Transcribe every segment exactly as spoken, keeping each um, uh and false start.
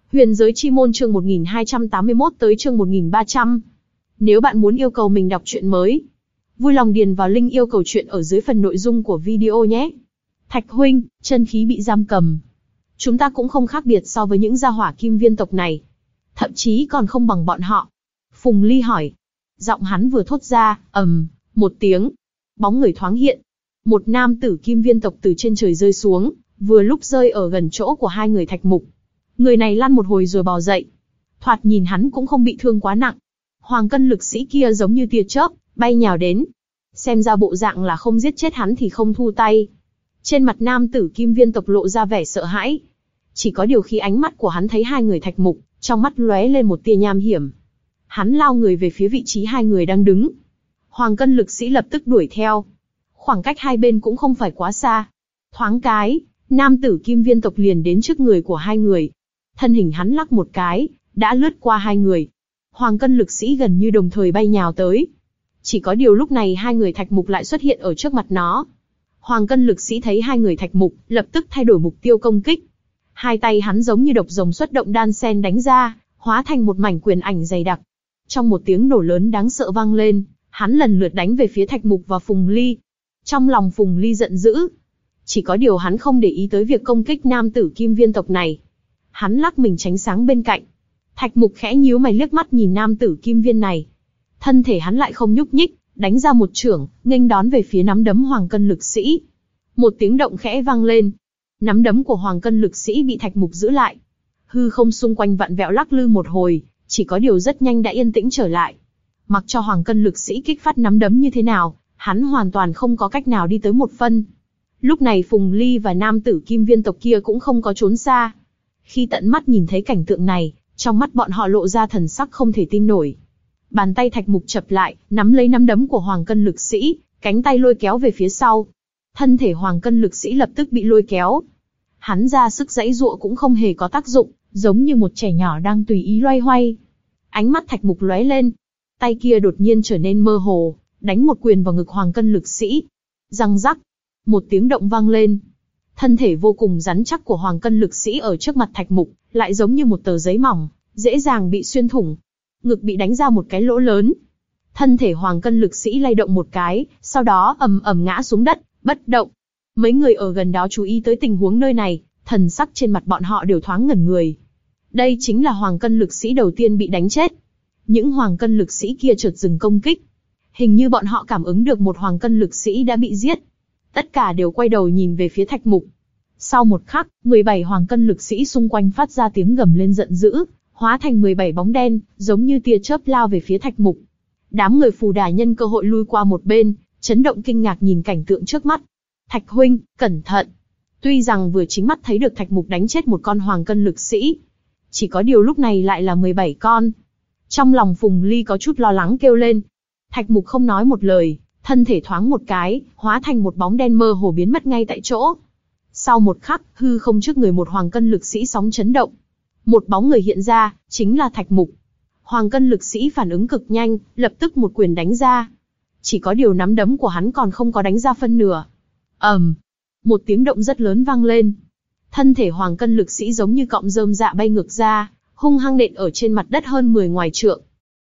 Huyền giới chi môn chương một nghìn hai trăm tám mươi mốt tới chương một nghìn ba trăm. Nếu bạn muốn yêu cầu mình đọc truyện mới, vui lòng điền vào link yêu cầu truyện ở dưới phần nội dung của video nhé. Thạch huynh, chân khí bị giam cầm. Chúng ta cũng không khác biệt so với những gia hỏa kim viên tộc này. Thậm chí còn không bằng bọn họ. Phùng Ly hỏi. Giọng hắn vừa thốt ra, ầm, một tiếng. Bóng người thoáng hiện. Một nam tử kim viên tộc từ trên trời rơi xuống, vừa lúc rơi ở gần chỗ của hai người Thạch Mục. Người này lăn một hồi rồi bò dậy. Thoạt nhìn hắn cũng không bị thương quá nặng. Hoàng cân lực sĩ kia giống như tia chớp, bay nhào đến. Xem ra bộ dạng là không giết chết hắn thì không thu tay. Trên mặt nam tử kim viên tộc lộ ra vẻ sợ hãi. Chỉ có điều khi ánh mắt của hắn thấy hai người Thạch Mục, trong mắt lóe lên một tia nham hiểm. Hắn lao người về phía vị trí hai người đang đứng. Hoàng cân lực sĩ lập tức đuổi theo. Khoảng cách hai bên cũng không phải quá xa. Thoáng cái, nam tử kim viên tộc liền đến trước người của hai người. Thân hình hắn lắc một cái, đã lướt qua hai người. Hoàng cân lực sĩ gần như đồng thời bay nhào tới. Chỉ có điều lúc này hai người Thạch Mục lại xuất hiện ở trước mặt nó. Hoàng cân lực sĩ thấy hai người Thạch Mục, lập tức thay đổi mục tiêu công kích. Hai tay hắn giống như độc rồng xuất động đan sen đánh ra, hóa thành một mảnh quyền ảnh dày đặc. Trong một tiếng nổ lớn đáng sợ vang lên, hắn lần lượt đánh về phía Thạch Mục và Phùng Ly. Trong lòng Phùng Ly giận dữ. Chỉ có điều hắn không để ý tới việc công kích nam tử kim viên tộc này. Hắn lắc mình tránh sáng bên cạnh. Thạch Mục khẽ nhíu mày liếc mắt nhìn nam tử kim viên này. Thân thể hắn lại không nhúc nhích, đánh ra một chưởng, nghênh đón về phía nắm đấm hoàng cân lực sĩ. Một tiếng động khẽ vang lên. Nắm đấm của hoàng cân lực sĩ bị Thạch Mục giữ lại. Hư không xung quanh vặn vẹo lắc lư một hồi, chỉ có điều rất nhanh đã yên tĩnh trở lại. Mặc cho hoàng cân lực sĩ kích phát nắm đấm như thế nào, hắn hoàn toàn không có cách nào đi tới một phân. Lúc này Phùng Ly và nam tử kim viên tộc kia cũng không có trốn xa. Khi tận mắt nhìn thấy cảnh tượng này, trong mắt bọn họ lộ ra thần sắc không thể tin nổi. Bàn tay Thạch Mục chập lại, nắm lấy nắm đấm của hoàng cân lực sĩ, cánh tay lôi kéo về phía sau. Thân thể hoàng cân lực sĩ lập tức bị lôi kéo. Hắn ra sức giãy giụa cũng không hề có tác dụng, giống như một trẻ nhỏ đang tùy ý loay hoay. Ánh mắt Thạch Mục lóe lên, tay kia đột nhiên trở nên mơ hồ, đánh một quyền vào ngực hoàng cân lực sĩ. Răng rắc, một tiếng động vang lên. Thân thể vô cùng rắn chắc của hoàng cân lực sĩ ở trước mặt Thạch Mục, lại giống như một tờ giấy mỏng, dễ dàng bị xuyên thủng. Ngực bị đánh ra một cái lỗ lớn. Thân thể hoàng cân lực sĩ lay động một cái, sau đó ầm ầm ngã xuống đất, bất động. Mấy người ở gần đó chú ý tới tình huống nơi này, thần sắc trên mặt bọn họ đều thoáng ngẩn người. Đây chính là hoàng cân lực sĩ đầu tiên bị đánh chết. Những hoàng cân lực sĩ kia chợt dừng công kích. Hình như bọn họ cảm ứng được một hoàng cân lực sĩ đã bị giết. Tất cả đều quay đầu nhìn về phía Thạch Mục. Sau một khắc, mười bảy hoàng cân lực sĩ xung quanh phát ra tiếng gầm lên giận dữ, hóa thành mười bảy bóng đen, giống như tia chớp lao về phía Thạch Mục. Đám người Phù Đà nhân cơ hội lui qua một bên, chấn động kinh ngạc nhìn cảnh tượng trước mắt. Thạch huynh, cẩn thận! Tuy rằng vừa chính mắt thấy được Thạch Mục đánh chết một con hoàng cân lực sĩ, chỉ có điều lúc này lại là mười bảy con. Trong lòng Phùng Ly có chút lo lắng kêu lên. Thạch Mục không nói một lời, thân thể thoáng một cái, hóa thành một bóng đen mơ hồ biến mất ngay tại chỗ. Sau một khắc, hư không trước người một hoàng cân lực sĩ sóng chấn động. Một bóng người hiện ra, chính là Thạch Mục. Hoàng cân lực sĩ phản ứng cực nhanh, lập tức một quyền đánh ra. Chỉ có điều nắm đấm của hắn còn không có đánh ra phân nửa. ầm, um, một tiếng động rất lớn vang lên. Thân thể hoàng cân lực sĩ giống như cọng rơm dạ bay ngược ra, hung hăng nện ở trên mặt đất hơn mười ngoài trượng.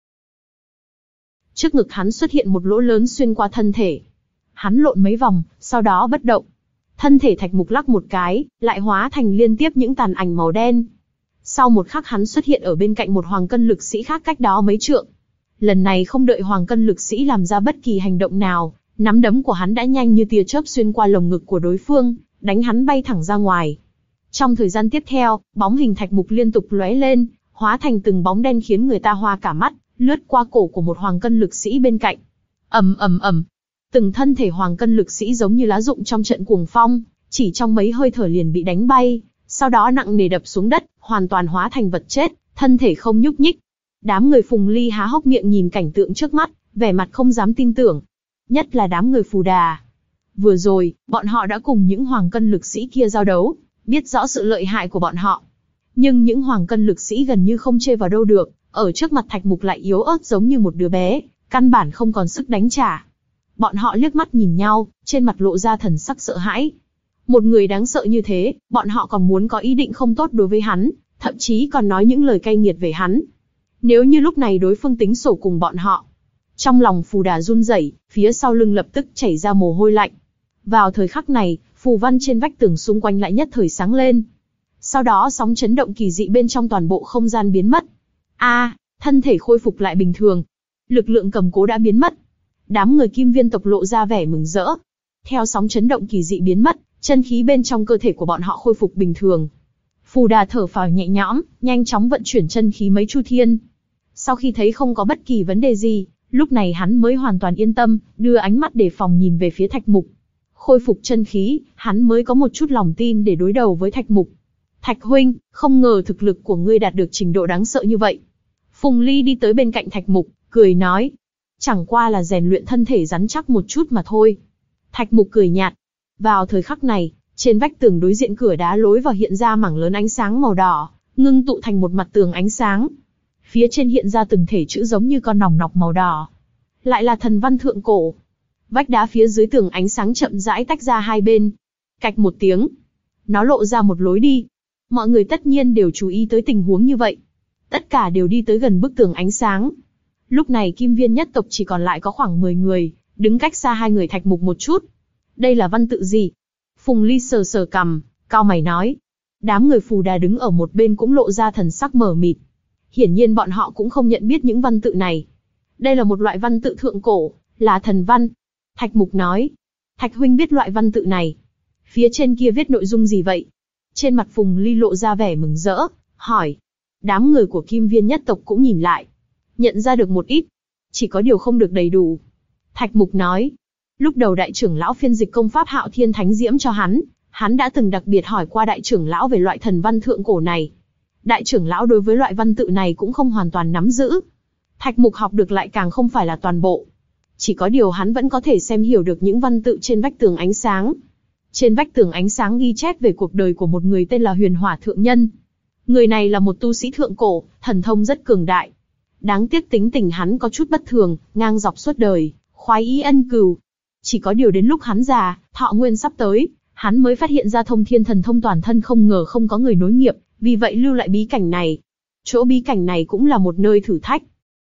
Trước ngực hắn xuất hiện một lỗ lớn xuyên qua thân thể. Hắn lộn mấy vòng, sau đó bất động. Thân thể Thạch Mục lắc một cái, lại hóa thành liên tiếp những tàn ảnh màu đen. Sau một khắc hắn xuất hiện ở bên cạnh một hoàng cân lực sĩ khác cách đó mấy trượng. Lần này không đợi hoàng cân lực sĩ làm ra bất kỳ hành động nào, nắm đấm của hắn đã nhanh như tia chớp xuyên qua lồng ngực của đối phương, đánh hắn bay thẳng ra ngoài. Trong thời gian tiếp theo, bóng hình Thạch Mục liên tục lóe lên, hóa thành từng bóng đen khiến người ta hoa cả mắt, lướt qua cổ của một hoàng cân lực sĩ bên cạnh. ầm ầm ầm, từng thân thể hoàng cân lực sĩ giống như lá rụng trong trận cuồng phong, chỉ trong mấy hơi thở liền bị đánh bay, sau đó nặng nề đập xuống đất, hoàn toàn hóa thành vật chết, thân thể không nhúc nhích. Đám người Phùng Ly há hốc miệng nhìn cảnh tượng trước mắt, vẻ mặt không dám tin tưởng. Nhất là đám người Phù Đà. Vừa rồi, bọn họ đã cùng những hoàng cân lực sĩ kia giao đấu, biết rõ sự lợi hại của bọn họ. Nhưng những hoàng cân lực sĩ gần như không chê vào đâu được, ở trước mặt Thạch Mục lại yếu ớt giống như một đứa bé, căn bản không còn sức đánh trả. Bọn họ liếc mắt nhìn nhau, trên mặt lộ ra thần sắc sợ hãi. Một người đáng sợ như thế, bọn họ còn muốn có ý định không tốt đối với hắn, thậm chí còn nói những lời cay nghiệt về hắn. Nếu như lúc này đối phương tính sổ cùng bọn họ. Trong lòng Phù Đà run rẩy, phía sau lưng lập tức chảy ra mồ hôi lạnh. Vào thời khắc này, phù văn trên vách tường xung quanh lại nhất thời sáng lên. Sau đó sóng chấn động kỳ dị bên trong toàn bộ không gian biến mất. A, thân thể khôi phục lại bình thường. Lực lượng cầm cố đã biến mất. Đám người Kim Viên tộc lộ ra vẻ mừng rỡ. Theo sóng chấn động kỳ dị biến mất, chân khí bên trong cơ thể của bọn họ khôi phục bình thường. Phù Đà thở phào nhẹ nhõm, nhanh chóng vận chuyển chân khí mấy chu thiên. Sau khi thấy không có bất kỳ vấn đề gì, lúc này hắn mới hoàn toàn yên tâm, đưa ánh mắt đề phòng nhìn về phía Thạch Mục. Khôi phục chân khí, hắn mới có một chút lòng tin để đối đầu với Thạch Mục. Thạch huynh, không ngờ thực lực của ngươi đạt được trình độ đáng sợ như vậy. Phùng Ly đi tới bên cạnh Thạch Mục, cười nói. Chẳng qua là rèn luyện thân thể rắn chắc một chút mà thôi. Thạch Mục cười nhạt. Vào thời khắc này, trên vách tường đối diện cửa đá lối vào hiện ra mảng lớn ánh sáng màu đỏ, ngưng tụ thành một mặt tường ánh sáng. Phía trên hiện ra từng thể chữ giống như con nòng nọc màu đỏ. Lại là thần văn thượng cổ. Vách đá phía dưới tường ánh sáng chậm rãi tách ra hai bên. Cạch một tiếng. Nó lộ ra một lối đi. Mọi người tất nhiên đều chú ý tới tình huống như vậy. Tất cả đều đi tới gần bức tường ánh sáng. Lúc này Kim Viên nhất tộc chỉ còn lại có khoảng mười người, đứng cách xa hai người Thạch Mục một chút. Đây là văn tự gì? Phùng Ly sờ sờ cằm, cau mày nói. Đám người Phù Đà đứng ở một bên cũng lộ ra thần sắc mờ mịt. Hiển nhiên bọn họ cũng không nhận biết những văn tự này. Đây là một loại văn tự thượng cổ, là thần văn. Thạch Mục nói. Thạch huynh biết loại văn tự này. Phía trên kia viết nội dung gì vậy? Trên mặt Phùng Ly lộ ra vẻ mừng rỡ, hỏi. Đám người của Kim Viên nhất tộc cũng nhìn lại. Nhận ra được một ít. Chỉ có điều không được đầy đủ. Thạch Mục nói. Lúc đầu đại trưởng lão phiên dịch công pháp Hạo Thiên Thánh Diễm cho hắn, hắn đã từng đặc biệt hỏi qua đại trưởng lão về loại thần văn thượng cổ này. Đại trưởng lão đối với loại văn tự này cũng không hoàn toàn nắm giữ. Thạch Mục học được lại càng không phải là toàn bộ. Chỉ có điều hắn vẫn có thể xem hiểu được những văn tự trên vách tường ánh sáng. Trên vách tường ánh sáng ghi chép về cuộc đời của một người tên là Huyền Hỏa Thượng Nhân. Người này là một tu sĩ thượng cổ, thần thông rất cường đại. Đáng tiếc tính tình hắn có chút bất thường, ngang dọc suốt đời, khoái ý ân cừu. Chỉ có điều đến lúc hắn già, thọ nguyên sắp tới, hắn mới phát hiện ra thông thiên thần thông toàn thân không ngờ không có người nối nghiệp, vì vậy lưu lại bí cảnh này. Chỗ bí cảnh này cũng là một nơi thử thách.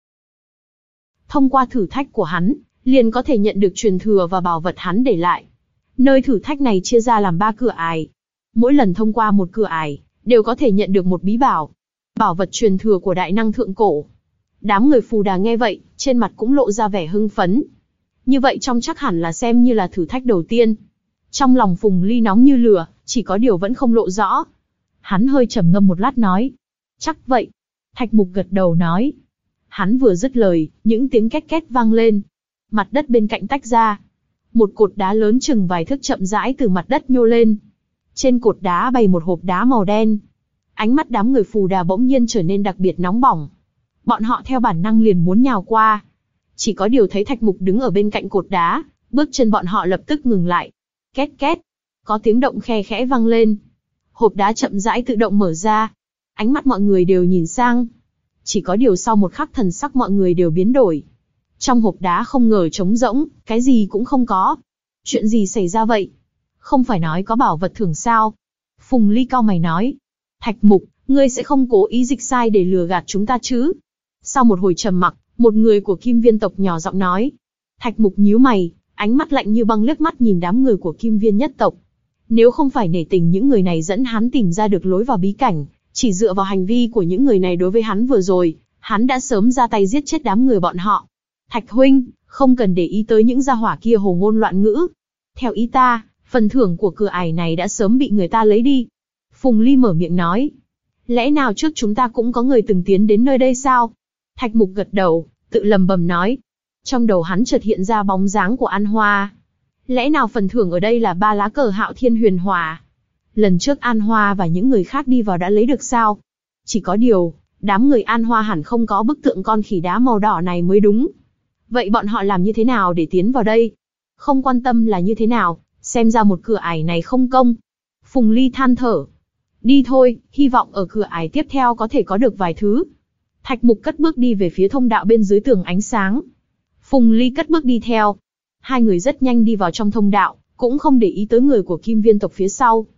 Thông qua thử thách của hắn, liền có thể nhận được truyền thừa và bảo vật hắn để lại. Nơi thử thách này chia ra làm ba cửa ải. Mỗi lần thông qua một cửa ải, đều có thể nhận được một bí bảo. Bảo vật truyền thừa của đại năng thượng cổ. Đám người Phù Đà nghe vậy, trên mặt cũng lộ ra vẻ hưng phấn. Như vậy trong chắc hẳn là xem như là thử thách đầu tiên. Trong lòng Phùng Ly nóng như lửa, chỉ có điều vẫn không lộ rõ. Hắn hơi trầm ngâm một lát nói. Chắc vậy. Thạch Mục gật đầu nói. Hắn vừa dứt lời, những tiếng két két vang lên. Mặt đất bên cạnh tách ra. Một cột đá lớn chừng vài thước chậm rãi từ mặt đất nhô lên. Trên cột đá bày một hộp đá màu đen. Ánh mắt đám người Phù Đà bỗng nhiên trở nên đặc biệt nóng bỏng. Bọn họ theo bản năng liền muốn nhào qua. Chỉ có điều thấy Thạch Mục đứng ở bên cạnh cột đá, bước chân bọn họ lập tức ngừng lại. Két két. Có tiếng động khe khẽ vang lên. Hộp đá chậm rãi tự động mở ra. Ánh mắt mọi người đều nhìn sang. Chỉ có điều sau một khắc thần sắc mọi người đều biến đổi. Trong hộp đá không ngờ trống rỗng, cái gì cũng không có. Chuyện gì xảy ra vậy? Không phải nói có bảo vật thưởng sao? Phùng Ly cau mày nói. Thạch Mục, ngươi sẽ không cố ý dịch sai để lừa gạt chúng ta chứ? Sau một hồi trầm mặc, một người của Kim Viên tộc nhỏ giọng nói. Thạch Mục nhíu mày, ánh mắt lạnh như băng liếc mắt nhìn đám người của Kim Viên nhất tộc. Nếu không phải nể tình những người này dẫn hắn tìm ra được lối vào bí cảnh, chỉ dựa vào hành vi của những người này đối với hắn vừa rồi, hắn đã sớm ra tay giết chết đám người bọn họ. Thạch huynh, không cần để ý tới những gia hỏa kia hồ ngôn loạn ngữ. Theo ý ta, phần thưởng của cửa ải này đã sớm bị người ta lấy đi. Phùng Ly mở miệng nói. Lẽ nào trước chúng ta cũng có người từng tiến đến nơi đây sao? Thạch Mục gật đầu, tự lầm bầm nói. Trong đầu hắn chợt hiện ra bóng dáng của An Hoa. Lẽ nào phần thưởng ở đây là ba lá cờ Hạo Thiên Huyền Hỏa? Lần trước An Hoa và những người khác đi vào đã lấy được sao? Chỉ có điều, đám người An Hoa hẳn không có bức tượng con khỉ đá màu đỏ này mới đúng. Vậy bọn họ làm như thế nào để tiến vào đây? Không quan tâm là như thế nào, xem ra một cửa ải này không công. Phùng Ly than thở. Đi thôi, hy vọng ở cửa ải tiếp theo có thể có được vài thứ. Thạch Mục cất bước đi về phía thông đạo bên dưới tường ánh sáng. Phùng Ly cất bước đi theo. Hai người rất nhanh đi vào trong thông đạo, cũng không để ý tới người của Kim Viên tộc phía sau.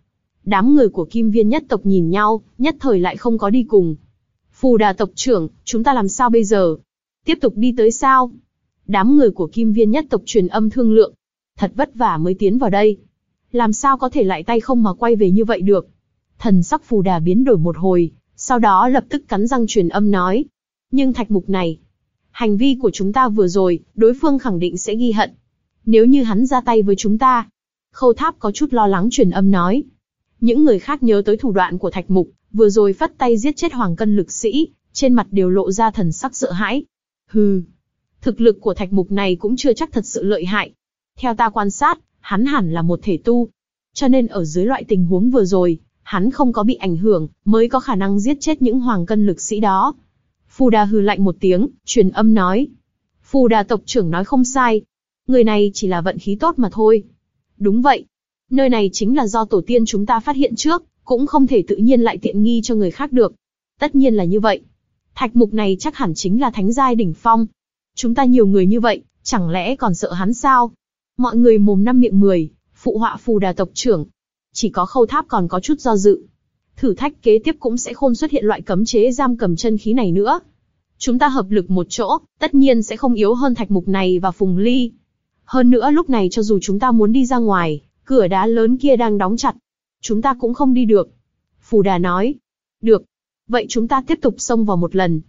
Đám người của Kim Viên nhất tộc nhìn nhau, nhất thời lại không có đi cùng. Phù Đà tộc trưởng, chúng ta làm sao bây giờ? Tiếp tục đi tới sao? Đám người của Kim Viên nhất tộc truyền âm thương lượng. Thật vất vả mới tiến vào đây. Làm sao có thể lại tay không mà quay về như vậy được? Thần sắc Phù Đà biến đổi một hồi, sau đó lập tức cắn răng truyền âm nói. Nhưng Thạch Mục này, hành vi của chúng ta vừa rồi, đối phương khẳng định sẽ ghi hận. Nếu như hắn ra tay với chúng ta. Khâu Tháp có chút lo lắng truyền âm nói. Những người khác nhớ tới thủ đoạn của Thạch Mục, vừa rồi phất tay giết chết Hoàng Cân lực sĩ, trên mặt đều lộ ra thần sắc sợ hãi. Hừ, thực lực của Thạch Mục này cũng chưa chắc thật sự lợi hại. Theo ta quan sát, hắn hẳn là một thể tu. Cho nên ở dưới loại tình huống vừa rồi, hắn không có bị ảnh hưởng, mới có khả năng giết chết những Hoàng Cân lực sĩ đó. Phù Đà hừ lạnh một tiếng, truyền âm nói. Phù Đà tộc trưởng nói không sai. Người này chỉ là vận khí tốt mà thôi. Đúng vậy. Nơi này chính là do tổ tiên chúng ta phát hiện trước, cũng không thể tự nhiên lại tiện nghi cho người khác được. Tất nhiên là như vậy. Thạch Mục này chắc hẳn chính là thánh giai đỉnh phong. Chúng ta nhiều người như vậy, chẳng lẽ còn sợ hắn sao? Mọi người mồm năm miệng mười, phụ họa Phù Đà tộc trưởng. Chỉ có Khâu Tháp còn có chút do dự. Thử thách kế tiếp cũng sẽ không xuất hiện loại cấm chế giam cầm chân khí này nữa. Chúng ta hợp lực một chỗ, tất nhiên sẽ không yếu hơn Thạch Mục này và Phùng Ly. Hơn nữa lúc này cho dù chúng ta muốn đi ra ngoài, cửa đá lớn kia đang đóng chặt. Chúng ta cũng không đi được. Phù Đà nói. Được. Vậy chúng ta tiếp tục xông vào một lần.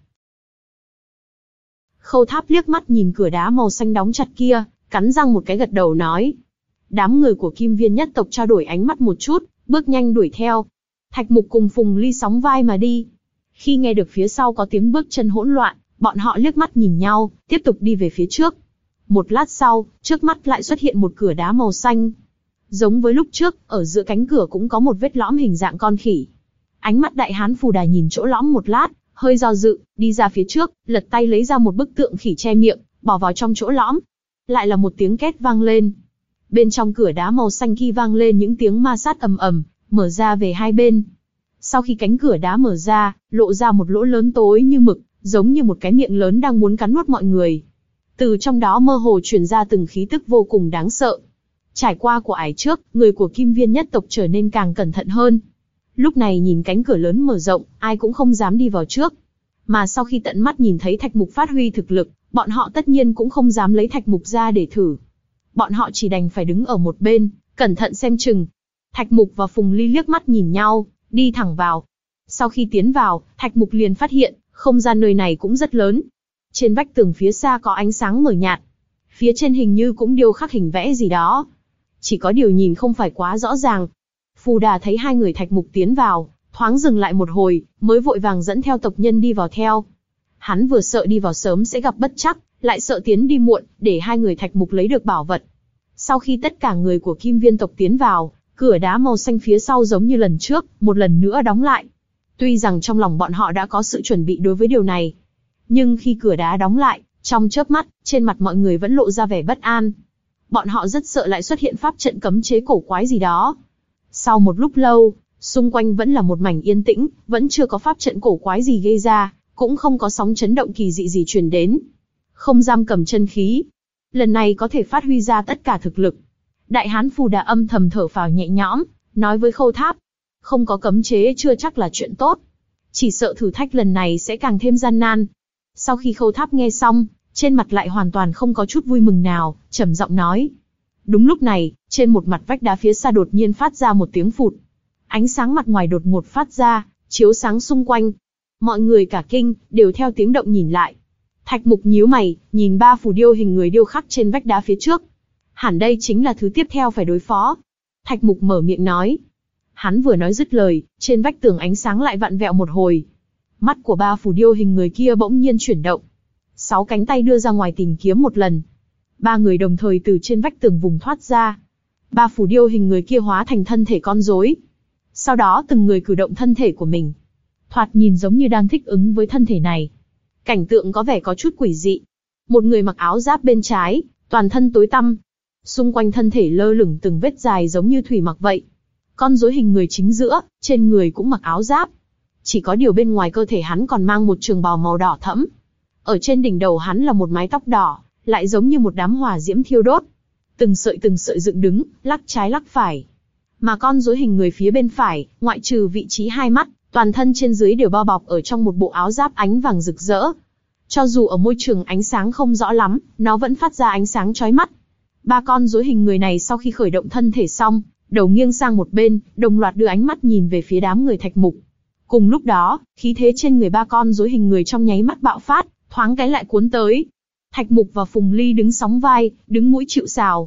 Khâu Tháp liếc mắt nhìn cửa đá màu xanh đóng chặt kia, cắn răng một cái gật đầu nói. Đám người của Kim Viên nhất tộc trao đổi ánh mắt một chút, bước nhanh đuổi theo. Thạch Mục cùng Phùng Ly sóng vai mà đi. Khi nghe được phía sau có tiếng bước chân hỗn loạn, bọn họ liếc mắt nhìn nhau, tiếp tục đi về phía trước. Một lát sau, trước mắt lại xuất hiện một cửa đá màu xanh. Giống với lúc trước, ở giữa cánh cửa cũng có một vết lõm hình dạng con khỉ. Ánh mắt đại hán Phù Đà nhìn chỗ lõm một lát, hơi do dự, đi ra phía trước, lật tay lấy ra một bức tượng khỉ che miệng, bỏ vào trong chỗ lõm. Lại là một tiếng két vang lên. Bên trong cửa đá màu xanh kia vang lên những tiếng ma sát ầm ầm, mở ra về hai bên. Sau khi cánh cửa đá mở ra, lộ ra một lỗ lớn tối như mực, giống như một cái miệng lớn đang muốn cắn nuốt mọi người. Từ trong đó mơ hồ truyền ra từng khí tức vô cùng đáng sợ. Trải qua của ải trước, người của Kim Viên nhất tộc trở nên càng cẩn thận hơn. Lúc này nhìn cánh cửa lớn mở rộng, ai cũng không dám đi vào trước. Mà sau khi tận mắt nhìn thấy Thạch Mục phát huy thực lực, bọn họ tất nhiên cũng không dám lấy Thạch Mục ra để thử. Bọn họ chỉ đành phải đứng ở một bên, cẩn thận xem chừng. Thạch Mục và Phùng Ly liếc mắt nhìn nhau, đi thẳng vào. Sau khi tiến vào, Thạch Mục liền phát hiện, không gian nơi này cũng rất lớn. Trên vách tường phía xa có ánh sáng mờ nhạt. Phía trên hình như cũng điêu khắc hình vẽ gì đó. Chỉ có điều nhìn không phải quá rõ ràng. Phù Đà thấy hai người Thạch Mục tiến vào, thoáng dừng lại một hồi, mới vội vàng dẫn theo tộc nhân đi vào theo. Hắn vừa sợ đi vào sớm sẽ gặp bất trắc, lại sợ tiến đi muộn, để hai người Thạch Mục lấy được bảo vật. Sau khi tất cả người của Kim Viên tộc tiến vào, cửa đá màu xanh phía sau giống như lần trước, một lần nữa đóng lại. Tuy rằng trong lòng bọn họ đã có sự chuẩn bị đối với điều này, nhưng khi cửa đá đóng lại, trong chớp mắt, trên mặt mọi người vẫn lộ ra vẻ bất an. Bọn họ rất sợ lại xuất hiện pháp trận cấm chế cổ quái gì đó. Sau một lúc lâu, xung quanh vẫn là một mảnh yên tĩnh, vẫn chưa có pháp trận cổ quái gì gây ra, cũng không có sóng chấn động kỳ dị gì truyền đến. Không giam cầm chân khí. Lần này có thể phát huy ra tất cả thực lực. Đại hán Phù Đà âm thầm thở phào nhẹ nhõm, nói với Khâu Tháp. Không có cấm chế chưa chắc là chuyện tốt. Chỉ sợ thử thách lần này sẽ càng thêm gian nan. Sau khi Khâu Tháp nghe xong, trên mặt lại hoàn toàn không có chút vui mừng nào, trầm giọng nói. Đúng lúc này, trên một mặt vách đá phía xa đột nhiên phát ra một tiếng phụt. Ánh sáng mặt ngoài đột ngột phát ra, chiếu sáng xung quanh. Mọi người cả kinh, đều theo tiếng động nhìn lại. Thạch Mục nhíu mày, nhìn ba phù điêu hình người điêu khắc trên vách đá phía trước. Hẳn đây chính là thứ tiếp theo phải đối phó. Thạch Mục mở miệng nói. Hắn vừa nói dứt lời, trên vách tường ánh sáng lại vặn vẹo một hồi. Mắt của ba phù điêu hình người kia bỗng nhiên chuyển động. Sáu cánh tay đưa ra ngoài tìm kiếm một lần. Ba người đồng thời từ trên vách tường vùng thoát ra. Ba phù điêu hình người kia hóa thành thân thể con rối. Sau đó từng người cử động thân thể của mình. Thoạt nhìn giống như đang thích ứng với thân thể này. Cảnh tượng có vẻ có chút quỷ dị. Một người mặc áo giáp bên trái, toàn thân tối tăm. Xung quanh thân thể lơ lửng từng vết dài giống như thủy mặc vậy. Con rối hình người chính giữa, trên người cũng mặc áo giáp. Chỉ có điều bên ngoài cơ thể hắn còn mang một trường bào màu đỏ thẫm. Ở trên đỉnh đầu hắn là một mái tóc đỏ, lại giống như một đám hỏa diễm thiêu đốt. Từng sợi từng sợi dựng đứng, lắc trái lắc phải. Mà con rối hình người phía bên phải, ngoại trừ vị trí hai mắt, toàn thân trên dưới đều bao bọc ở trong một bộ áo giáp ánh vàng rực rỡ. Cho dù ở môi trường ánh sáng không rõ lắm, nó vẫn phát ra ánh sáng chói mắt. Ba con rối hình người này sau khi khởi động thân thể xong, đầu nghiêng sang một bên, đồng loạt đưa ánh mắt nhìn về phía đám người Thạch Mục. Cùng lúc đó, khí thế trên người ba con rối hình người trong nháy mắt bạo phát, thoáng cái lại cuốn tới. Thạch Mục và Phùng Ly đứng sóng vai, đứng mũi chịu sào.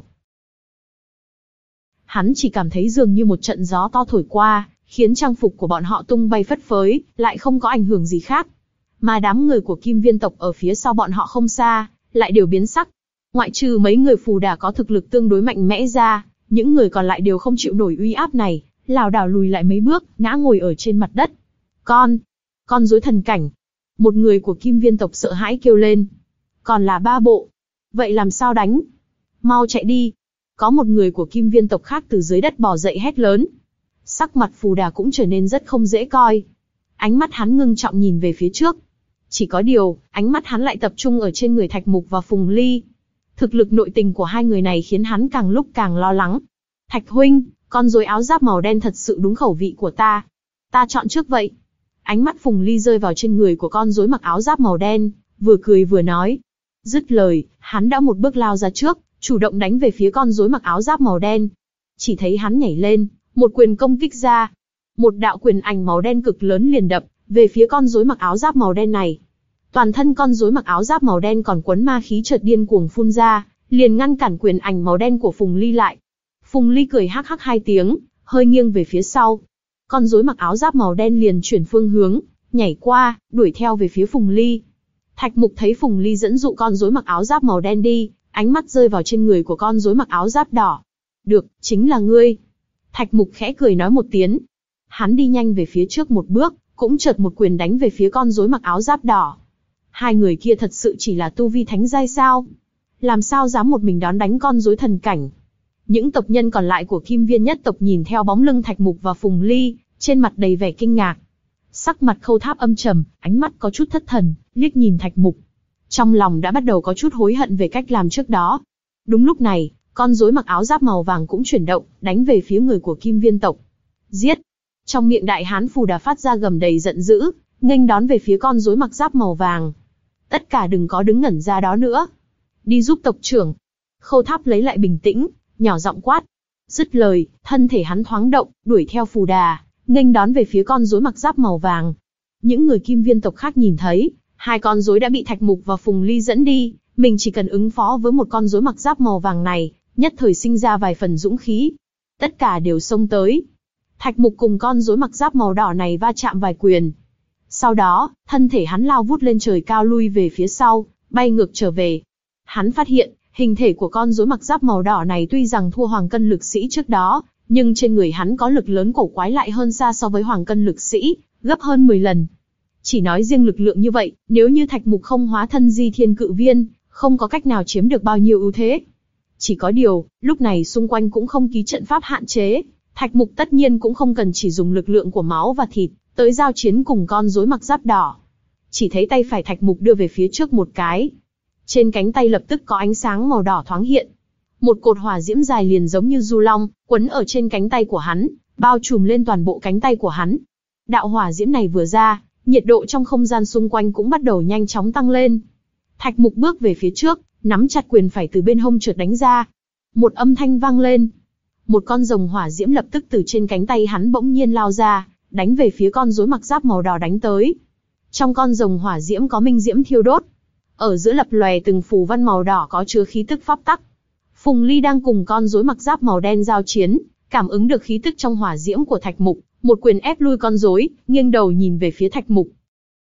Hắn chỉ cảm thấy dường như một trận gió to thổi qua, khiến trang phục của bọn họ tung bay phất phới, lại không có ảnh hưởng gì khác. Mà đám người của Kim Viên tộc ở phía sau bọn họ không xa, lại đều biến sắc. Ngoại trừ mấy người phù đà có thực lực tương đối mạnh mẽ ra, những người còn lại đều không chịu nổi uy áp này, lảo đảo lùi lại mấy bước, ngã ngồi ở trên mặt đất. Con, con rối thần cảnh. Một người của Kim Viên tộc sợ hãi kêu lên. Còn là ba bộ. Vậy làm sao đánh? Mau chạy đi. Có một người của Kim Viên tộc khác từ dưới đất bò dậy hét lớn. Sắc mặt phù đà cũng trở nên rất không dễ coi. Ánh mắt hắn ngưng trọng nhìn về phía trước. Chỉ có điều, ánh mắt hắn lại tập trung ở trên người Thạch Mục và Phùng Ly. Thực lực nội tình của hai người này khiến hắn càng lúc càng lo lắng. Thạch huynh, con rối áo giáp màu đen thật sự đúng khẩu vị của ta. Ta chọn trước vậy. Ánh mắt Phùng Ly rơi vào trên người của con rối mặc áo giáp màu đen, vừa cười vừa nói. Dứt lời, hắn đã một bước lao ra trước, chủ động đánh về phía con rối mặc áo giáp màu đen. Chỉ thấy hắn nhảy lên, một quyền công kích ra. Một đạo quyền ảnh màu đen cực lớn liền đập về phía con rối mặc áo giáp màu đen này. Toàn thân con rối mặc áo giáp màu đen còn quấn ma khí chợt điên cuồng phun ra, liền ngăn cản quyền ảnh màu đen của Phùng Ly lại. Phùng Ly cười hắc hắc hai tiếng, hơi nghiêng về phía sau. Con rối mặc áo giáp màu đen liền chuyển phương hướng, nhảy qua, đuổi theo về phía Phùng Ly. Thạch Mục thấy Phùng Ly dẫn dụ con rối mặc áo giáp màu đen đi, ánh mắt rơi vào trên người của con rối mặc áo giáp đỏ. Được, chính là ngươi. Thạch Mục khẽ cười nói một tiếng. Hắn đi nhanh về phía trước một bước, cũng chợt một quyền đánh về phía con rối mặc áo giáp đỏ. Hai người kia thật sự chỉ là tu vi thánh giai sao? Làm sao dám một mình đón đánh con rối thần cảnh? Những tộc nhân còn lại của Kim Viên nhất tộc nhìn theo bóng lưng Thạch Mục và Phùng Ly, trên mặt đầy vẻ kinh ngạc. Sắc mặt Khâu Tháp âm trầm, ánh mắt có chút thất thần, liếc nhìn Thạch Mục. Trong lòng đã bắt đầu có chút hối hận về cách làm trước đó. Đúng lúc này, con rối mặc áo giáp màu vàng cũng chuyển động, đánh về phía người của Kim Viên tộc. Giết! Trong miệng đại hán Phù Đà phát ra gầm đầy giận dữ, nghênh đón về phía con rối mặc giáp màu vàng. Tất cả đừng có đứng ngẩn ra đó nữa. Đi giúp tộc trưởng. Khâu Tháp lấy lại bình tĩnh, nhỏ giọng quát. Dứt lời, thân thể hắn thoáng động, đuổi theo Phù Đà, nghênh đón về phía con rối mặc giáp màu vàng. Những người Kim Viên tộc khác nhìn thấy, hai con rối đã bị Thạch Mục và Phùng Ly dẫn đi, mình chỉ cần ứng phó với một con rối mặc giáp màu vàng này, nhất thời sinh ra vài phần dũng khí. Tất cả đều xông tới. Thạch Mục cùng con rối mặc giáp màu đỏ này va chạm vài quyền. Sau đó, thân thể hắn lao vút lên trời cao lui về phía sau, bay ngược trở về. Hắn phát hiện, hình thể của con rối mặc giáp màu đỏ này tuy rằng thua Hoàng Cân Lực Sĩ trước đó, nhưng trên người hắn có lực lớn cổ quái lại hơn xa so với Hoàng Cân Lực Sĩ, gấp hơn mười lần. Chỉ nói riêng lực lượng như vậy, nếu như Thạch Mục không hóa thân Di Thiên Cự Viên, không có cách nào chiếm được bao nhiêu ưu thế. Chỉ có điều, lúc này xung quanh cũng không ký trận pháp hạn chế, Thạch Mục tất nhiên cũng không cần chỉ dùng lực lượng của máu và thịt, tới giao chiến cùng con rối mặc giáp đỏ. Chỉ thấy tay phải Thạch Mục đưa về phía trước một cái. Trên cánh tay lập tức có ánh sáng màu đỏ thoáng hiện. Một cột hỏa diễm dài liền giống như du long, quấn ở trên cánh tay của hắn, bao trùm lên toàn bộ cánh tay của hắn. Đạo hỏa diễm này vừa ra, nhiệt độ trong không gian xung quanh cũng bắt đầu nhanh chóng tăng lên. Thạch Mục bước về phía trước, nắm chặt quyền phải từ bên hông trượt đánh ra. Một âm thanh vang lên. Một con rồng hỏa diễm lập tức từ trên cánh tay hắn bỗng nhiên lao ra, đánh về phía con rối mặc giáp màu đỏ đánh tới. Trong con rồng hỏa diễm có minh diễm thiêu đốt. Ở giữa lập lòe từng phù văn màu đỏ có chứa khí tức pháp tắc. Phùng Ly đang cùng con rối mặc giáp màu đen giao chiến, cảm ứng được khí tức trong hỏa diễm của Thạch Mục, một quyền ép lui con rối, nghiêng đầu nhìn về phía Thạch Mục.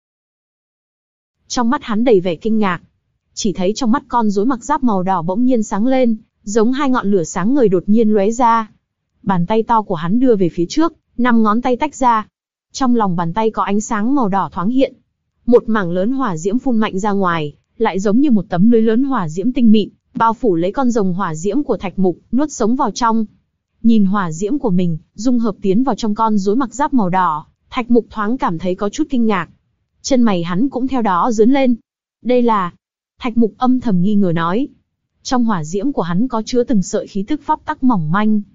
Trong mắt hắn đầy vẻ kinh ngạc. Chỉ thấy trong mắt con rối mặc giáp màu đỏ bỗng nhiên sáng lên, giống hai ngọn lửa sáng ngời đột nhiên lóe ra. Bàn tay to của hắn đưa về phía trước, năm ngón tay tách ra. Trong lòng bàn tay có ánh sáng màu đỏ thoáng hiện. Một mảng lớn hỏa diễm phun mạnh ra ngoài, lại giống như một tấm lưới lớn hỏa diễm tinh mịn, bao phủ lấy con rồng hỏa diễm của Thạch Mục, nuốt sống vào trong. Nhìn hỏa diễm của mình, dung hợp tiến vào trong con rối mặc giáp màu đỏ, Thạch Mục thoáng cảm thấy có chút kinh ngạc. Chân mày hắn cũng theo đó giớn lên. Đây là... Thạch Mục âm thầm nghi ngờ nói. Trong hỏa diễm của hắn có chứa từng sợi khí tức pháp tắc mỏng manh.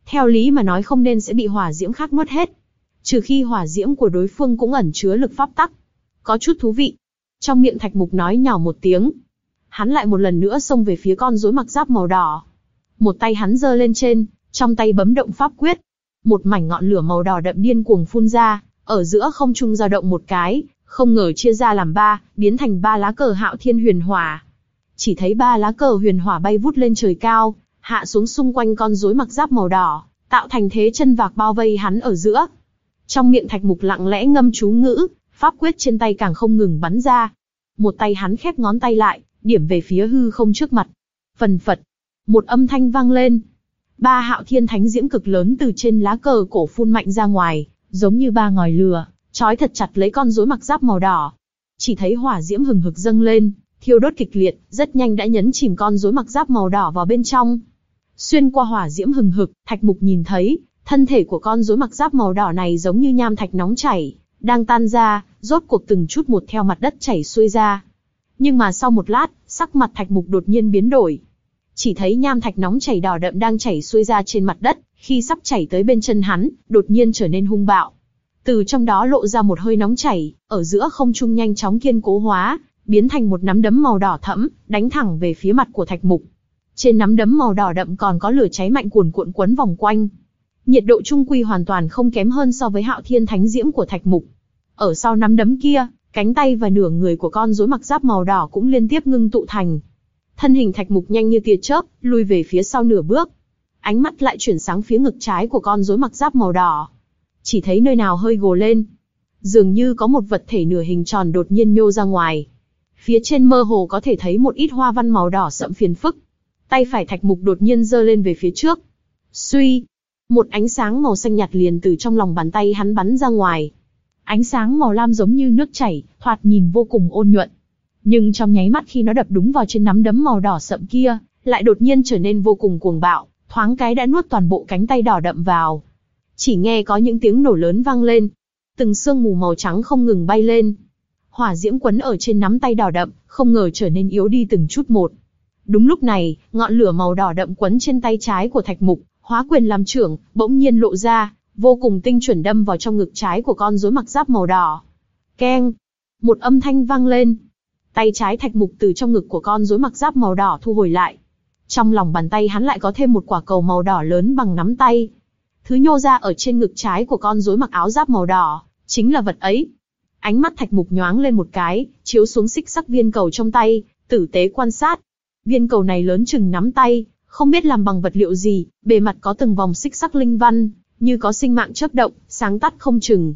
Theo lý mà nói không nên sẽ bị hỏa diễm khác nuốt hết. Trừ khi hỏa diễm của đối phương cũng ẩn chứa lực pháp tắc. Có chút thú vị. Trong miệng Thạch Mục nói nhỏ một tiếng. Hắn lại một lần nữa xông về phía con rối mặc giáp màu đỏ. Một tay hắn giơ lên trên, trong tay bấm động pháp quyết. Một mảnh ngọn lửa màu đỏ đậm điên cuồng phun ra, ở giữa không trung dao động một cái, không ngờ chia ra làm ba, biến thành ba lá cờ Hạo Thiên Huyền Hỏa. Chỉ thấy ba lá cờ huyền hỏa bay vút lên trời cao, hạ xuống xung quanh con rối mặc giáp màu đỏ, tạo thành thế chân vạc bao vây hắn ở giữa. Trong miệng Thạch Mục lặng lẽ ngâm chú ngữ, pháp quyết trên tay càng không ngừng bắn ra. Một tay hắn khép ngón tay lại, điểm về phía hư không trước mặt. Phần phật, một âm thanh vang lên. Ba Hạo Thiên Thánh Diễm cực lớn từ trên lá cờ cổ phun mạnh ra ngoài, giống như ba ngòi lửa, trói thật chặt lấy con rối mặc giáp màu đỏ. Chỉ thấy hỏa diễm hừng hực dâng lên, thiêu đốt kịch liệt, rất nhanh đã nhấn chìm con rối mặc giáp màu đỏ vào bên trong. Xuyên qua hỏa diễm hừng hực, Thạch Mục nhìn thấy, thân thể của con rối mặc giáp màu đỏ này giống như nham thạch nóng chảy, đang tan ra, rốt cuộc từng chút một theo mặt đất chảy xuôi ra. Nhưng mà sau một lát, sắc mặt Thạch Mục đột nhiên biến đổi. Chỉ thấy nham thạch nóng chảy đỏ đậm đang chảy xuôi ra trên mặt đất, khi sắp chảy tới bên chân hắn, đột nhiên trở nên hung bạo. Từ trong đó lộ ra một hơi nóng chảy, ở giữa không trung nhanh chóng kiên cố hóa, biến thành một nắm đấm màu đỏ thẫm, đánh thẳng về phía mặt của Thạch Mục. Trên nắm đấm màu đỏ đậm còn có lửa cháy mạnh cuồn cuộn quấn vòng quanh. Nhiệt độ trung quy hoàn toàn không kém hơn so với Hạo Thiên Thánh Diễm của Thạch Mục. Ở sau nắm đấm kia, cánh tay và nửa người của con rối mặc giáp màu đỏ cũng liên tiếp ngưng tụ thành. Thân hình Thạch Mục nhanh như tia chớp, lui về phía sau nửa bước. Ánh mắt lại chuyển sang phía ngực trái của con rối mặc giáp màu đỏ. Chỉ thấy nơi nào hơi gồ lên, dường như có một vật thể nửa hình tròn đột nhiên nhô ra ngoài. Phía trên mơ hồ có thể thấy một ít hoa văn màu đỏ sẫm phiền phức. Tay phải Thạch Mục đột nhiên giơ lên về phía trước. Suy, một ánh sáng màu xanh nhạt liền từ trong lòng bàn tay hắn bắn ra ngoài. Ánh sáng màu lam giống như nước chảy, thoạt nhìn vô cùng ôn nhuận. Nhưng trong nháy mắt khi nó đập đúng vào trên nắm đấm màu đỏ sậm kia, lại đột nhiên trở nên vô cùng cuồng bạo, thoáng cái đã nuốt toàn bộ cánh tay đỏ đậm vào. Chỉ nghe có những tiếng nổ lớn vang lên, từng sương mù màu trắng không ngừng bay lên. Hỏa diễm quấn ở trên nắm tay đỏ đậm, không ngờ trở nên yếu đi từng chút một. Đúng lúc này, ngọn lửa màu đỏ đậm quấn trên tay trái của Thạch Mục, hóa quyền làm trưởng, bỗng nhiên lộ ra, vô cùng tinh chuẩn đâm vào trong ngực trái của con rối mặc giáp màu đỏ. Keng! Một âm thanh vang lên. Tay trái Thạch Mục từ trong ngực của con rối mặc giáp màu đỏ thu hồi lại. Trong lòng bàn tay hắn lại có thêm một quả cầu màu đỏ lớn bằng nắm tay. Thứ nhô ra ở trên ngực trái của con rối mặc áo giáp màu đỏ, chính là vật ấy. Ánh mắt Thạch Mục nhoáng lên một cái, chiếu xuống xích sắc viên cầu trong tay, tử tế quan sát. Viên cầu này lớn chừng nắm tay, không biết làm bằng vật liệu gì, bề mặt có từng vòng xích sắc linh văn, như có sinh mạng chớp động, sáng tắt không chừng.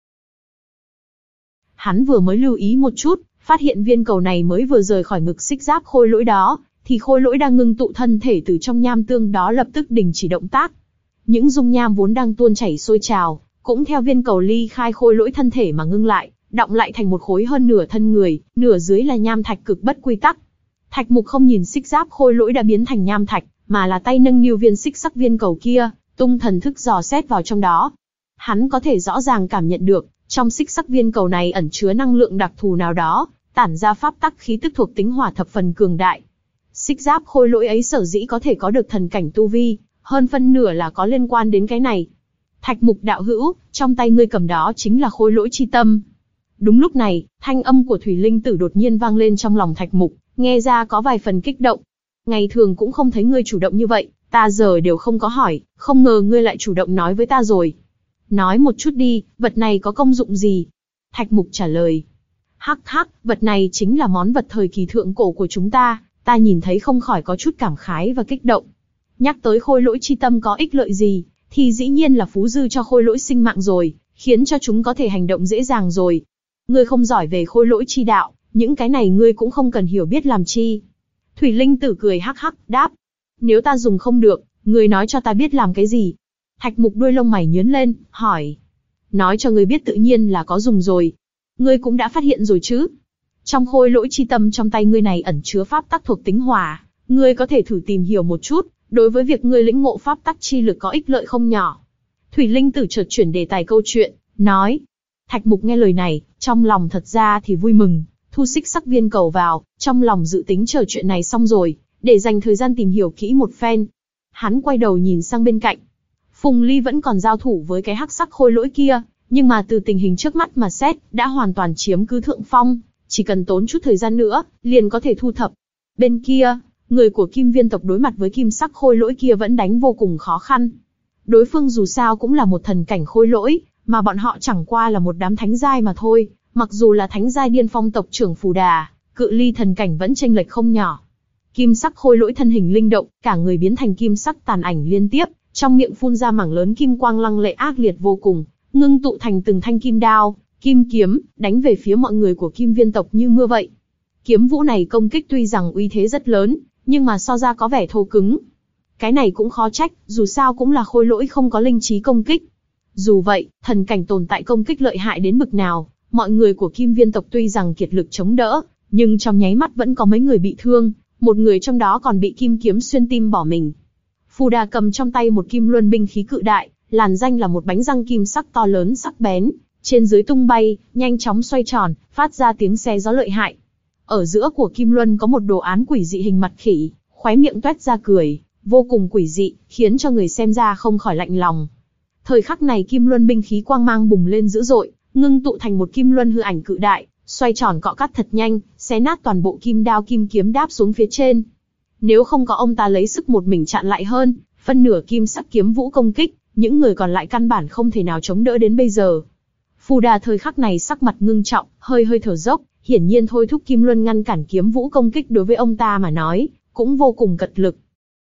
Hắn vừa mới lưu ý một chút, phát hiện viên cầu này mới vừa rời khỏi ngực xích giáp khôi lỗi đó, thì khôi lỗi đang ngưng tụ thân thể từ trong nham tương đó lập tức đình chỉ động tác. Những dung nham vốn đang tuôn chảy sôi trào, cũng theo viên cầu ly khai khôi lỗi thân thể mà ngưng lại, đọng lại thành một khối hơn nửa thân người, nửa dưới là nham thạch cực bất quy tắc. Thạch Mục không nhìn xích giáp khôi lỗi đã biến thành nham thạch, mà là tay nâng niu viên xích sắc viên cầu kia, tung thần thức dò xét vào trong đó. Hắn có thể rõ ràng cảm nhận được, trong xích sắc viên cầu này ẩn chứa năng lượng đặc thù nào đó, tản ra pháp tắc khí tức thuộc tính hỏa thập phần cường đại. Xích giáp khôi lỗi ấy sở dĩ có thể có được thần cảnh tu vi, hơn phân nửa là có liên quan đến cái này. Thạch Mục đạo hữu, trong tay ngươi cầm đó chính là khôi lỗi chi tâm. Đúng lúc này, thanh âm của Thủy Linh Tử đột nhiên vang lên trong lòng Thạch Mục, nghe ra có vài phần kích động. Ngày thường cũng không thấy ngươi chủ động như vậy, ta giờ đều không có hỏi, không ngờ ngươi lại chủ động nói với ta rồi. Nói một chút đi, vật này có công dụng gì? Thạch Mục trả lời. Hắc hắc, vật này chính là món vật thời kỳ thượng cổ của chúng ta, ta nhìn thấy không khỏi có chút cảm khái và kích động. Nhắc tới khôi lỗi chi tâm có ích lợi gì, thì dĩ nhiên là phú dư cho khôi lỗi sinh mạng rồi, khiến cho chúng có thể hành động dễ dàng rồi. Ngươi không giỏi về khôi lỗi chi đạo, những cái này ngươi cũng không cần hiểu biết làm chi. Thủy Linh Tử cười hắc hắc, đáp. Nếu ta dùng không được, ngươi nói cho ta biết làm cái gì? Thạch Mục đuôi lông mày nhướng lên, hỏi. Nói cho ngươi biết tự nhiên là có dùng rồi. Ngươi cũng đã phát hiện rồi chứ? Trong khôi lỗi chi tâm trong tay ngươi này ẩn chứa pháp tắc thuộc tính hỏa, ngươi có thể thử tìm hiểu một chút, đối với việc ngươi lĩnh ngộ pháp tắc chi lực có ích lợi không nhỏ. Thủy Linh Tử chợt chuyển đề tài câu chuyện, nói. Thạch Mục nghe lời này, trong lòng thật ra thì vui mừng, thu xích sắc viên cầu vào, trong lòng dự tính chờ chuyện này xong rồi, để dành thời gian tìm hiểu kỹ một phen. Hắn quay đầu nhìn sang bên cạnh. Phùng Ly vẫn còn giao thủ với cái hắc sắc khôi lỗi kia, nhưng mà từ tình hình trước mắt mà xét, đã hoàn toàn chiếm cứ thượng phong, chỉ cần tốn chút thời gian nữa, liền có thể thu thập. Bên kia, người của Kim Viên tộc đối mặt với kim sắc khôi lỗi kia vẫn đánh vô cùng khó khăn. Đối phương dù sao cũng là một thần cảnh khôi lỗi, mà bọn họ chẳng qua là một đám thánh giai mà thôi, mặc dù là thánh giai điên phong tộc trưởng Phù Đà, cự ly thần cảnh vẫn chênh lệch không nhỏ. Kim sắc khôi lỗi thân hình linh động, cả người biến thành kim sắc tàn ảnh liên tiếp, trong miệng phun ra mảng lớn kim quang lăng lệ ác liệt vô cùng, ngưng tụ thành từng thanh kim đao, kim kiếm, đánh về phía mọi người của Kim Viên tộc như mưa vậy. Kiếm vũ này công kích tuy rằng uy thế rất lớn, nhưng mà so ra có vẻ thô cứng. Cái này cũng khó trách, dù sao cũng là khôi lỗi không có linh trí công kích. Dù vậy, thần cảnh tồn tại công kích lợi hại đến bực nào, mọi người của Kim Viên tộc tuy rằng kiệt lực chống đỡ, nhưng trong nháy mắt vẫn có mấy người bị thương, một người trong đó còn bị kim kiếm xuyên tim bỏ mình. Phù Đà cầm trong tay một kim luân binh khí cự đại, làn danh là một bánh răng kim sắc to lớn sắc bén, trên dưới tung bay, nhanh chóng xoay tròn, phát ra tiếng xé gió lợi hại. Ở giữa của kim luân có một đồ án quỷ dị hình mặt khỉ, khóe miệng toét ra cười, vô cùng quỷ dị, khiến cho người xem ra không khỏi lạnh lòng. Thời khắc này kim luân binh khí quang mang bùng lên dữ dội, ngưng tụ thành một kim luân hư ảnh cự đại, xoay tròn cọ cắt thật nhanh, xé nát toàn bộ kim đao kim kiếm đáp xuống phía trên. Nếu không có ông ta lấy sức một mình chặn lại hơn, phân nửa kim sắc kiếm vũ công kích, những người còn lại căn bản không thể nào chống đỡ đến bây giờ. Phù Đà thời khắc này sắc mặt ngưng trọng, hơi hơi thở dốc, hiển nhiên thôi thúc kim luân ngăn cản kiếm vũ công kích đối với ông ta mà nói, cũng vô cùng cật lực.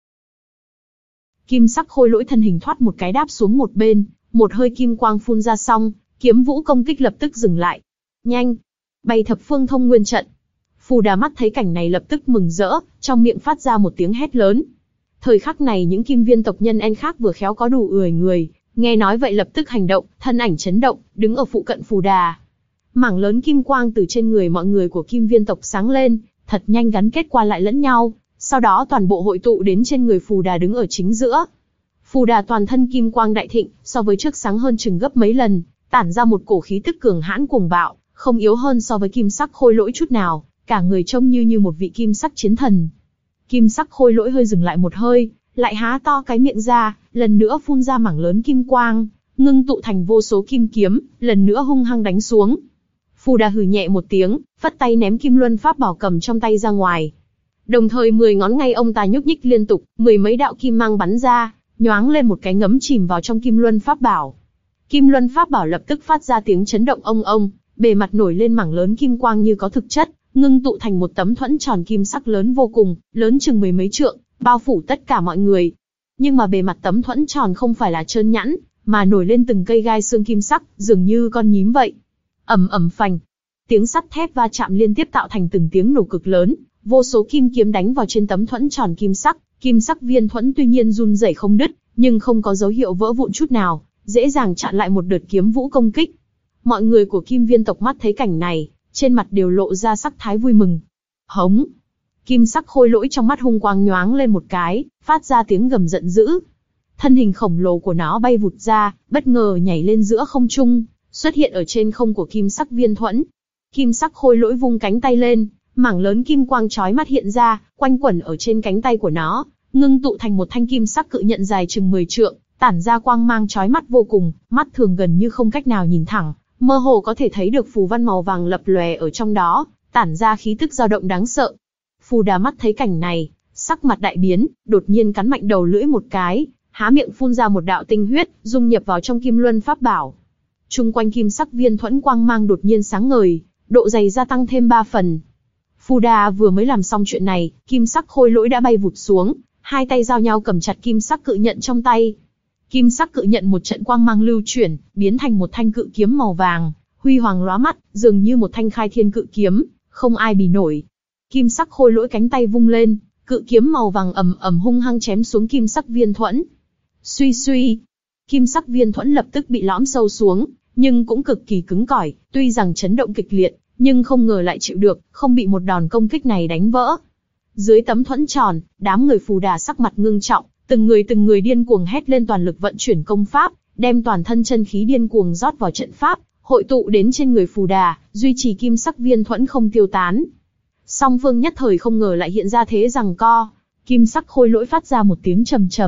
Kim sắc khôi lỗi thân hình thoát một cái đáp xuống một bên, một hơi kim quang phun ra xong, kiếm vũ công kích lập tức dừng lại. Nhanh! Bày thập phương thông nguyên trận. Phù Đà mắt thấy cảnh này lập tức mừng rỡ, trong miệng phát ra một tiếng hét lớn. Thời khắc này những Kim Viên tộc nhân en khác vừa khéo có đủ ười người, nghe nói vậy lập tức hành động, thân ảnh chấn động, đứng ở phụ cận Phù Đà. Mảng lớn kim quang từ trên người mọi người của Kim Viên tộc sáng lên, thật nhanh gắn kết qua lại lẫn nhau, sau đó toàn bộ hội tụ đến trên người Phù Đà đứng ở chính giữa. Phù Đà toàn thân kim quang đại thịnh, so với trước sáng hơn chừng gấp mấy lần, tản ra một cổ khí tức cường hãn cuồng bạo, không yếu hơn so với kim sắc khôi lỗi chút nào, cả người trông như như một vị kim sắc chiến thần. Kim sắc khôi lỗi hơi dừng lại một hơi, lại há to cái miệng ra, lần nữa phun ra mảng lớn kim quang, ngưng tụ thành vô số kim kiếm, lần nữa hung hăng đánh xuống. Phù Đà hừ nhẹ một tiếng, phất tay ném kim luân pháp bảo cầm trong tay ra ngoài. Đồng thời mười ngón ngay ông ta nhúc nhích liên tục, mười mấy đạo kim mang bắn ra, nhoáng lên một cái ngấm chìm vào trong kim luân pháp bảo. Kim luân pháp bảo lập tức phát ra tiếng chấn động ông ông, bề mặt nổi lên mảng lớn kim quang như có thực chất, ngưng tụ thành một tấm thuẫn tròn kim sắc lớn vô cùng, lớn chừng mười mấy trượng, bao phủ tất cả mọi người. Nhưng mà bề mặt tấm thuẫn tròn không phải là trơn nhẵn, mà nổi lên từng cây gai xương kim sắc, dường như con nhím vậy. Ầm ầm phành, tiếng sắt thép va chạm liên tiếp tạo thành từng tiếng nổ cực lớn, vô số kim kiếm đánh vào trên tấm thuẫn tròn kim sắc, kim sắc viên thuẫn tuy nhiên run rẩy không đứt, nhưng không có dấu hiệu vỡ vụn chút nào, dễ dàng chặn lại một đợt kiếm vũ công kích. Mọi người của Kim Viên tộc mắt thấy cảnh này, trên mặt đều lộ ra sắc thái vui mừng. Hống! Kim sắc khôi lỗi trong mắt hung quang nhoáng lên một cái, phát ra tiếng gầm giận dữ. Thân hình khổng lồ của nó bay vụt ra, bất ngờ nhảy lên giữa không trung, xuất hiện ở trên không của kim sắc viên thuẫn. Kim sắc khôi lỗi vung cánh tay lên, mảng lớn kim quang chói mắt hiện ra, quanh quẩn ở trên cánh tay của nó, ngưng tụ thành một thanh kim sắc cự nhận dài chừng mười trượng, tản ra quang mang chói mắt vô cùng, mắt thường gần như không cách nào nhìn thẳng, mơ hồ có thể thấy được phù văn màu vàng lập lòe ở trong đó, tản ra khí tức dao động đáng sợ. Phù Đà mắt thấy cảnh này, sắc mặt đại biến, đột nhiên cắn mạnh đầu lưỡi một cái, há miệng phun ra một đạo tinh huyết, dung nhập vào trong kim luân pháp bảo. Trung quanh kim sắc viên thuẫn quang mang đột nhiên sáng ngời, độ dày gia tăng thêm ba phần. Phù Đà vừa mới làm xong chuyện này, kim sắc khôi lỗi đã bay vụt xuống, hai tay giao nhau cầm chặt kim sắc cự nhận trong tay. Kim sắc cự nhận một trận quang mang lưu chuyển, biến thành một thanh cự kiếm màu vàng, huy hoàng lóa mắt, dường như một thanh khai thiên cự kiếm, không ai bì nổi. Kim sắc khôi lỗi cánh tay vung lên, cự kiếm màu vàng ầm ầm hung hăng chém xuống kim sắc viên thuẫn. Suy suy, kim sắc viên thuẫn lập tức bị lõm sâu xuống, nhưng cũng cực kỳ cứng cỏi, tuy rằng chấn động kịch liệt, nhưng không ngờ lại chịu được, không bị một đòn công kích này đánh vỡ. Dưới tấm thuẫn tròn, đám người Phù Đà sắc mặt ngưng trọng, từng người từng người điên cuồng hét lên toàn lực vận chuyển công pháp, đem toàn thân chân khí điên cuồng rót vào trận pháp, hội tụ đến trên người Phù Đà, duy trì kim sắc viên thuẫn không tiêu tán. Song phương nhất thời không ngờ lại hiện ra thế giằng co, kim sắc khôi lỗi phát ra một tiếng trầm trầm,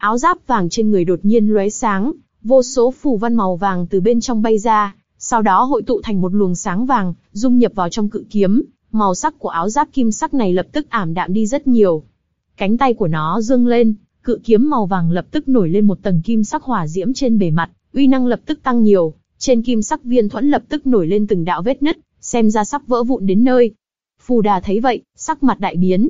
áo giáp vàng trên người đột nhiên lóe sáng, vô số phù văn màu vàng từ bên trong bay ra, sau đó hội tụ thành một luồng sáng vàng, dung nhập vào trong cự kiếm. Màu sắc của áo giáp kim sắc này lập tức ảm đạm đi rất nhiều. Cánh tay của nó dương lên, cự kiếm màu vàng lập tức nổi lên một tầng kim sắc hỏa diễm trên bề mặt, uy năng lập tức tăng nhiều. Trên kim sắc viên thuẫn lập tức nổi lên từng đạo vết nứt, xem ra sắp vỡ vụn đến nơi. Phù Đà thấy vậy, sắc mặt đại biến.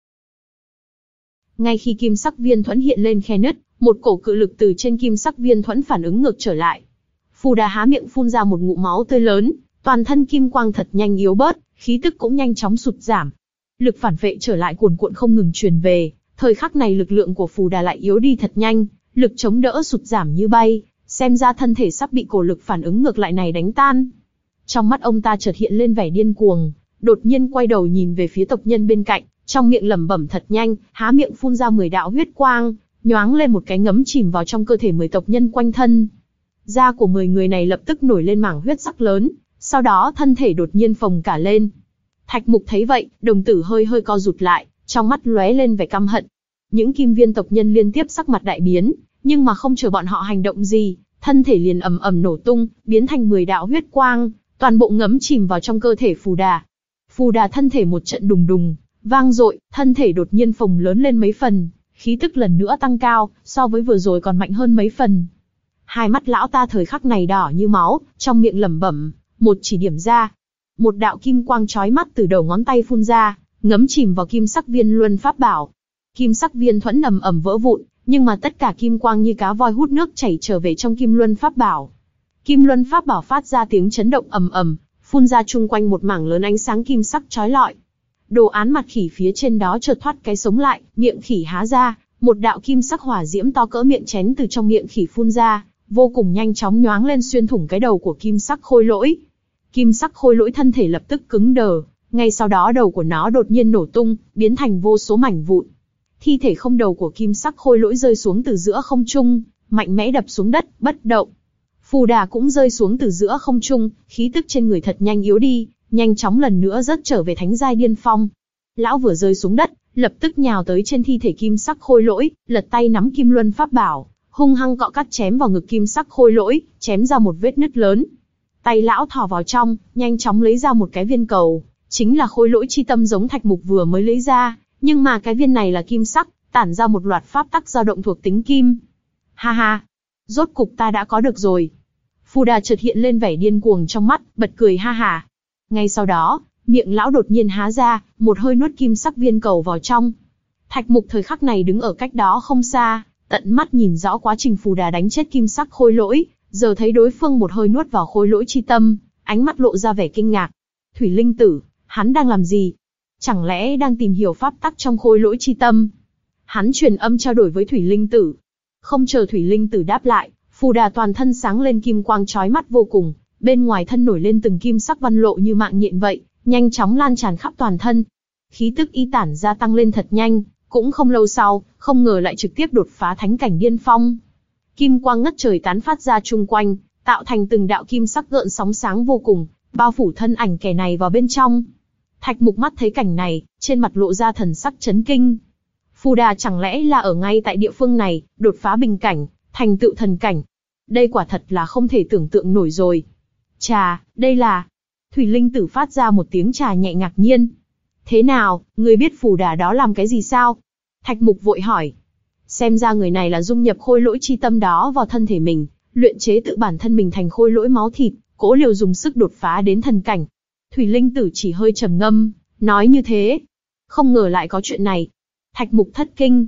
Ngay khi kim sắc viên thuẫn hiện lên khe nứt, một cổ cự lực từ trên kim sắc viên thuẫn phản ứng ngược trở lại. Phù Đà há miệng phun ra một ngụm máu tươi lớn, toàn thân kim quang thật nhanh yếu bớt, khí tức cũng nhanh chóng sụt giảm. Lực phản vệ trở lại cuồn cuộn không ngừng truyền về, thời khắc này lực lượng của Phù Đà lại yếu đi thật nhanh, lực chống đỡ sụt giảm như bay, xem ra thân thể sắp bị cổ lực phản ứng ngược lại này đánh tan. Trong mắt ông ta chợt hiện lên vẻ điên cuồng, đột nhiên quay đầu nhìn về phía tộc nhân bên cạnh, trong miệng lẩm bẩm thật nhanh, há miệng phun ra mười đạo huyết quang, nhoáng lên một cái ngấm chìm vào trong cơ thể mười tộc nhân quanh thân. Da của mười người này lập tức nổi lên mảng huyết sắc lớn, sau đó thân thể đột nhiên phồng cả lên. Thạch Mục thấy vậy, đồng tử hơi hơi co rụt lại, trong mắt lóe lên vẻ căm hận. Những kim viên tộc nhân liên tiếp sắc mặt đại biến, nhưng mà không chờ bọn họ hành động gì, thân thể liền ầm ầm nổ tung, biến thành mười đạo huyết quang, toàn bộ ngấm chìm vào trong cơ thể Phù Đà. Phù Đà thân thể một trận đùng đùng, vang dội, thân thể đột nhiên phồng lớn lên mấy phần, khí tức lần nữa tăng cao, so với vừa rồi còn mạnh hơn mấy phần. Hai mắt lão ta thời khắc này đỏ như máu, trong miệng lẩm bẩm, một chỉ điểm ra. Một đạo kim quang chói mắt từ đầu ngón tay phun ra, ngấm chìm vào kim sắc viên luân pháp bảo. Kim sắc viên thuẫn ầm ầm vỡ vụn, nhưng mà tất cả kim quang như cá voi hút nước chảy trở về trong kim luân pháp bảo. Kim luân pháp bảo phát ra tiếng chấn động ầm ầm, phun ra chung quanh một mảng lớn ánh sáng kim sắc chói lọi. Đồ án mặt khỉ phía trên đó chợt thoát cái sống lại, miệng khỉ há ra, một đạo kim sắc hỏa diễm to cỡ miệng chén từ trong miệng khỉ phun ra, vô cùng nhanh chóng nhoáng lên xuyên thủng cái đầu của kim sắc khôi lỗi. Kim sắc khôi lỗi thân thể lập tức cứng đờ, ngay sau đó đầu của nó đột nhiên nổ tung, biến thành vô số mảnh vụn. Thi thể không đầu của kim sắc khôi lỗi rơi xuống từ giữa không trung, mạnh mẽ đập xuống đất, bất động. Phù Đà cũng rơi xuống từ giữa không trung, khí tức trên người thật nhanh yếu đi, nhanh chóng lần nữa rớt trở về thánh giai điên phong. Lão vừa rơi xuống đất, lập tức nhào tới trên thi thể kim sắc khôi lỗi, lật tay nắm kim luân pháp bảo, hung hăng cọ cắt chém vào ngực kim sắc khôi lỗi, chém ra một vết nứt lớn. Tay lão thò vào trong, nhanh chóng lấy ra một cái viên cầu, chính là khôi lỗi chi tâm giống Thạch Mục vừa mới lấy ra, nhưng mà cái viên này là kim sắc, tản ra một loạt pháp tắc dao động thuộc tính kim. Ha ha, rốt cục ta đã có được rồi. Phù Đà chợt hiện lên vẻ điên cuồng trong mắt, bật cười ha ha. Ngay sau đó, miệng lão đột nhiên há ra, một hơi nuốt kim sắc viên cầu vào trong. Thạch Mục thời khắc này đứng ở cách đó không xa, tận mắt nhìn rõ quá trình Phù Đà đánh chết kim sắc khôi lỗi, giờ thấy đối phương một hơi nuốt vào khôi lỗi chi tâm, ánh mắt lộ ra vẻ kinh ngạc. Thủy Linh Tử, hắn đang làm gì? Chẳng lẽ đang tìm hiểu pháp tắc trong khôi lỗi chi tâm? Hắn truyền âm trao đổi với Thủy Linh Tử. Không chờ Thủy Linh Tử đáp lại, Phù Đà toàn thân sáng lên kim quang chói mắt vô cùng, bên ngoài thân nổi lên từng kim sắc văn lộ như mạng nhện vậy, nhanh chóng lan tràn khắp toàn thân. Khí tức y tản gia tăng lên thật nhanh, cũng không lâu sau, không ngờ lại trực tiếp đột phá thánh cảnh điên phong. Kim quang ngất trời tán phát ra chung quanh, tạo thành từng đạo kim sắc gợn sóng sáng vô cùng, bao phủ thân ảnh kẻ này vào bên trong. Thạch Mục mắt thấy cảnh này, trên mặt lộ ra thần sắc chấn kinh. Phù Đà chẳng lẽ là ở ngay tại địa phương này, đột phá bình cảnh, thành tựu thần cảnh. Đây quả thật là không thể tưởng tượng nổi rồi. Chà, đây là... Thủy Linh Tử phát ra một tiếng chà nhẹ ngạc nhiên. Thế nào, người biết Phù Đà đó làm cái gì sao? Thạch Mục vội hỏi. Xem ra người này là dung nhập khôi lỗi chi tâm đó vào thân thể mình, luyện chế tự bản thân mình thành khôi lỗi máu thịt, cố liều dùng sức đột phá đến thần cảnh. Thủy Linh Tử chỉ hơi trầm ngâm, nói như thế. Không ngờ lại có chuyện này. Thạch Mục thất kinh.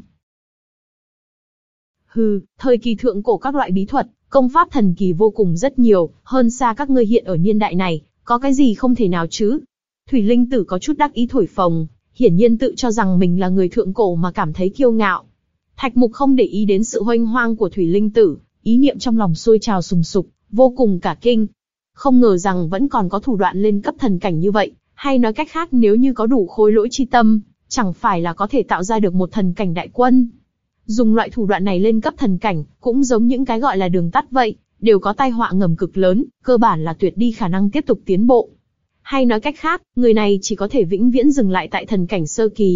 Hừ, thời kỳ thượng cổ các loại bí thuật, công pháp thần kỳ vô cùng rất nhiều, hơn xa các ngươi hiện ở niên đại này, có cái gì không thể nào chứ? Thủy Linh Tử có chút đắc ý thổi phồng, hiển nhiên tự cho rằng mình là người thượng cổ mà cảm thấy kiêu ngạo. Thạch Mục không để ý đến sự hoanh hoang của Thủy Linh Tử, ý niệm trong lòng sôi trào sùng sục, vô cùng cả kinh. Không ngờ rằng vẫn còn có thủ đoạn lên cấp thần cảnh như vậy, hay nói cách khác nếu như có đủ khôi lỗi chi tâm, chẳng phải là có thể tạo ra được một thần cảnh đại quân. Dùng loại thủ đoạn này lên cấp thần cảnh, cũng giống những cái gọi là đường tắt vậy, đều có tai họa ngầm cực lớn, cơ bản là tuyệt đi khả năng tiếp tục tiến bộ. Hay nói cách khác, người này chỉ có thể vĩnh viễn dừng lại tại thần cảnh sơ kỳ,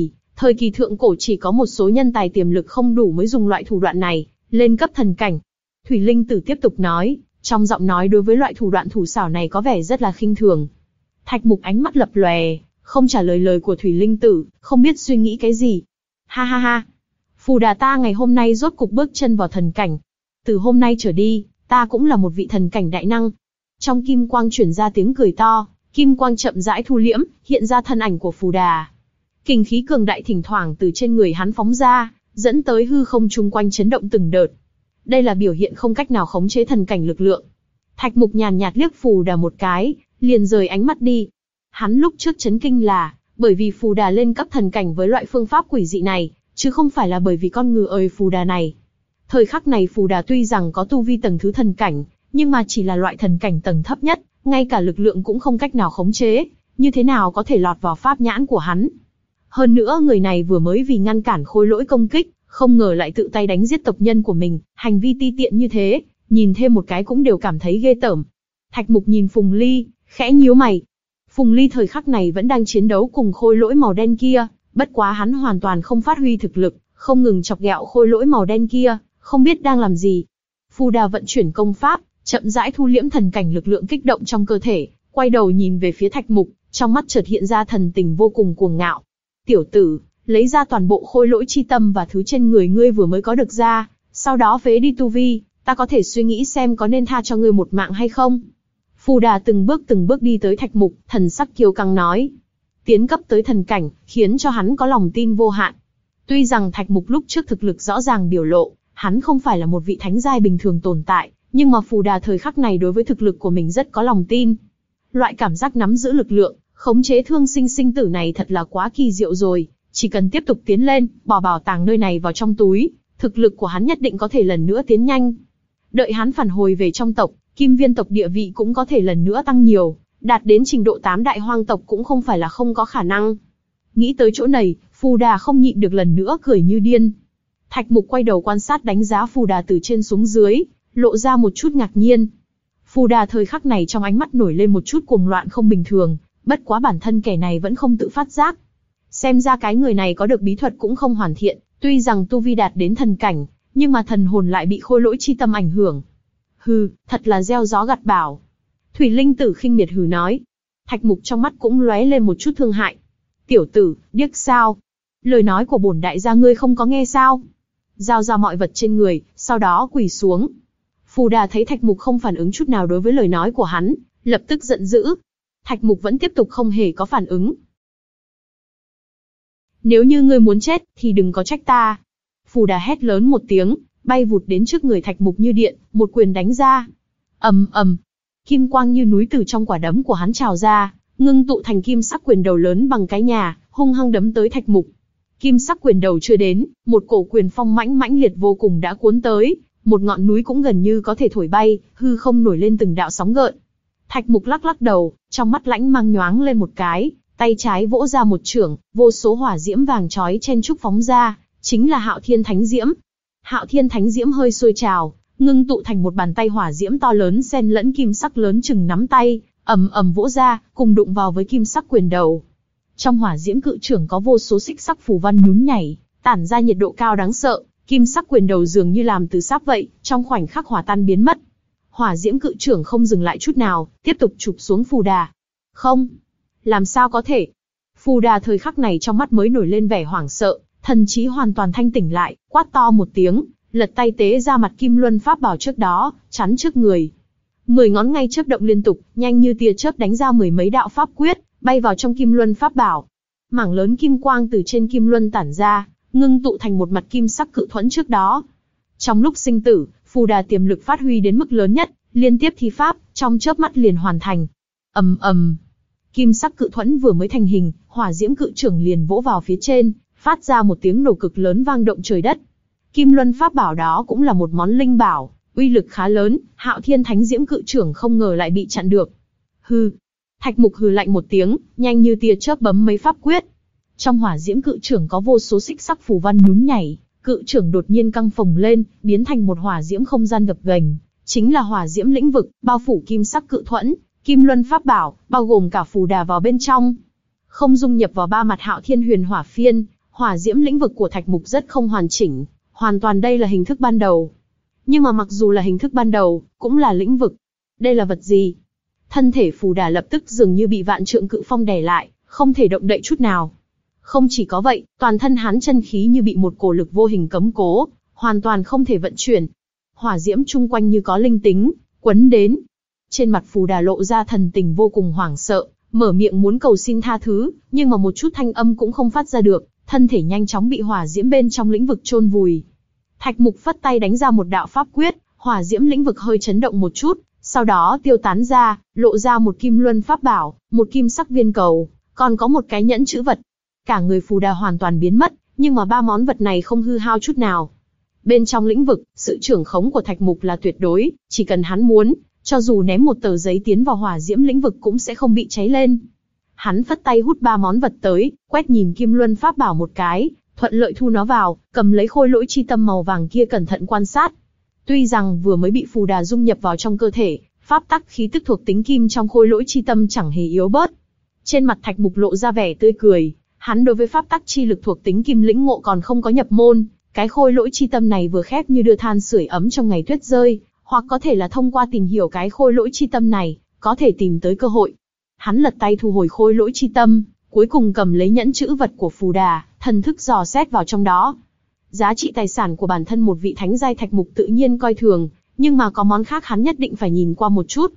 Thời kỳ thượng cổ chỉ có một số nhân tài tiềm lực không đủ mới dùng loại thủ đoạn này, lên cấp thần cảnh. Thủy Linh Tử tiếp tục nói, trong giọng nói đối với loại thủ đoạn thủ xảo này có vẻ rất là khinh thường. Thạch Mục ánh mắt lập lòe, không trả lời lời của Thủy Linh Tử, không biết suy nghĩ cái gì. Ha ha ha, Phù Đà ta ngày hôm nay rốt cục bước chân vào thần cảnh. Từ hôm nay trở đi, ta cũng là một vị thần cảnh đại năng. Trong kim quang truyền ra tiếng cười to, kim quang chậm rãi thu liễm, hiện ra thân ảnh của Phù Đà. Kình khí cường đại thỉnh thoảng từ trên người hắn phóng ra, dẫn tới hư không chung quanh chấn động từng đợt. Đây là biểu hiện không cách nào khống chế thần cảnh lực lượng. Thạch Mục nhàn nhạt liếc Phù Đà một cái, liền rời ánh mắt đi. Hắn lúc trước chấn kinh là, bởi vì Phù Đà lên cấp thần cảnh với loại phương pháp quỷ dị này, chứ không phải là bởi vì con ngừ ơi Phù Đà này. Thời khắc này Phù Đà tuy rằng có tu vi tầng thứ thần cảnh, nhưng mà chỉ là loại thần cảnh tầng thấp nhất, ngay cả lực lượng cũng không cách nào khống chế, như thế nào có thể lọt vào pháp nhãn của hắn. Hơn nữa người này vừa mới vì ngăn cản Khôi Lỗi công kích, không ngờ lại tự tay đánh giết tộc nhân của mình, hành vi ti tiện như thế, nhìn thêm một cái cũng đều cảm thấy ghê tởm. Thạch Mục nhìn Phùng Ly, khẽ nhíu mày. Phùng Ly thời khắc này vẫn đang chiến đấu cùng Khôi Lỗi màu đen kia, bất quá hắn hoàn toàn không phát huy thực lực, không ngừng chọc ghẹo Khôi Lỗi màu đen kia, không biết đang làm gì. Phù Đà vận chuyển công pháp, chậm rãi thu liễm thần cảnh lực lượng kích động trong cơ thể, quay đầu nhìn về phía Thạch Mục, trong mắt chợt hiện ra thần tình vô cùng cuồng ngạo. Tiểu tử, lấy ra toàn bộ Khôi Lỗi chi tâm và thứ trên người ngươi vừa mới có được ra, sau đó phế đi tu vi, ta có thể suy nghĩ xem có nên tha cho ngươi một mạng hay không. Phù Đà từng bước từng bước đi tới Thạch Mục, thần sắc kiêu căng nói. Tiến cấp tới thần cảnh, khiến cho hắn có lòng tin vô hạn. Tuy rằng Thạch Mục lúc trước thực lực rõ ràng biểu lộ, hắn không phải là một vị thánh giai bình thường tồn tại, nhưng mà Phù Đà thời khắc này đối với thực lực của mình rất có lòng tin. Loại cảm giác nắm giữ lực lượng, khống chế thương sinh sinh tử này thật là quá kỳ diệu rồi, chỉ cần tiếp tục tiến lên, bỏ bảo tàng nơi này vào trong túi, thực lực của hắn nhất định có thể lần nữa tiến nhanh. Đợi hắn phản hồi về trong tộc, Kim Viên tộc địa vị cũng có thể lần nữa tăng nhiều, đạt đến trình độ tám đại hoang tộc cũng không phải là không có khả năng. Nghĩ tới chỗ này, Phù Đà không nhịn được lần nữa cười như điên. Thạch Mục quay đầu quan sát đánh giá Phù Đà từ trên xuống dưới, lộ ra một chút ngạc nhiên. Phù Đà thời khắc này trong ánh mắt nổi lên một chút cuồng loạn không bình thường, bất quá bản thân kẻ này vẫn không tự phát giác. Xem ra cái người này có được bí thuật cũng không hoàn thiện, tuy rằng tu vi đạt đến thần cảnh, nhưng mà thần hồn lại bị Khôi Lỗi chi tâm ảnh hưởng. Hừ, thật là gieo gió gặt bão. Thủy Linh Tử khinh miệt hừ nói. Thạch Mục trong mắt cũng lóe lên một chút thương hại. Tiểu tử, điếc sao? Lời nói của bổn đại gia ngươi không có nghe sao? Giao ra mọi vật trên người, sau đó quỳ xuống. Phù Đà thấy Thạch Mục không phản ứng chút nào đối với lời nói của hắn, lập tức giận dữ. Thạch Mục vẫn tiếp tục không hề có phản ứng. Nếu như ngươi muốn chết, thì đừng có trách ta. Phù Đà hét lớn một tiếng, bay vụt đến trước người Thạch Mục như điện, một quyền đánh ra. ầm ầm, kim quang như núi từ trong quả đấm của hắn trào ra, ngưng tụ thành kim sắc quyền đầu lớn bằng cái nhà, hung hăng đấm tới Thạch Mục. Kim sắc quyền đầu chưa đến, một cổ quyền phong mãnh mãnh liệt vô cùng đã cuốn tới, một ngọn núi cũng gần như có thể thổi bay, hư không nổi lên từng đạo sóng gợn. Thạch Mục lắc lắc đầu, trong mắt lãnh mang nhoáng lên một cái, tay trái vỗ ra một chưởng, vô số hỏa diễm vàng chói chen chúc phóng ra, chính là Hạo Thiên Thánh Diễm. Hạo Thiên Thánh Diễm hơi sôi trào, ngưng tụ thành một bàn tay hỏa diễm to lớn xen lẫn kim sắc lớn chừng nắm tay, ầm ầm vỗ ra, cùng đụng vào với kim sắc quyền đầu. Trong hỏa diễm cự trưởng có vô số xích sắc phù văn nhún nhảy, tản ra nhiệt độ cao đáng sợ, kim sắc quyền đầu dường như làm từ sáp vậy, trong khoảnh khắc hòa tan biến mất. Hỏa diễm cự trưởng không dừng lại chút nào, tiếp tục chụp xuống Phù Đà. Không, làm sao có thể? Phù Đà thời khắc này trong mắt mới nổi lên vẻ hoảng sợ, thần trí hoàn toàn thanh tỉnh lại, quát to một tiếng, lật tay tế ra mặt Kim Luân pháp bảo trước đó, chắn trước người. Mười ngón ngay chớp động liên tục, nhanh như tia chớp đánh ra mười mấy đạo pháp quyết, bay vào trong Kim Luân pháp bảo. Mảng lớn kim quang từ trên Kim Luân tản ra, ngưng tụ thành một mặt kim sắc cự thuẫn trước đó. Trong lúc sinh tử, Phù Đà tiềm lực phát huy đến mức lớn nhất, liên tiếp thi pháp, trong chớp mắt liền hoàn thành. Ầm ầm, kim sắc cự thuẫn vừa mới thành hình, hỏa diễm cự trưởng liền vỗ vào phía trên, phát ra một tiếng nổ cực lớn vang động trời đất. Kim Luân pháp bảo đó cũng là một món linh bảo, uy lực khá lớn, Hạo Thiên Thánh Diễm cự trưởng không ngờ lại bị chặn được. Hừ. Thạch Mục hừ lạnh một tiếng, nhanh như tia chớp bấm mấy pháp quyết. Trong hỏa diễm cự trưởng có vô số xích sắc phù văn nhún nhảy, cự trưởng đột nhiên căng phồng lên, biến thành một hỏa diễm không gian gập ghềnh, chính là hỏa diễm lĩnh vực, bao phủ kim sắc cự thuẫn, Kim Luân pháp bảo, bao gồm cả Phù Đà vào bên trong. Không dung nhập vào ba mặt Hạo Thiên Huyền Hỏa Phiên, hỏa diễm lĩnh vực của Thạch Mục rất không hoàn chỉnh, hoàn toàn đây là hình thức ban đầu. Nhưng mà mặc dù là hình thức ban đầu, cũng là lĩnh vực. Đây là vật gì? Thân thể Phù Đà lập tức dường như bị vạn trượng cự phong đè lại, không thể động đậy chút nào. Không chỉ có vậy, toàn thân hắn chân khí như bị một cổ lực vô hình cấm cố, hoàn toàn không thể vận chuyển. Hỏa diễm chung quanh như có linh tính, quấn đến. Trên mặt Phù Đà lộ ra thần tình vô cùng hoảng sợ, mở miệng muốn cầu xin tha thứ, nhưng mà một chút thanh âm cũng không phát ra được, thân thể nhanh chóng bị hỏa diễm bên trong lĩnh vực chôn vùi. Thạch Mục phất tay đánh ra một đạo pháp quyết, hỏa diễm lĩnh vực hơi chấn động một chút, sau đó tiêu tán ra, lộ ra một kim luân pháp bảo, một kim sắc viên cầu, còn có một cái nhẫn chữ vật. Cả người Phù Đà hoàn toàn biến mất, nhưng mà ba món vật này không hư hao chút nào. Bên trong lĩnh vực, sự trưởng khống của Thạch Mục là tuyệt đối, chỉ cần hắn muốn, cho dù ném một tờ giấy tiến vào hỏa diễm lĩnh vực cũng sẽ không bị cháy lên. Hắn phất tay hút ba món vật tới, quét nhìn kim luân pháp bảo một cái, thuận lợi thu nó vào, cầm lấy khôi lỗi chi tâm màu vàng kia cẩn thận quan sát. Tuy rằng vừa mới bị Phù Đà dung nhập vào trong cơ thể, pháp tắc khí tức thuộc tính kim trong khôi lỗi chi tâm chẳng hề yếu bớt. Trên mặt Thạch Mục lộ ra vẻ tươi cười, hắn đối với pháp tắc chi lực thuộc tính kim lĩnh ngộ còn không có nhập môn, cái khôi lỗi chi tâm này vừa khép như đưa than sưởi ấm trong ngày tuyết rơi, hoặc có thể là thông qua tìm hiểu cái khôi lỗi chi tâm này, có thể tìm tới cơ hội. Hắn lật tay thu hồi khôi lỗi chi tâm, cuối cùng cầm lấy nhẫn chữ vật của Phù Đà, thần thức dò xét vào trong đó. Giá trị tài sản của bản thân một vị thánh giai Thạch Mục tự nhiên coi thường, nhưng mà có món khác hắn nhất định phải nhìn qua một chút.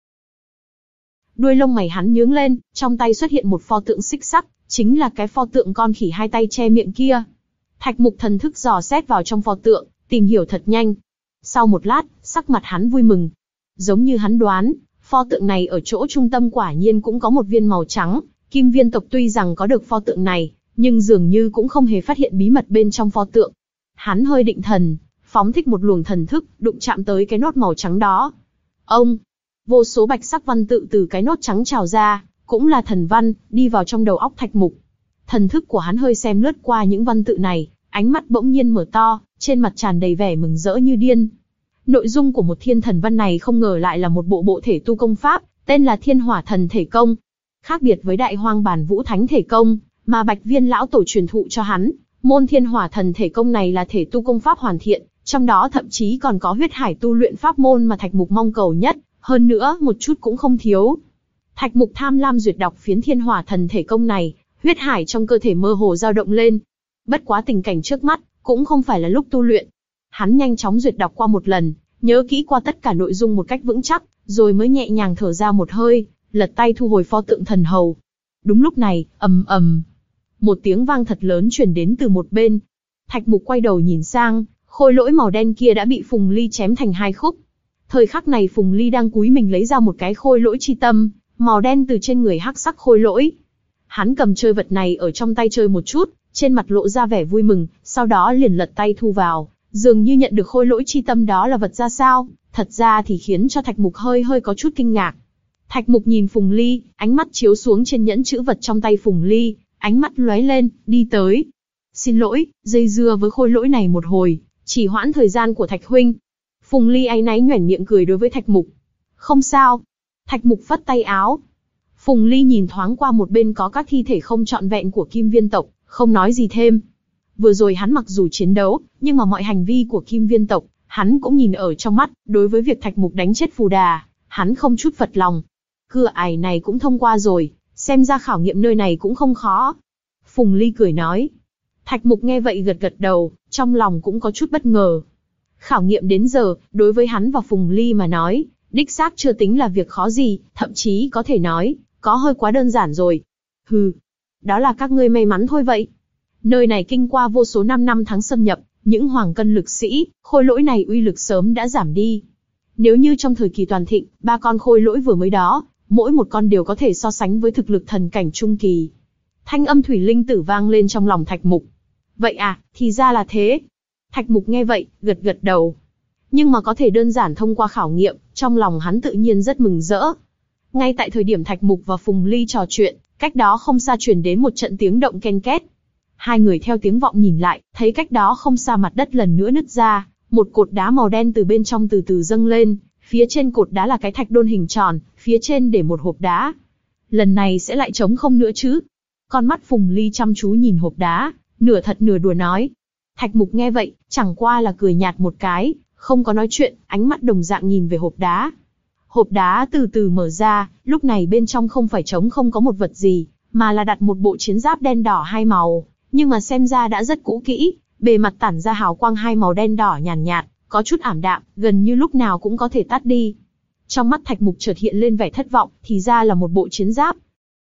Đuôi lông mày hắn nhướng lên, trong tay xuất hiện một pho tượng xích sắc, chính là cái pho tượng con khỉ hai tay che miệng kia. Thạch Mục thần thức dò xét vào trong pho tượng, tìm hiểu thật nhanh. Sau một lát, sắc mặt hắn vui mừng. Giống như hắn đoán, pho tượng này ở chỗ trung tâm quả nhiên cũng có một viên màu trắng. Kim viên tộc tuy rằng có được pho tượng này, nhưng dường như cũng không hề phát hiện bí mật bên trong pho tượng. Hắn hơi định thần, phóng thích một luồng thần thức, đụng chạm tới cái nốt màu trắng đó. Ông, vô số bạch sắc văn tự từ cái nốt trắng trào ra, cũng là thần văn, đi vào trong đầu óc Thạch Mục. Thần thức của hắn hơi xem lướt qua những văn tự này, ánh mắt bỗng nhiên mở to, trên mặt tràn đầy vẻ mừng rỡ như điên. Nội dung của một thiên thần văn này không ngờ lại là một bộ bộ thể tu công pháp, tên là Thiên Hỏa Thần Thể Công. Khác biệt với Đại Hoang Bản Vũ Thánh Thể Công, mà Bạch Viên lão tổ truyền thụ cho hắn, môn Thiên Hỏa Thần Thể Công này là thể tu công pháp hoàn thiện, trong đó thậm chí còn có huyết hải tu luyện pháp môn mà Thạch Mục mong cầu nhất, hơn nữa một chút cũng không thiếu. Thạch Mục tham lam duyệt đọc phiến Thiên Hỏa Thần Thể Công này, huyết hải trong cơ thể mơ hồ dao động lên. Bất quá tình cảnh trước mắt, cũng không phải là lúc tu luyện. Hắn nhanh chóng duyệt đọc qua một lần, nhớ kỹ qua tất cả nội dung một cách vững chắc, rồi mới nhẹ nhàng thở ra một hơi, lật tay thu hồi pho tượng thần hầu. Đúng lúc này, ầm ầm, một tiếng vang thật lớn truyền đến từ một bên. Thạch Mục quay đầu nhìn sang, khôi lỗi màu đen kia đã bị Phùng Ly chém thành hai khúc. Thời khắc này Phùng Ly đang cúi mình lấy ra một cái khôi lỗi chi tâm, màu đen từ trên người hắc sắc khôi lỗi. Hắn cầm chơi vật này ở trong tay chơi một chút, trên mặt lộ ra vẻ vui mừng, sau đó liền lật tay thu vào, dường như nhận được khôi lỗi chi tâm đó là vật ra sao, thật ra thì khiến cho Thạch Mục hơi hơi có chút kinh ngạc. Thạch Mục nhìn Phùng Ly, ánh mắt chiếu xuống trên nhẫn chữ vật trong tay Phùng Ly, ánh mắt lóe lên, đi tới. Xin lỗi, dây dưa với khôi lỗi này một hồi, chỉ hoãn thời gian của Thạch huynh. Phùng Ly áy náy nhoẻn miệng cười đối với Thạch Mục. Không sao. Thạch Mục phất tay áo. Phùng Ly nhìn thoáng qua một bên có các thi thể không trọn vẹn của Kim Viên tộc, không nói gì thêm. Vừa rồi hắn mặc dù chiến đấu, nhưng mà mọi hành vi của Kim Viên tộc, hắn cũng nhìn ở trong mắt, đối với việc Thạch Mục đánh chết Phù Đà, hắn không chút phật lòng. Cửa ải này cũng thông qua rồi, xem ra khảo nghiệm nơi này cũng không khó. Phùng Ly cười nói. Thạch Mục nghe vậy gật gật đầu, trong lòng cũng có chút bất ngờ. Khảo nghiệm đến giờ, đối với hắn và Phùng Ly mà nói, đích xác chưa tính là việc khó gì, thậm chí có thể nói, có hơi quá đơn giản rồi. Hừ, đó là các ngươi may mắn thôi vậy. Nơi này kinh qua vô số năm năm tháng xâm nhập, những hoàng cân lực sĩ, khôi lỗi này uy lực sớm đã giảm đi. Nếu như trong thời kỳ toàn thịnh, ba con khôi lỗi vừa mới đó, mỗi một con đều có thể so sánh với thực lực thần cảnh trung kỳ. Thanh âm thủy linh tử vang lên trong lòng Thạch Mục. Vậy à, thì ra là thế. Thạch Mục nghe vậy, gật gật đầu. Nhưng mà có thể đơn giản thông qua khảo nghiệm, trong lòng hắn tự nhiên rất mừng rỡ. Ngay tại thời điểm Thạch Mục và Phùng Ly trò chuyện, cách đó không xa truyền đến một trận tiếng động ken két. Hai người theo tiếng vọng nhìn lại, thấy cách đó không xa mặt đất lần nữa nứt ra, một cột đá màu đen từ bên trong từ từ dâng lên, phía trên cột đá là cái thạch đôn hình tròn, phía trên để một hộp đá. Lần này sẽ lại trống không nữa chứ? Con mắt Phùng Ly chăm chú nhìn hộp đá, nửa thật nửa đùa nói. Thạch Mục nghe vậy, chẳng qua là cười nhạt một cái, không có nói chuyện, ánh mắt đồng dạng nhìn về hộp đá. Hộp đá từ từ mở ra, lúc này bên trong không phải trống không có một vật gì, mà là đặt một bộ chiến giáp đen đỏ hai màu, nhưng mà xem ra đã rất cũ kỹ, bề mặt tản ra hào quang hai màu đen đỏ nhàn nhạt, nhạt, có chút ảm đạm, gần như lúc nào cũng có thể tắt đi. Trong mắt Thạch Mục chợt hiện lên vẻ thất vọng, thì ra là một bộ chiến giáp.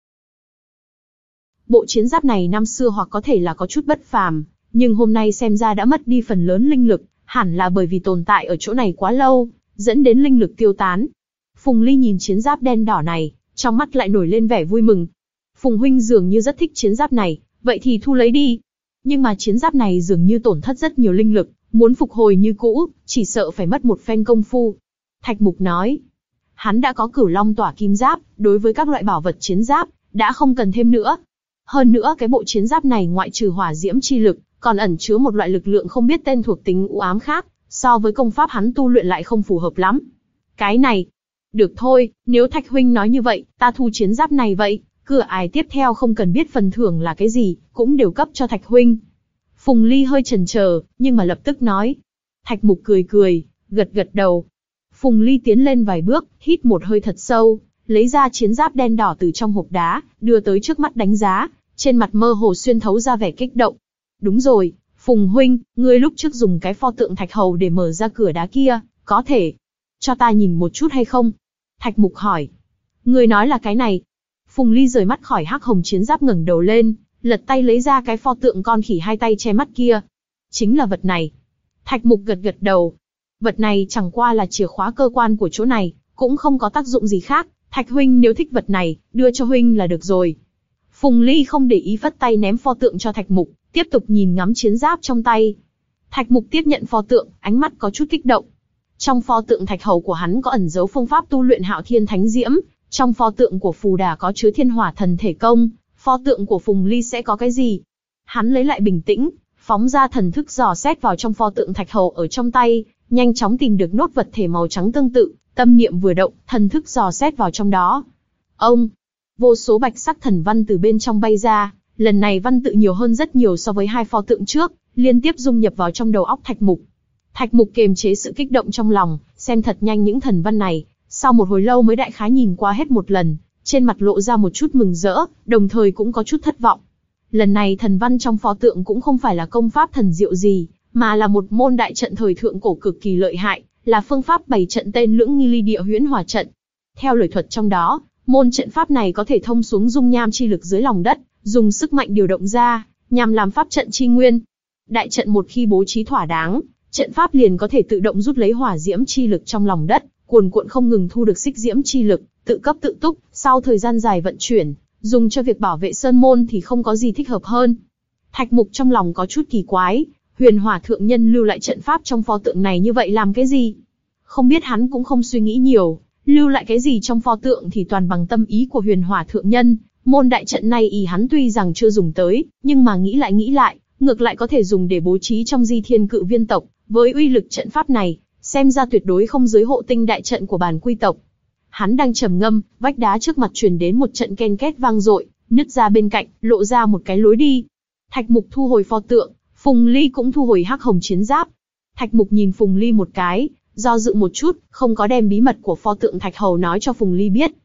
Bộ chiến giáp này năm xưa hoặc có thể là có chút bất phàm, nhưng hôm nay xem ra đã mất đi phần lớn linh lực, hẳn là bởi vì tồn tại ở chỗ này quá lâu, dẫn đến linh lực tiêu tán. Phùng Ly nhìn chiến giáp đen đỏ này, trong mắt lại nổi lên vẻ vui mừng. Phùng huynh dường như rất thích chiến giáp này, vậy thì thu lấy đi. Nhưng mà chiến giáp này dường như tổn thất rất nhiều linh lực, muốn phục hồi như cũ, chỉ sợ phải mất một phen công phu. Thạch Mục nói, hắn đã có Cửu Long Tỏa Kim Giáp, đối với các loại bảo vật chiến giáp, đã không cần thêm nữa. Hơn nữa cái bộ chiến giáp này ngoại trừ hỏa diễm chi lực, còn ẩn chứa một loại lực lượng không biết tên thuộc tính u ám khác, so với công pháp hắn tu luyện lại không phù hợp lắm. Cái này, được thôi, nếu Thạch huynh nói như vậy, ta thu chiến giáp này vậy, cửa ải tiếp theo không cần biết phần thưởng là cái gì, cũng đều cấp cho Thạch huynh. Phùng Ly hơi chần chờ, nhưng mà lập tức nói. Thạch Mục cười cười, gật gật đầu. Phùng Ly tiến lên vài bước, hít một hơi thật sâu, lấy ra chiến giáp đen đỏ từ trong hộp đá, đưa tới trước mắt đánh giá, trên mặt mơ hồ xuyên thấu ra vẻ kích động. Đúng rồi, Phùng huynh, ngươi lúc trước dùng cái pho tượng thạch hầu để mở ra cửa đá kia, có thể cho ta nhìn một chút hay không? Thạch Mục hỏi. Ngươi nói là cái này? Phùng Ly rời mắt khỏi hắc hồng chiến giáp ngẩng đầu lên, lật tay lấy ra cái pho tượng con khỉ hai tay che mắt kia. Chính là vật này. Thạch Mục gật gật đầu. Vật này chẳng qua là chìa khóa cơ quan của chỗ này, cũng không có tác dụng gì khác. Thạch huynh nếu thích vật này, đưa cho huynh là được rồi. Phùng Ly không để ý phất tay ném pho tượng cho Thạch Mục, tiếp tục nhìn ngắm chiến giáp trong tay. Thạch Mục tiếp nhận pho tượng, ánh mắt có chút kích động. Trong pho tượng thạch hầu của hắn có ẩn giấu phương pháp tu luyện Hạo Thiên Thánh Diễm, trong pho tượng của Phù Đà có chứa Thiên Hỏa Thần Thể Công, pho tượng của Phùng Ly sẽ có cái gì? Hắn lấy lại bình tĩnh, phóng ra thần thức dò xét vào trong pho tượng thạch hầu ở trong tay, nhanh chóng tìm được nốt vật thể màu trắng tương tự, tâm niệm vừa động, thần thức dò xét vào trong đó. Ông, vô số bạch sắc thần văn từ bên trong bay ra, lần này văn tự nhiều hơn rất nhiều so với hai pho tượng trước, liên tiếp dung nhập vào trong đầu óc Thạch Mục. Thạch Mục kiềm chế sự kích động trong lòng, xem thật nhanh những thần văn này, sau một hồi lâu mới đại khái nhìn qua hết một lần, trên mặt lộ ra một chút mừng rỡ, đồng thời cũng có chút thất vọng. Lần này thần văn trong pho tượng cũng không phải là công pháp thần diệu gì, mà là một môn đại trận thời thượng cổ cực kỳ lợi hại, là phương pháp bày trận tên Lưỡng Nghi Ly Địa Huyễn Hỏa Trận. Theo lời thuật trong đó, môn trận pháp này có thể thông xuống dung nham chi lực dưới lòng đất, dùng sức mạnh điều động ra, nhằm làm pháp trận chi nguyên. Đại trận một khi bố trí thỏa đáng, trận pháp liền có thể tự động rút lấy hỏa diễm chi lực trong lòng đất, cuồn cuộn không ngừng thu được xích diễm chi lực, tự cấp tự túc, sau thời gian dài vận chuyển, dùng cho việc bảo vệ sơn môn thì không có gì thích hợp hơn. Thạch Mục trong lòng có chút kỳ quái, Huyền Hỏa thượng nhân lưu lại trận pháp trong pho tượng này như vậy làm cái gì? Không biết hắn cũng không suy nghĩ nhiều, lưu lại cái gì trong pho tượng thì toàn bằng tâm ý của Huyền Hỏa thượng nhân. Môn đại trận này ý hắn tuy rằng chưa dùng tới, nhưng mà nghĩ lại nghĩ lại, ngược lại có thể dùng để bố trí trong Di Thiên Cự Viên tộc, với uy lực trận pháp này, xem ra tuyệt đối không dưới hộ tinh đại trận của Bản Quy tộc. Hắn đang trầm ngâm, vách đá trước mặt truyền đến một trận ken két vang dội, nứt ra bên cạnh, lộ ra một cái lối đi. Thạch Mục thu hồi pho tượng, Phùng Ly cũng thu hồi hắc hồng chiến giáp. Thạch Mục nhìn Phùng Ly một cái, do dự một chút, không có đem bí mật của pho tượng Thạch Hầu nói cho Phùng Ly biết.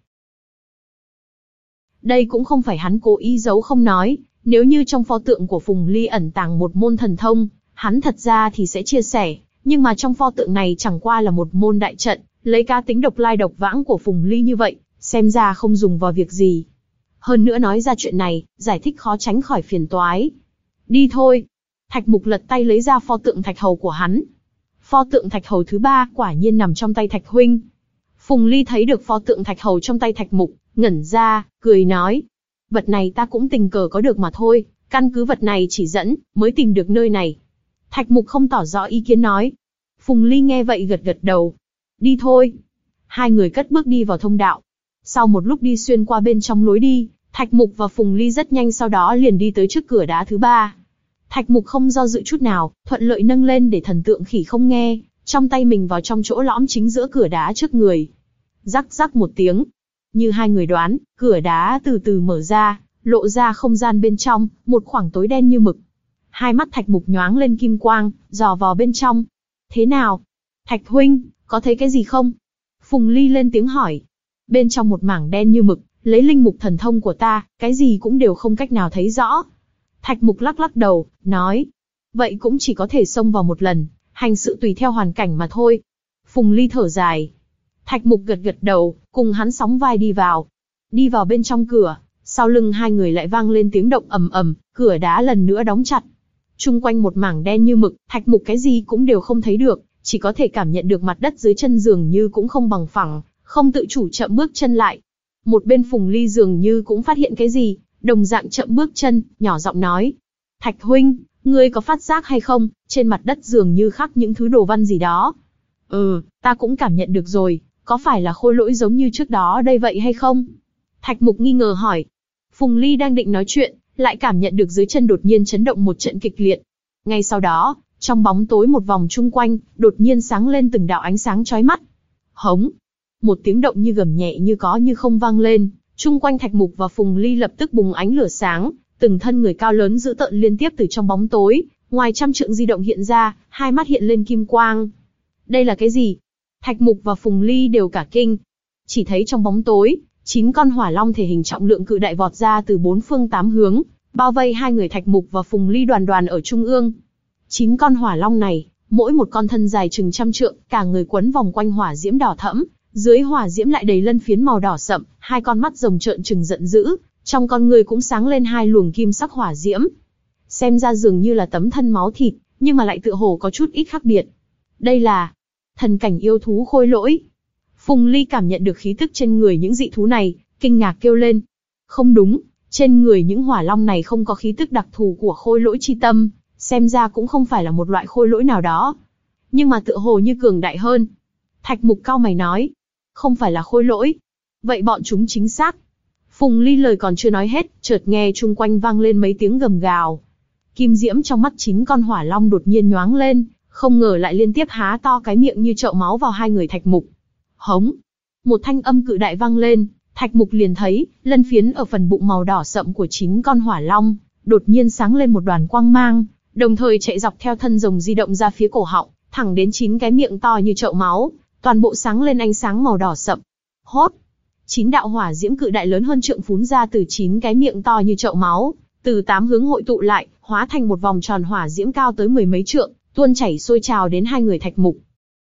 Đây cũng không phải hắn cố ý giấu không nói, nếu như trong pho tượng của Phùng Ly ẩn tàng một môn thần thông, hắn thật ra thì sẽ chia sẻ, nhưng mà trong pho tượng này chẳng qua là một môn đại trận, lấy cá tính độc lai độc vãng của Phùng Ly như vậy, xem ra không dùng vào việc gì. Hơn nữa nói ra chuyện này, giải thích khó tránh khỏi phiền toái. Đi thôi. Thạch Mục lật tay lấy ra pho tượng thạch hầu của hắn. Pho tượng thạch hầu thứ ba quả nhiên nằm trong tay Thạch huynh. Phùng Ly thấy được pho tượng thạch hầu trong tay Thạch Mục, ngẩn ra, cười nói. Vật này ta cũng tình cờ có được mà thôi, căn cứ vật này chỉ dẫn, mới tìm được nơi này. Thạch Mục không tỏ rõ ý kiến nói. Phùng Ly nghe vậy gật gật đầu. Đi thôi. Hai người cất bước đi vào thông đạo. Sau một lúc đi xuyên qua bên trong lối đi, Thạch Mục và Phùng Ly rất nhanh sau đó liền đi tới trước cửa đá thứ ba. Thạch Mục không do dự chút nào, thuận lợi nâng lên để thần tượng khỉ không nghe, trong tay mình vào trong chỗ lõm chính giữa cửa đá trước người. Rắc rắc một tiếng. Như hai người đoán, cửa đá từ từ mở ra, lộ ra không gian bên trong, một khoảng tối đen như mực. hai mắt Thạch Mục nhoáng lên kim quang, dò vào bên trong. Thế nào? Thạch huynh, có thấy cái gì không? Phùng Ly lên tiếng hỏi. Bên trong một mảng đen như mực, lấy linh mục thần thông của ta, cái gì cũng đều không cách nào thấy rõ. Thạch Mục lắc lắc đầu, nói. Vậy cũng chỉ có thể xông vào một lần, hành sự tùy theo hoàn cảnh mà thôi. Phùng Ly thở dài. Thạch Mục gật gật đầu, cùng hắn sóng vai đi vào. Đi vào bên trong cửa, sau lưng hai người lại vang lên tiếng động ầm ầm, cửa đá lần nữa đóng chặt. Trung quanh một mảng đen như mực, Thạch Mục cái gì cũng đều không thấy được, chỉ có thể cảm nhận được mặt đất dưới chân dường như cũng không bằng phẳng, không tự chủ chậm bước chân lại. Một bên Phùng Ly dường như cũng phát hiện cái gì, đồng dạng chậm bước chân, nhỏ giọng nói. Thạch huynh, ngươi có phát giác hay không, trên mặt đất dường như khắc những thứ đồ văn gì đó. Ừ, ta cũng cảm nhận được rồi, có phải là khôi lỗi giống như trước đó đây vậy hay không? Thạch Mục nghi ngờ hỏi. Phùng Ly đang định nói chuyện, lại cảm nhận được dưới chân đột nhiên chấn động một trận kịch liệt. Ngay sau đó, trong bóng tối một vòng chung quanh, đột nhiên sáng lên từng đạo ánh sáng chói mắt. Hống! Một tiếng động như gầm nhẹ như có như không vang lên, chung quanh Thạch Mục và Phùng Ly lập tức bùng ánh lửa sáng, từng thân người cao lớn dữ tợn liên tiếp từ trong bóng tối, ngoài trăm trượng di động hiện ra, hai mắt hiện lên kim quang. Đây là cái gì? Thạch Mục và Phùng Ly đều cả kinh. Chỉ thấy trong bóng tối, chín con hỏa long thể hình trọng lượng cự đại vọt ra từ bốn phương tám hướng, bao vây hai người Thạch Mục và Phùng Ly đoàn đoàn ở trung ương. Chín con hỏa long này, mỗi một con thân dài chừng trăm trượng, cả người quấn vòng quanh hỏa diễm đỏ thẫm, dưới hỏa diễm lại đầy lân phiến màu đỏ sậm, hai con mắt rồng trợn trừng giận dữ, trong con người cũng sáng lên hai luồng kim sắc hỏa diễm. Xem ra dường như là tấm thân máu thịt, nhưng mà lại tựa hồ có chút ít khác biệt. Đây là thần cảnh yêu thú khôi lỗi. Phùng Ly cảm nhận được khí tức trên người những dị thú này, kinh ngạc kêu lên. Không đúng, trên người những hỏa long này không có khí tức đặc thù của khôi lỗi chi tâm, xem ra cũng không phải là một loại khôi lỗi nào đó. Nhưng mà tựa hồ như cường đại hơn. Thạch Mục cau mày nói. Không phải là khôi lỗi. Vậy bọn chúng chính xác. Phùng Ly lời còn chưa nói hết, chợt nghe chung quanh vang lên mấy tiếng gầm gào. Kim diễm trong mắt chín con hỏa long đột nhiên nhoáng lên, không ngờ lại liên tiếp há to cái miệng như chậu máu vào hai người Thạch Mục. Hống! Một thanh âm cự đại vang lên, Thạch Mục liền thấy, lân phiến ở phần bụng màu đỏ sậm của chín con hỏa long, đột nhiên sáng lên một đoàn quang mang, đồng thời chạy dọc theo thân rồng di động ra phía cổ họng, thẳng đến chín cái miệng to như chậu máu, toàn bộ sáng lên ánh sáng màu đỏ sậm. Hốt! Chín đạo hỏa diễm cự đại lớn hơn trượng phún ra từ chín cái miệng to như chậu máu, từ tám hướng hội tụ lại, hóa thành một vòng tròn hỏa diễm cao tới mười mấy trượng, tuôn chảy sôi trào đến hai người Thạch Mục.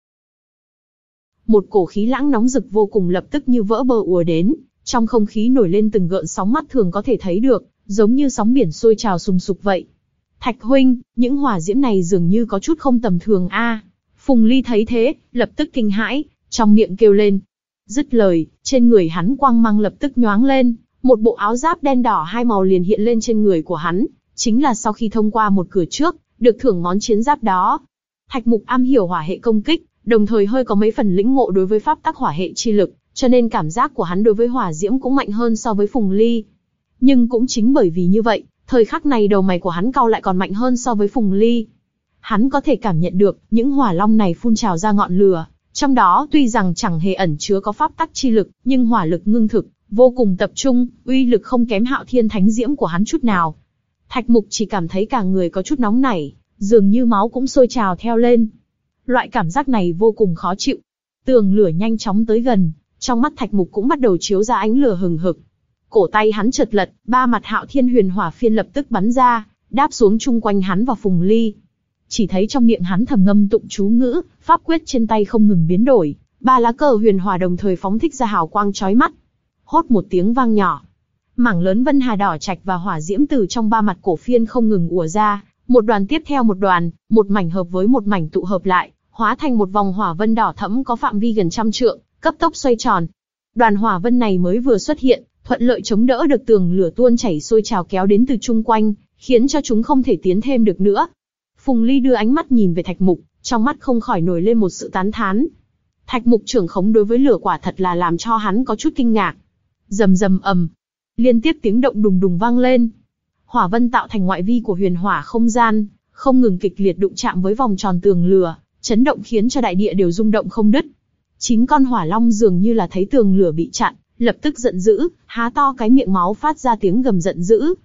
Một cổ khí lãng nóng rực vô cùng lập tức như vỡ bờ ùa đến, trong không khí nổi lên từng gợn sóng mắt thường có thể thấy được, giống như sóng biển sôi trào sùng sục vậy. Thạch huynh, những hỏa diễm này dường như có chút không tầm thường a. Phùng Ly thấy thế, lập tức kinh hãi, trong miệng kêu lên. Dứt lời, trên người hắn quang mang lập tức nhoáng lên, một bộ áo giáp đen đỏ hai màu liền hiện lên trên người của hắn, chính là sau khi thông qua một cửa trước, được thưởng món chiến giáp đó. Thạch Mục am hiểu hỏa hệ công kích, đồng thời hơi có mấy phần lĩnh ngộ đối với pháp tắc hỏa hệ chi lực, cho nên cảm giác của hắn đối với hỏa diễm cũng mạnh hơn so với Phùng Ly. Nhưng cũng chính bởi vì như vậy, thời khắc này đầu mày của hắn cau lại còn mạnh hơn so với Phùng Ly. Hắn có thể cảm nhận được, những hỏa long này phun trào ra ngọn lửa, trong đó tuy rằng chẳng hề ẩn chứa có pháp tắc chi lực, nhưng hỏa lực ngưng thực, vô cùng tập trung, uy lực không kém Hạo Thiên Thánh Diễm của hắn chút nào. Thạch Mục chỉ cảm thấy cả người có chút nóng nảy, dường như máu cũng sôi trào theo lên. Loại cảm giác này vô cùng khó chịu. Tường lửa nhanh chóng tới gần, trong mắt Thạch Mục cũng bắt đầu chiếu ra ánh lửa hừng hực. Cổ tay hắn chợt lật, ba mặt Hạo Thiên Huyền Hỏa Phiên lập tức bắn ra, đáp xuống chung quanh hắn và Phùng Ly. Chỉ thấy trong miệng hắn thầm ngâm tụng chú ngữ, pháp quyết trên tay không ngừng biến đổi, ba lá cờ huyền hỏa đồng thời phóng thích ra hào quang chói mắt. Hốt một tiếng vang nhỏ, mảng lớn vân hà đỏ trạch và hỏa diễm từ trong ba mặt cổ phiên không ngừng ùa ra, một đoàn tiếp theo một đoàn, một mảnh hợp với một mảnh tụ hợp lại, hóa thành một vòng hỏa vân đỏ thẫm có phạm vi gần trăm trượng, cấp tốc xoay tròn. Đoàn hỏa vân này mới vừa xuất hiện, thuận lợi chống đỡ được tường lửa tuôn chảy sôi trào kéo đến từ chung quanh, khiến cho chúng không thể tiến thêm được nữa. Phùng Ly đưa ánh mắt nhìn về Thạch Mục, trong mắt không khỏi nổi lên một sự tán thán. Thạch Mục trưởng khống đối với lửa quả thật là làm cho hắn có chút kinh ngạc. Rầm rầm ầm, liên tiếp tiếng động đùng đùng vang lên. Hỏa vân tạo thành ngoại vi của huyền hỏa không gian, không ngừng kịch liệt đụng chạm với vòng tròn tường lửa, chấn động khiến cho đại địa đều rung động không đứt. Chín con hỏa long dường như là thấy tường lửa bị chặn, lập tức giận dữ, há to cái miệng máu phát ra tiếng gầm giận dữ.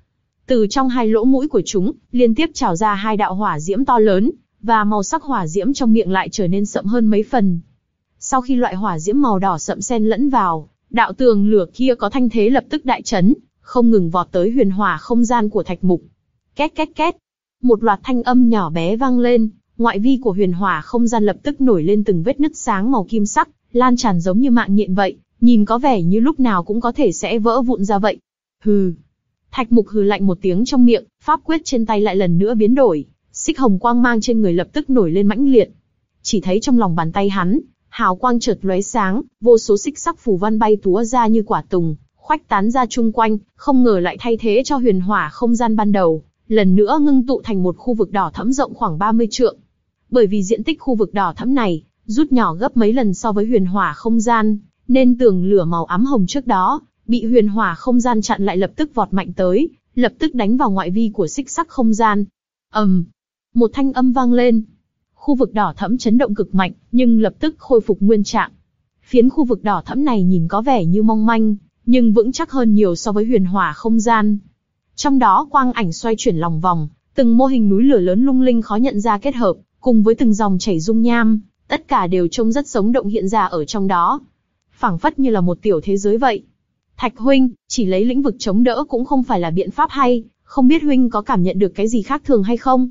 từ trong hai lỗ mũi của chúng, liên tiếp trào ra hai đạo hỏa diễm to lớn, và màu sắc hỏa diễm trong miệng lại trở nên sậm hơn mấy phần. Sau khi loại hỏa diễm màu đỏ sậm xen lẫn vào, đạo tường lửa kia có thanh thế lập tức đại chấn, không ngừng vọt tới huyền hỏa không gian của Thạch Mục. Két két két, một loạt thanh âm nhỏ bé vang lên, ngoại vi của huyền hỏa không gian lập tức nổi lên từng vết nứt sáng màu kim sắc, lan tràn giống như mạng nhện vậy, nhìn có vẻ như lúc nào cũng có thể sẽ vỡ vụn ra vậy. Hừ. Thạch Mục hừ lạnh một tiếng trong miệng, pháp quyết trên tay lại lần nữa biến đổi, xích hồng quang mang trên người lập tức nổi lên mãnh liệt. Chỉ thấy trong lòng bàn tay hắn, hào quang chợt lóe sáng, vô số xích sắc phù văn bay túa ra như quả tùng, khoách tán ra chung quanh, không ngờ lại thay thế cho huyền hỏa không gian ban đầu, lần nữa ngưng tụ thành một khu vực đỏ thẫm rộng khoảng ba mươi trượng. Bởi vì diện tích khu vực đỏ thẫm này rút nhỏ gấp mấy lần so với huyền hỏa không gian, nên tường lửa màu ám hồng trước đó bị huyền hỏa không gian chặn lại lập tức vọt mạnh tới, lập tức đánh vào ngoại vi của xích sắc không gian. ầm, um, một thanh âm vang lên. Khu vực đỏ thẫm chấn động cực mạnh, nhưng lập tức khôi phục nguyên trạng. Phiến khu vực đỏ thẫm này nhìn có vẻ như mong manh, nhưng vững chắc hơn nhiều so với huyền hỏa không gian. Trong đó quang ảnh xoay chuyển lòng vòng, từng mô hình núi lửa lớn lung linh khó nhận ra kết hợp, cùng với từng dòng chảy dung nham, tất cả đều trông rất sống động hiện ra ở trong đó. Phảng phất như là một tiểu thế giới vậy. Thạch huynh, chỉ lấy lĩnh vực chống đỡ cũng không phải là biện pháp hay, không biết huynh có cảm nhận được cái gì khác thường hay không?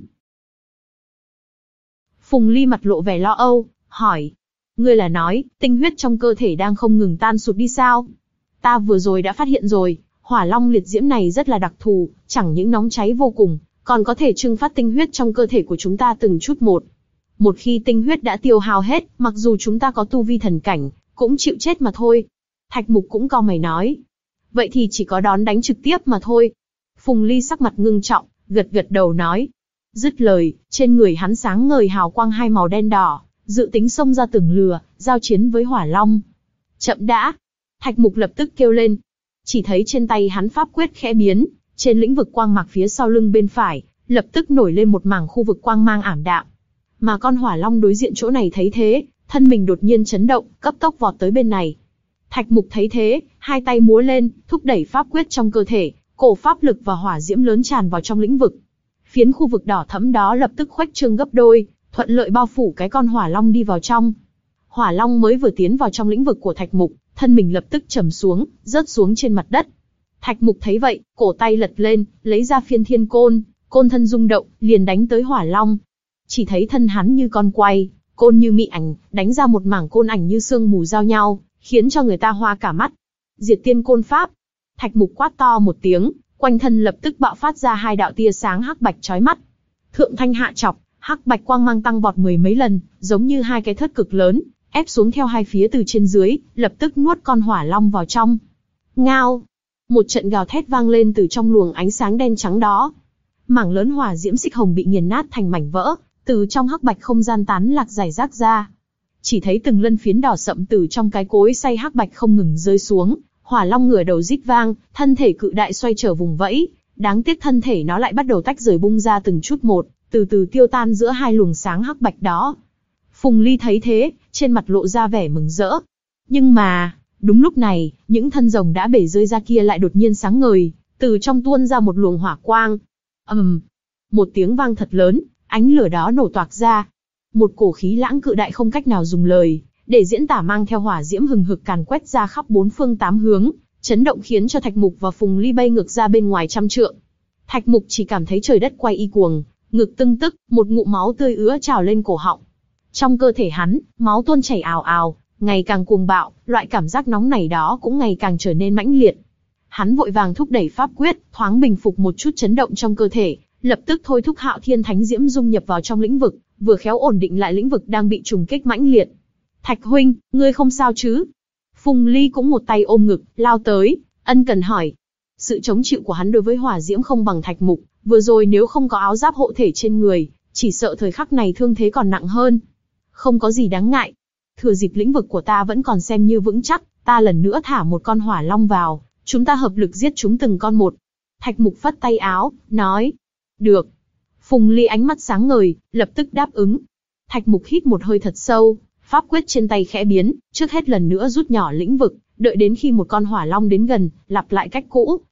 Phùng Ly mặt lộ vẻ lo âu, hỏi. Ngươi là nói, tinh huyết trong cơ thể đang không ngừng tan sụt đi sao? Ta vừa rồi đã phát hiện rồi, hỏa long liệt diễm này rất là đặc thù, chẳng những nóng cháy vô cùng, còn có thể trưng phát tinh huyết trong cơ thể của chúng ta từng chút một. Một khi tinh huyết đã tiêu hao hết, mặc dù chúng ta có tu vi thần cảnh, cũng chịu chết mà thôi. Thạch Mục cũng cau mày nói. Vậy thì chỉ có đón đánh trực tiếp mà thôi. Phùng Ly sắc mặt ngưng trọng, gật gật đầu nói. Dứt lời, trên người hắn sáng ngời hào quang hai màu đen đỏ, dự tính xông ra tường lửa, giao chiến với hỏa long. Chậm đã. Thạch Mục lập tức kêu lên. Chỉ thấy trên tay hắn pháp quyết khẽ biến, trên lĩnh vực quang mạc phía sau lưng bên phải, lập tức nổi lên một mảng khu vực quang mang ảm đạm. Mà con hỏa long đối diện chỗ này thấy thế, thân mình đột nhiên chấn động, cấp tốc vọt tới bên này. Thạch Mục thấy thế, hai tay múa lên, thúc đẩy pháp quyết trong cơ thể, cổ pháp lực và hỏa diễm lớn tràn vào trong lĩnh vực. Phiến khu vực đỏ thẫm đó lập tức khuếch trương gấp đôi, thuận lợi bao phủ cái con hỏa long đi vào trong. Hỏa long mới vừa tiến vào trong lĩnh vực của Thạch Mục, thân mình lập tức trầm xuống, rớt xuống trên mặt đất. Thạch Mục thấy vậy, cổ tay lật lên, lấy ra phiên thiên côn, côn thân rung động, liền đánh tới hỏa long. Chỉ thấy thân hắn như con quay, côn như mị ảnh, đánh ra một mảng côn ảnh như sương mù giao nhau, khiến cho người ta hoa cả mắt. Diệt tiên côn pháp. Thạch Mục quát to một tiếng, quanh thân lập tức bạo phát ra hai đạo tia sáng hắc bạch chói mắt. Thượng thanh hạ chọc, hắc bạch quang mang tăng vọt mười mấy lần, giống như hai cái thớt cực lớn, ép xuống theo hai phía từ trên dưới, lập tức nuốt con hỏa long vào trong. Ngao! Một trận gào thét vang lên từ trong luồng ánh sáng đen trắng đó. Mảng lớn hỏa diễm xích hồng bị nghiền nát thành mảnh vỡ, từ trong hắc bạch không gian tán lạc rải rác ra. Chỉ thấy từng lân phiến đỏ sậm từ trong cái cối xay hắc bạch không ngừng rơi xuống, hỏa long ngửa đầu rít vang, thân thể cự đại xoay trở vùng vẫy, đáng tiếc thân thể nó lại bắt đầu tách rời bung ra từng chút một, từ từ tiêu tan giữa hai luồng sáng hắc bạch đó. Phùng Ly thấy thế, trên mặt lộ ra vẻ mừng rỡ. Nhưng mà, đúng lúc này, những thân rồng đã bể rơi ra kia lại đột nhiên sáng ngời, từ trong tuôn ra một luồng hỏa quang. ầm, um, một tiếng vang thật lớn, ánh lửa đó nổ toạc ra. Một cổ khí lãng cự đại không cách nào dùng lời để diễn tả mang theo hỏa diễm hừng hực càn quét ra khắp bốn phương tám hướng, chấn động khiến cho Thạch Mục và Phùng Ly bay ngược ra bên ngoài trăm trượng. Thạch Mục chỉ cảm thấy trời đất quay y cuồng, ngực tưng tức, một ngụm máu tươi ứa trào lên cổ họng. Trong cơ thể hắn, máu tuôn chảy ào ào, ngày càng cuồng bạo, loại cảm giác nóng này đó cũng ngày càng trở nên mãnh liệt. Hắn vội vàng thúc đẩy pháp quyết, thoáng bình phục một chút chấn động trong cơ thể, lập tức thôi thúc Hạo Thiên Thánh Diễm dung nhập vào trong lĩnh vực, vừa khéo ổn định lại lĩnh vực đang bị trùng kích mãnh liệt. Thạch huynh, ngươi không sao chứ? Phùng Ly cũng một tay ôm ngực, lao tới, ân cần hỏi. Sự chống chịu của hắn đối với hỏa diễm không bằng Thạch Mục, vừa rồi nếu không có áo giáp hộ thể trên người, chỉ sợ thời khắc này thương thế còn nặng hơn. Không có gì đáng ngại. Thừa dịp lĩnh vực của ta vẫn còn xem như vững chắc, ta lần nữa thả một con hỏa long vào, chúng ta hợp lực giết chúng từng con một. Thạch Mục phất tay áo, nói. Được. Phùng Ly ánh mắt sáng ngời, lập tức đáp ứng. Thạch Mục hít một hơi thật sâu, pháp quyết trên tay khẽ biến, trước hết lần nữa rút nhỏ lĩnh vực, đợi đến khi một con hỏa long đến gần, lặp lại cách cũ,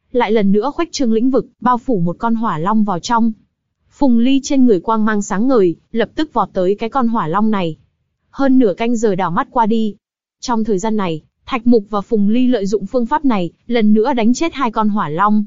lại lần nữa khuếch trương lĩnh vực, bao phủ một con hỏa long vào trong. Phùng Ly trên người quang mang sáng ngời, lập tức vọt tới cái con hỏa long này. Hơn nửa canh giờ đảo mắt qua đi. Trong thời gian này, Thạch Mục và Phùng Ly lợi dụng phương pháp này, lần nữa đánh chết hai con hỏa long.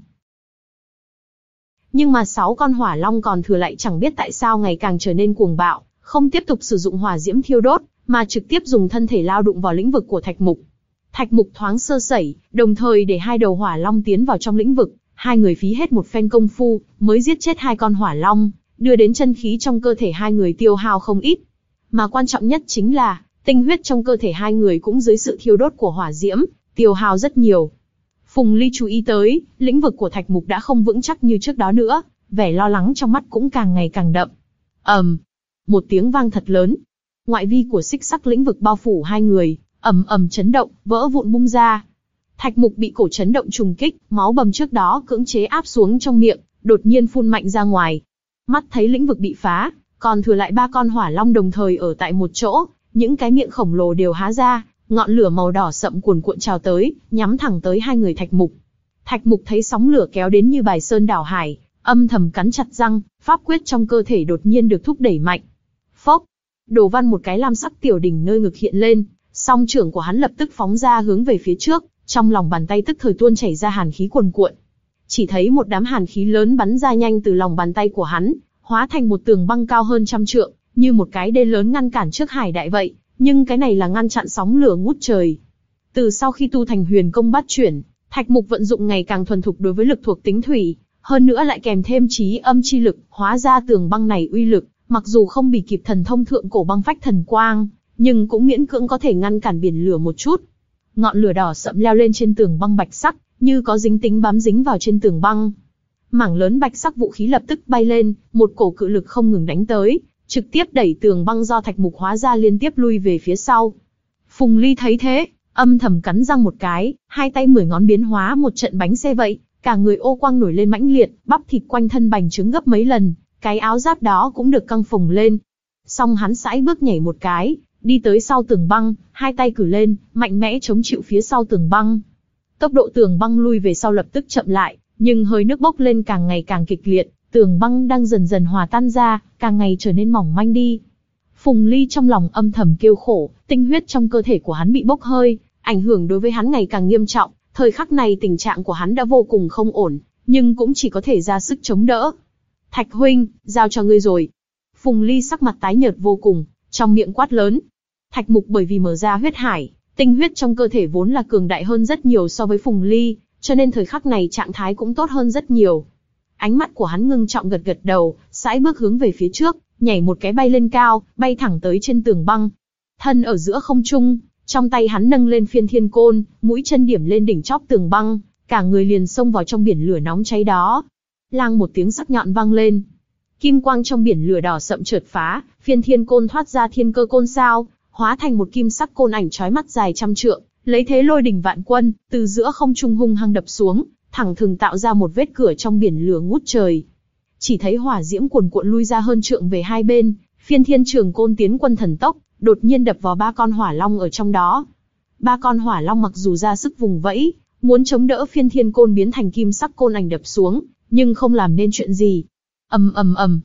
Nhưng mà sáu con hỏa long còn thừa lại chẳng biết tại sao ngày càng trở nên cuồng bạo, không tiếp tục sử dụng hỏa diễm thiêu đốt, mà trực tiếp dùng thân thể lao đụng vào lĩnh vực của Thạch Mục. Thạch Mục thoáng sơ sẩy, đồng thời để hai đầu hỏa long tiến vào trong lĩnh vực, hai người phí hết một phen công phu, mới giết chết hai con hỏa long, đưa đến chân khí trong cơ thể hai người tiêu hao không ít. Mà quan trọng nhất chính là, tinh huyết trong cơ thể hai người cũng dưới sự thiêu đốt của hỏa diễm, tiêu hao rất nhiều. Phùng Ly chú ý tới, lĩnh vực của Thạch Mục đã không vững chắc như trước đó nữa, vẻ lo lắng trong mắt cũng càng ngày càng đậm. ầm, um, một tiếng vang thật lớn. Ngoại vi của xích sắc lĩnh vực bao phủ hai người, ầm ầm chấn động, vỡ vụn bung ra. Thạch Mục bị cổ chấn động trùng kích, máu bầm trước đó cưỡng chế áp xuống trong miệng, đột nhiên phun mạnh ra ngoài. Mắt thấy lĩnh vực bị phá, còn thừa lại ba con hỏa long đồng thời ở tại một chỗ, những cái miệng khổng lồ đều há ra, ngọn lửa màu đỏ sậm cuồn cuộn trào tới, nhắm thẳng tới hai người Thạch Mục. Thạch Mục thấy sóng lửa kéo đến như bài sơn đảo hải, âm thầm cắn chặt răng, pháp quyết trong cơ thể đột nhiên được thúc đẩy mạnh. Phốc, đổ văn một cái lam sắc tiểu đỉnh nơi ngực hiện lên, song trưởng của hắn lập tức phóng ra hướng về phía trước, trong lòng bàn tay tức thời tuôn chảy ra hàn khí cuồn cuộn. Chỉ thấy một đám hàn khí lớn bắn ra nhanh từ lòng bàn tay của hắn, hóa thành một tường băng cao hơn trăm trượng, như một cái đê lớn ngăn cản trước hải đại vậy, nhưng cái này là ngăn chặn sóng lửa ngút trời. Từ sau khi tu thành huyền công bát chuyển, Thạch Mục vận dụng ngày càng thuần thục đối với lực thuộc tính thủy, hơn nữa lại kèm thêm trí âm chi lực, hóa ra tường băng này uy lực, mặc dù không bì kịp thần thông thượng cổ băng phách thần quang, nhưng cũng miễn cưỡng có thể ngăn cản biển lửa một chút. Ngọn lửa đỏ sậm leo lên trên tường băng bạch sắc, như có dính tính bám dính vào trên tường băng. Mảng lớn bạch sắc vũ khí lập tức bay lên, một cổ cự lực không ngừng đánh tới, trực tiếp đẩy tường băng do Thạch Mục hóa ra liên tiếp lui về phía sau. Phùng Ly thấy thế, âm thầm cắn răng một cái, hai tay mười ngón biến hóa một trận bánh xe vậy, cả người ô quang nổi lên mãnh liệt, bắp thịt quanh thân bành trướng gấp mấy lần, cái áo giáp đó cũng được căng phồng lên. Xong hắn sải bước nhảy một cái, đi tới sau tường băng, hai tay cử lên, mạnh mẽ chống chịu phía sau tường băng. Tốc độ tường băng lui về sau lập tức chậm lại, nhưng hơi nước bốc lên càng ngày càng kịch liệt, tường băng đang dần dần hòa tan ra, càng ngày trở nên mỏng manh đi. Phùng Ly trong lòng âm thầm kêu khổ, tinh huyết trong cơ thể của hắn bị bốc hơi, ảnh hưởng đối với hắn ngày càng nghiêm trọng, thời khắc này tình trạng của hắn đã vô cùng không ổn, nhưng cũng chỉ có thể ra sức chống đỡ. Thạch huynh, giao cho ngươi rồi. Phùng Ly sắc mặt tái nhợt vô cùng, trong miệng quát lớn. Thạch Mục bởi vì mở ra huyết hải, tinh huyết trong cơ thể vốn là cường đại hơn rất nhiều so với Phùng Ly, cho nên thời khắc này trạng thái cũng tốt hơn rất nhiều. Ánh mắt của hắn ngưng trọng gật gật đầu, sải bước hướng về phía trước, nhảy một cái bay lên cao, bay thẳng tới trên tường băng. Thân ở giữa không trung, trong tay hắn nâng lên phiên thiên côn, mũi chân điểm lên đỉnh chóp tường băng, cả người liền xông vào trong biển lửa nóng cháy đó. Lang một tiếng sắc nhọn vang lên. Kim quang trong biển lửa đỏ sậm chợt phá, phiên thiên côn thoát ra thiên cơ côn sao, hóa thành một kim sắc côn ảnh chói mắt dài trăm trượng, lấy thế lôi đỉnh vạn quân, từ giữa không trung hung hăng đập xuống, thẳng thừng tạo ra một vết cửa trong biển lửa ngút trời. Chỉ thấy hỏa diễm cuồn cuộn lui ra hơn trượng về hai bên, phiên thiên trường côn tiến quân thần tốc, đột nhiên đập vào ba con hỏa long ở trong đó. Ba con hỏa long mặc dù ra sức vùng vẫy, muốn chống đỡ phiên thiên côn biến thành kim sắc côn ảnh đập xuống, nhưng không làm nên chuyện gì. Ầm ầm ầm.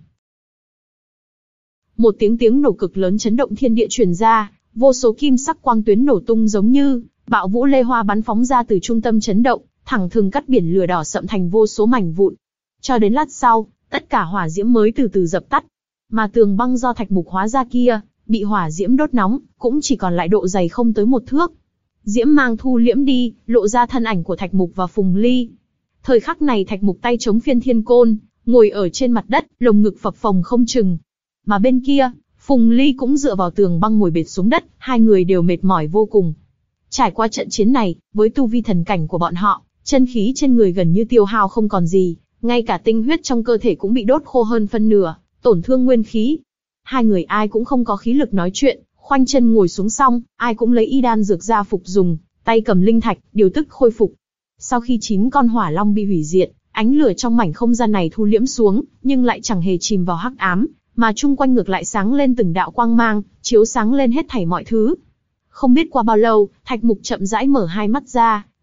Một tiếng tiếng nổ cực lớn chấn động thiên địa truyền ra, vô số kim sắc quang tuyến nổ tung giống như bạo vũ lê hoa bắn phóng ra từ trung tâm chấn động, thẳng thừng cắt biển lửa đỏ sậm thành vô số mảnh vụn. Cho đến lát sau, tất cả hỏa diễm mới từ từ dập tắt, mà tường băng do Thạch Mục hóa ra kia, bị hỏa diễm đốt nóng, cũng chỉ còn lại độ dày không tới một thước. Diễm mang thu liễm đi, lộ ra thân ảnh của Thạch Mục và Phùng Ly. Thời khắc này Thạch Mục tay chống phiên thiên côn, ngồi ở trên mặt đất, lồng ngực phập phồng không chừng. Mà bên kia, Phùng Ly cũng dựa vào tường băng ngồi bệt xuống đất, hai người đều mệt mỏi vô cùng. Trải qua trận chiến này, với tu vi thần cảnh của bọn họ, chân khí trên người gần như tiêu hao không còn gì, ngay cả tinh huyết trong cơ thể cũng bị đốt khô hơn phân nửa, tổn thương nguyên khí. Hai người ai cũng không có khí lực nói chuyện, khoanh chân ngồi xuống xong, ai cũng lấy y đan dược ra phục dùng, tay cầm linh thạch, điều tức khôi phục. Sau khi chín con hỏa long bị hủy diệt, ánh lửa trong mảnh không gian này thu liễm xuống, nhưng lại chẳng hề chìm vào hắc ám, mà chung quanh ngược lại sáng lên từng đạo quang mang, chiếu sáng lên hết thảy mọi thứ. Không biết qua bao lâu, Thạch Mục chậm rãi mở hai mắt ra,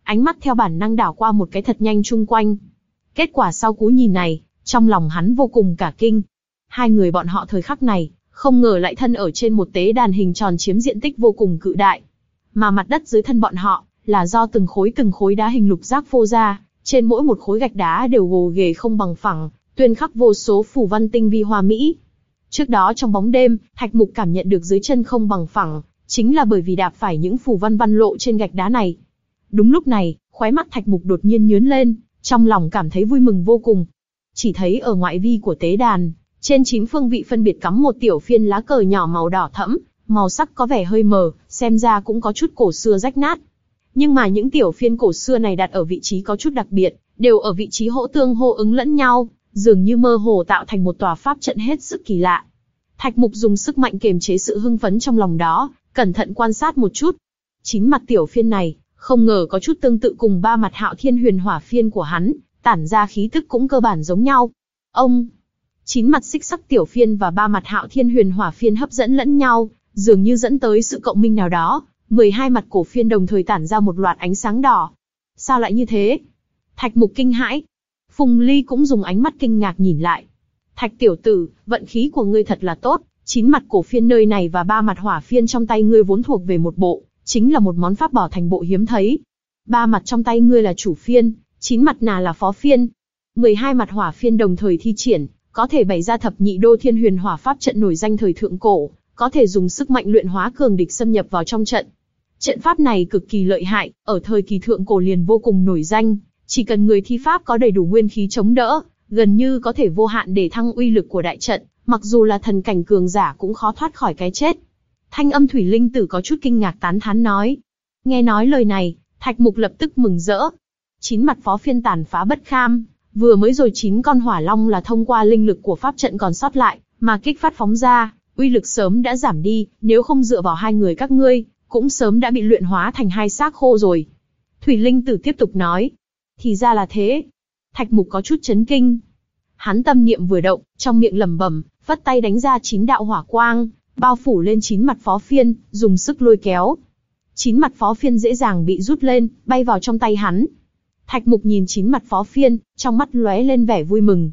ánh mắt theo bản năng đảo qua một cái thật nhanh chung quanh. Kết quả sau cú nhìn này, trong lòng hắn vô cùng cả kinh. Hai người bọn họ thời khắc này, không ngờ lại thân ở trên một tế đàn hình tròn chiếm diện tích vô cùng cự đại. Mà mặt đất dưới thân bọn họ, là do từng khối từng khối đá hình lục giác phô ra, trên mỗi một khối gạch đá đều gồ ghề không bằng phẳng, tuyên khắc vô số phù văn tinh vi hoa mỹ. Trước đó trong bóng đêm, Thạch Mục cảm nhận được dưới chân không bằng phẳng, chính là bởi vì đạp phải những phù văn văn lộ trên gạch đá này. Đúng lúc này, khóe mắt Thạch Mục đột nhiên nhướng lên, trong lòng cảm thấy vui mừng vô cùng. Chỉ thấy ở ngoại vi của tế đàn, trên chín phương vị phân biệt cắm một tiểu phiên lá cờ nhỏ màu đỏ thẫm, màu sắc có vẻ hơi mờ, xem ra cũng có chút cổ xưa rách nát. Nhưng mà những tiểu phiên cổ xưa này đặt ở vị trí có chút đặc biệt, đều ở vị trí hỗ tương hô ứng lẫn nhau, dường như mơ hồ tạo thành một tòa pháp trận hết sức kỳ lạ. Thạch Mục dùng sức mạnh kiềm chế sự hưng phấn trong lòng đó, cẩn thận quan sát một chút. Chín mặt tiểu phiên này, không ngờ có chút tương tự cùng ba mặt Hạo Thiên Huyền Hỏa phiên của hắn, tản ra khí tức cũng cơ bản giống nhau. Ông, chín mặt xích sắc tiểu phiên và ba mặt Hạo Thiên Huyền Hỏa phiên hấp dẫn lẫn nhau, dường như dẫn tới sự cộng minh nào đó. mười hai mặt cổ phiên đồng thời tản ra một loạt ánh sáng đỏ. Sao lại như thế? Thạch Mục kinh hãi. Phùng Ly cũng dùng ánh mắt kinh ngạc nhìn lại. Thạch tiểu tử, vận khí của ngươi thật là tốt, chín mặt cổ phiên nơi này và ba mặt hỏa phiên trong tay ngươi vốn thuộc về một bộ, chính là một món pháp bảo thành bộ hiếm thấy. Ba mặt trong tay ngươi là chủ phiên, chín mặt nà là phó phiên. mười hai mặt hỏa phiên đồng thời thi triển, có thể bày ra thập nhị đô thiên huyền hỏa pháp trận nổi danh thời thượng cổ, có thể dùng sức mạnh luyện hóa cường địch xâm nhập vào trong trận. Trận pháp này cực kỳ lợi hại, ở thời kỳ thượng cổ liền vô cùng nổi danh, chỉ cần người thi pháp có đầy đủ nguyên khí chống đỡ, gần như có thể vô hạn để thăng uy lực của đại trận, mặc dù là thần cảnh cường giả cũng khó thoát khỏi cái chết. Thanh âm Thủy Linh Tử có chút kinh ngạc tán thán nói. Nghe nói lời này, Thạch Mục lập tức mừng rỡ. Chín mặt phó phiên tàn phá bất kham, vừa mới rồi chín con hỏa long là thông qua linh lực của pháp trận còn sót lại, mà kích phát phóng ra, uy lực sớm đã giảm đi, nếu không dựa vào hai người các ngươi, cũng sớm đã bị luyện hóa thành hai xác khô rồi. Thủy Linh Tử tiếp tục nói. Thì ra là thế. Thạch Mục có chút chấn kinh. Hắn tâm niệm vừa động, trong miệng lẩm bẩm, vất tay đánh ra chín đạo hỏa quang, bao phủ lên chín mặt phó phiên, dùng sức lôi kéo. Chín mặt phó phiên dễ dàng bị rút lên, bay vào trong tay hắn. Thạch Mục nhìn chín mặt phó phiên, trong mắt lóe lên vẻ vui mừng.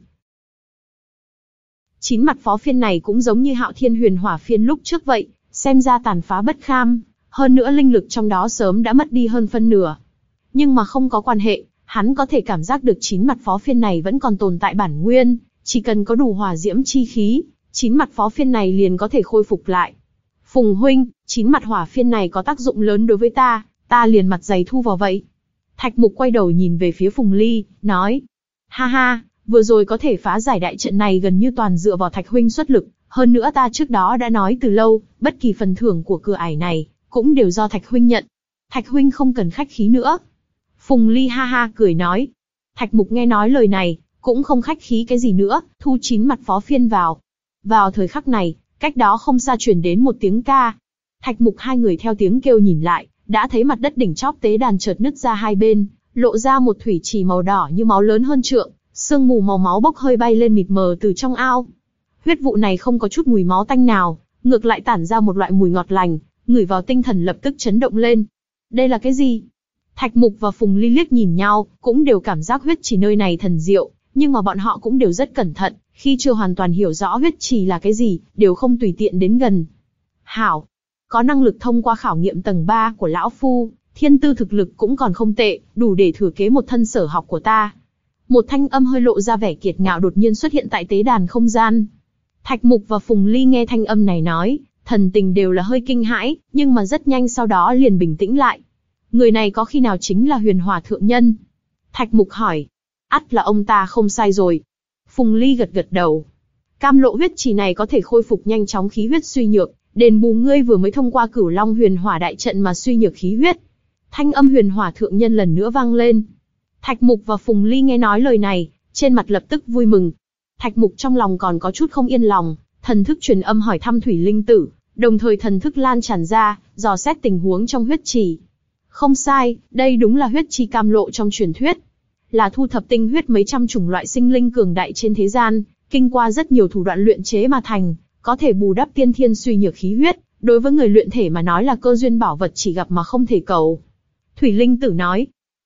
Chín mặt phó phiên này cũng giống như Hạo Thiên Huyền Hỏa phiên lúc trước vậy, xem ra tàn phá bất kham, hơn nữa linh lực trong đó sớm đã mất đi hơn phân nửa. Nhưng mà không có quan hệ, hắn có thể cảm giác được chín mặt phó phiên này vẫn còn tồn tại bản nguyên, chỉ cần có đủ hỏa diễm chi khí, chín mặt phó phiên này liền có thể khôi phục lại. Phùng huynh, chín mặt hỏa phiên này có tác dụng lớn đối với ta, ta liền mặt dày thu vào vậy. Thạch Mục quay đầu nhìn về phía Phùng Ly, nói. Ha ha, vừa rồi có thể phá giải đại trận này gần như toàn dựa vào Thạch huynh xuất lực, hơn nữa ta trước đó đã nói từ lâu, bất kỳ phần thưởng của cửa ải này, cũng đều do Thạch huynh nhận. Thạch huynh không cần khách khí nữa. Phùng Ly ha ha cười nói. Thạch Mục nghe nói lời này, cũng không khách khí cái gì nữa, thu chín mặt phó phiên vào. Vào thời khắc này, cách đó không xa truyền đến một tiếng ca. Thạch Mục hai người theo tiếng kêu nhìn lại, đã thấy mặt đất đỉnh chóp tế đàn chợt nứt ra hai bên, lộ ra một thủy trì màu đỏ như máu lớn hơn trượng, sương mù màu máu bốc hơi bay lên mịt mờ từ trong ao. Huyết vụ này không có chút mùi máu tanh nào, ngược lại tản ra một loại mùi ngọt lành, ngửi vào tinh thần lập tức chấn động lên. Đây là cái gì? Thạch Mục và Phùng Ly liếc nhìn nhau, cũng đều cảm giác huyết trì nơi này thần diệu, nhưng mà bọn họ cũng đều rất cẩn thận, khi chưa hoàn toàn hiểu rõ huyết trì là cái gì, đều không tùy tiện đến gần. Hảo, có năng lực thông qua khảo nghiệm tầng ba của lão phu, thiên tư thực lực cũng còn không tệ, đủ để thừa kế một thân sở học của ta. Một thanh âm hơi lộ ra vẻ kiệt ngạo đột nhiên xuất hiện tại tế đàn không gian. Thạch Mục và Phùng Ly nghe thanh âm này nói, thần tình đều là hơi kinh hãi, nhưng mà rất nhanh sau đó liền bình tĩnh lại. Người này có khi nào chính là Huyền Hỏa thượng nhân? Thạch Mục hỏi. Ắt là ông ta không sai rồi. Phùng Ly gật gật đầu. Cam lộ huyết trì này có thể khôi phục nhanh chóng khí huyết suy nhược, đền bù ngươi vừa mới thông qua Cửu Long Huyền Hỏa đại trận mà suy nhược khí huyết. Thanh âm Huyền Hỏa thượng nhân lần nữa vang lên. Thạch Mục và Phùng Ly nghe nói lời này, trên mặt lập tức vui mừng. Thạch Mục trong lòng còn có chút không yên lòng, thần thức truyền âm hỏi thăm Thủy Linh Tử, đồng thời thần thức lan tràn ra, dò xét tình huống trong huyết trì. Không sai, đây đúng là huyết trì cam lộ trong truyền thuyết, là thu thập tinh huyết mấy trăm chủng loại sinh linh cường đại trên thế gian, kinh qua rất nhiều thủ đoạn luyện chế mà thành, có thể bù đắp tiên thiên suy nhược khí huyết, đối với người luyện thể mà nói là cơ duyên bảo vật chỉ gặp mà không thể cầu. Thủy Linh Tử nói,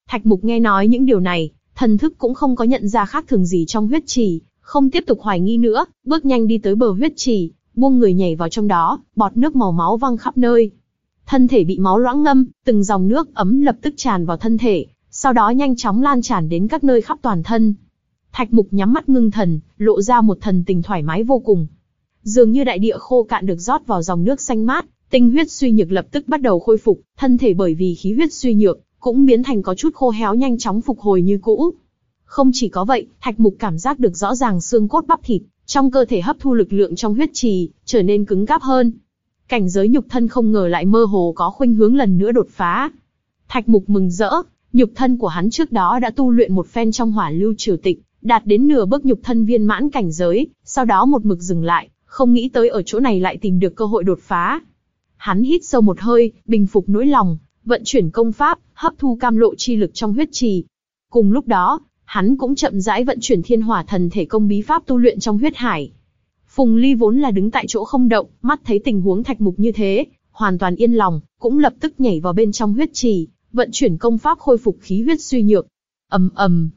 Thạch Mục nghe nói những điều này, thần thức cũng không có nhận ra khác thường gì trong huyết trì, không tiếp tục hoài nghi nữa, bước nhanh đi tới bờ huyết trì, buông người nhảy vào trong đó, bọt nước màu máu văng khắp nơi. Thân thể bị máu loãng ngâm, từng dòng nước ấm lập tức tràn vào thân thể, sau đó nhanh chóng lan tràn đến các nơi khắp toàn thân. Thạch Mục nhắm mắt ngưng thần, lộ ra một thần tình thoải mái vô cùng. Dường như đại địa khô cạn được rót vào dòng nước xanh mát, tinh huyết suy nhược lập tức bắt đầu khôi phục, thân thể bởi vì khí huyết suy nhược, cũng biến thành có chút khô héo nhanh chóng phục hồi như cũ. Không chỉ có vậy, Thạch Mục cảm giác được rõ ràng xương cốt bắp thịt trong cơ thể hấp thu lực lượng trong huyết trì, trở nên cứng cáp hơn. Cảnh giới nhục thân không ngờ lại mơ hồ có khuynh hướng lần nữa đột phá. Thạch Mục mừng rỡ, nhục thân của hắn trước đó đã tu luyện một phen trong hỏa lưu triều tịch, đạt đến nửa bước nhục thân viên mãn cảnh giới, sau đó một mực dừng lại, không nghĩ tới ở chỗ này lại tìm được cơ hội đột phá. Hắn hít sâu một hơi, bình phục nỗi lòng, vận chuyển công pháp, hấp thu cam lộ chi lực trong huyết trì. Cùng lúc đó, hắn cũng chậm rãi vận chuyển thiên hỏa thần thể công bí pháp tu luyện trong huyết hải. Phùng Ly vốn là đứng tại chỗ không động, mắt thấy tình huống Thạch Mục như thế, hoàn toàn yên lòng, cũng lập tức nhảy vào bên trong huyết trì, vận chuyển công pháp khôi phục khí huyết suy nhược. Ầm ầm.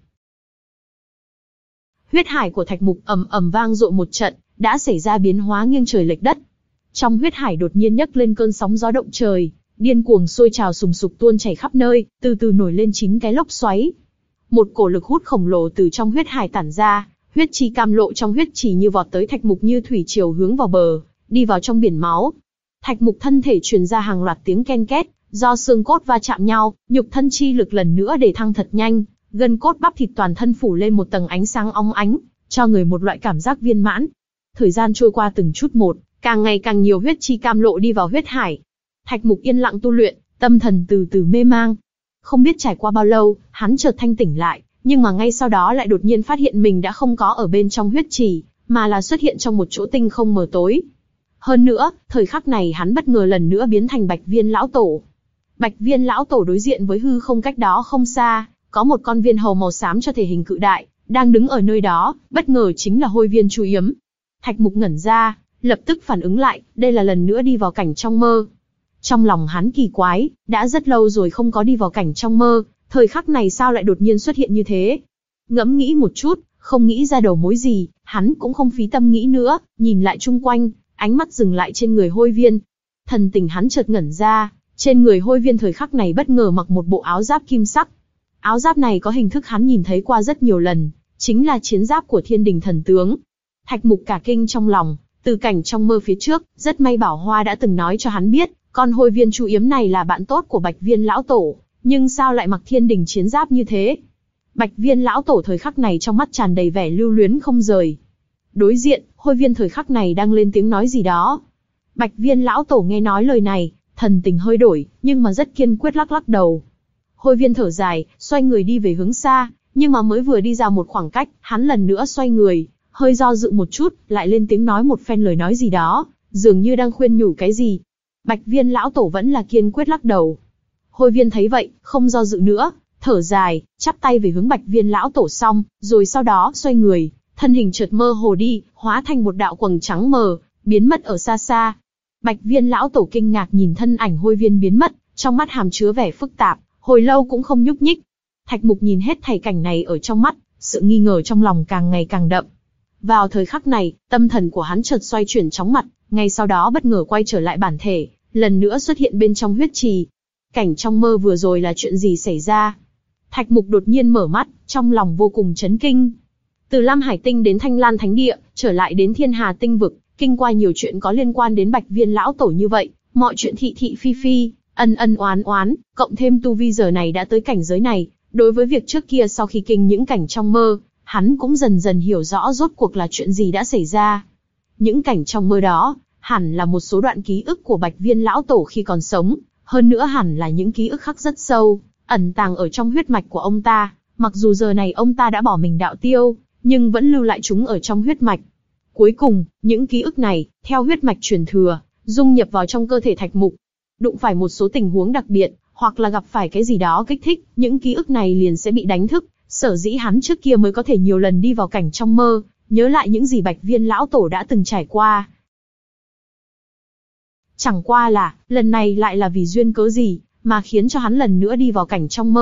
Huyết hải của Thạch Mục ầm ầm vang dội một trận, đã xảy ra biến hóa nghiêng trời lệch đất. Trong huyết hải đột nhiên nhấc lên cơn sóng gió động trời, điên cuồng sôi trào sùng sục tuôn chảy khắp nơi, từ từ nổi lên chín cái lốc xoáy. Một cổ lực hút khổng lồ từ trong huyết hải tản ra, huyết chi cam lộ trong huyết trì như vọt tới Thạch Mục như thủy triều hướng vào bờ, đi vào trong biển máu. Thạch Mục thân thể truyền ra hàng loạt tiếng ken két, do xương cốt va chạm nhau, nhục thân chi lực lần nữa để thăng thật nhanh, gân cốt bắp thịt toàn thân phủ lên một tầng ánh sáng óng ánh, cho người một loại cảm giác viên mãn. Thời gian trôi qua từng chút một, càng ngày càng nhiều huyết chi cam lộ đi vào huyết hải. Thạch Mục yên lặng tu luyện, tâm thần từ từ mê mang. Không biết trải qua bao lâu, hắn chợt thanh tỉnh lại, nhưng mà ngay sau đó lại đột nhiên phát hiện mình đã không có ở bên trong huyết trì, mà là xuất hiện trong một chỗ tinh không mờ tối. Hơn nữa, thời khắc này hắn bất ngờ lần nữa biến thành Bạch Viên lão tổ. Bạch Viên lão tổ đối diện với hư không cách đó không xa, có một con viên hầu màu xám cho thể hình cự đại, đang đứng ở nơi đó, bất ngờ chính là Hôi Viên Chu Yếm. Thạch Mục ngẩn ra, lập tức phản ứng lại, đây là lần nữa đi vào cảnh trong mơ. Trong lòng hắn kỳ quái, đã rất lâu rồi không có đi vào cảnh trong mơ, thời khắc này sao lại đột nhiên xuất hiện như thế? Ngẫm nghĩ một chút, không nghĩ ra đầu mối gì, hắn cũng không phí tâm nghĩ nữa, nhìn lại chung quanh, ánh mắt dừng lại trên người Hôi Viên. Thần tình hắn chợt ngẩn ra, trên người Hôi Viên thời khắc này bất ngờ mặc một bộ áo giáp kim sắc. Áo giáp này có hình thức hắn nhìn thấy qua rất nhiều lần, chính là chiến giáp của Thiên Đình thần tướng. Thạch Mục cả kinh trong lòng, từ cảnh trong mơ phía trước, rất may Bảo Hoa đã từng nói cho hắn biết, con Hôi Viên Chu Yếm này là bạn tốt của Bạch Viên lão tổ, nhưng sao lại mặc Thiên Đình chiến giáp như thế? Bạch Viên lão tổ thời khắc này trong mắt tràn đầy vẻ lưu luyến không rời. Đối diện, Hôi Viên thời khắc này đang lên tiếng nói gì đó. Bạch Viên lão tổ nghe nói lời này, thần tình hơi đổi, nhưng mà rất kiên quyết lắc lắc đầu. Hôi Viên thở dài, xoay người đi về hướng xa, nhưng mà mới vừa đi ra một khoảng cách, hắn lần nữa xoay người, hơi do dự một chút, lại lên tiếng nói một phen lời nói gì đó, dường như đang khuyên nhủ cái gì. Bạch Viên lão tổ vẫn là kiên quyết lắc đầu. Hôi Viên thấy vậy, không do dự nữa, thở dài, chắp tay về hướng Bạch Viên lão tổ xong, rồi sau đó xoay người, thân hình chợt mơ hồ đi, hóa thành một đạo quầng trắng mờ, biến mất ở xa xa. Bạch Viên lão tổ kinh ngạc nhìn thân ảnh Hôi Viên biến mất, trong mắt hàm chứa vẻ phức tạp, hồi lâu cũng không nhúc nhích. Thạch Mục nhìn hết thảy cảnh này ở trong mắt, sự nghi ngờ trong lòng càng ngày càng đậm. Vào thời khắc này, tâm thần của hắn chợt xoay chuyển chóng mặt, ngay sau đó bất ngờ quay trở lại bản thể, lần nữa xuất hiện bên trong huyết trì. Cảnh trong mơ vừa rồi là chuyện gì xảy ra? Thạch Mục đột nhiên mở mắt, trong lòng vô cùng chấn kinh. Từ Lam Hải Tinh đến Thanh Lan Thánh Địa, trở lại đến Thiên Hà Tinh Vực, kinh qua nhiều chuyện có liên quan đến Bạch Viên lão tổ như vậy, mọi chuyện thị thị phi phi, ân ân oán oán, cộng thêm tu vi giờ này đã tới cảnh giới này, đối với việc trước kia sau khi kinh những cảnh trong mơ, hắn cũng dần dần hiểu rõ rốt cuộc là chuyện gì đã xảy ra. Những cảnh trong mơ đó, hẳn là một số đoạn ký ức của Bạch Viên lão tổ khi còn sống, hơn nữa hẳn là những ký ức khắc rất sâu, ẩn tàng ở trong huyết mạch của ông ta, mặc dù giờ này ông ta đã bỏ mình đạo tiêu, nhưng vẫn lưu lại chúng ở trong huyết mạch. Cuối cùng, những ký ức này, theo huyết mạch truyền thừa, dung nhập vào trong cơ thể Thạch Mục. Đụng phải một số tình huống đặc biệt, hoặc là gặp phải cái gì đó kích thích, những ký ức này liền sẽ bị đánh thức, sở dĩ hắn trước kia mới có thể nhiều lần đi vào cảnh trong mơ, nhớ lại những gì Bạch Viên lão tổ đã từng trải qua. Chẳng qua là, lần này lại là vì duyên cớ gì, mà khiến cho hắn lần nữa đi vào cảnh trong mơ,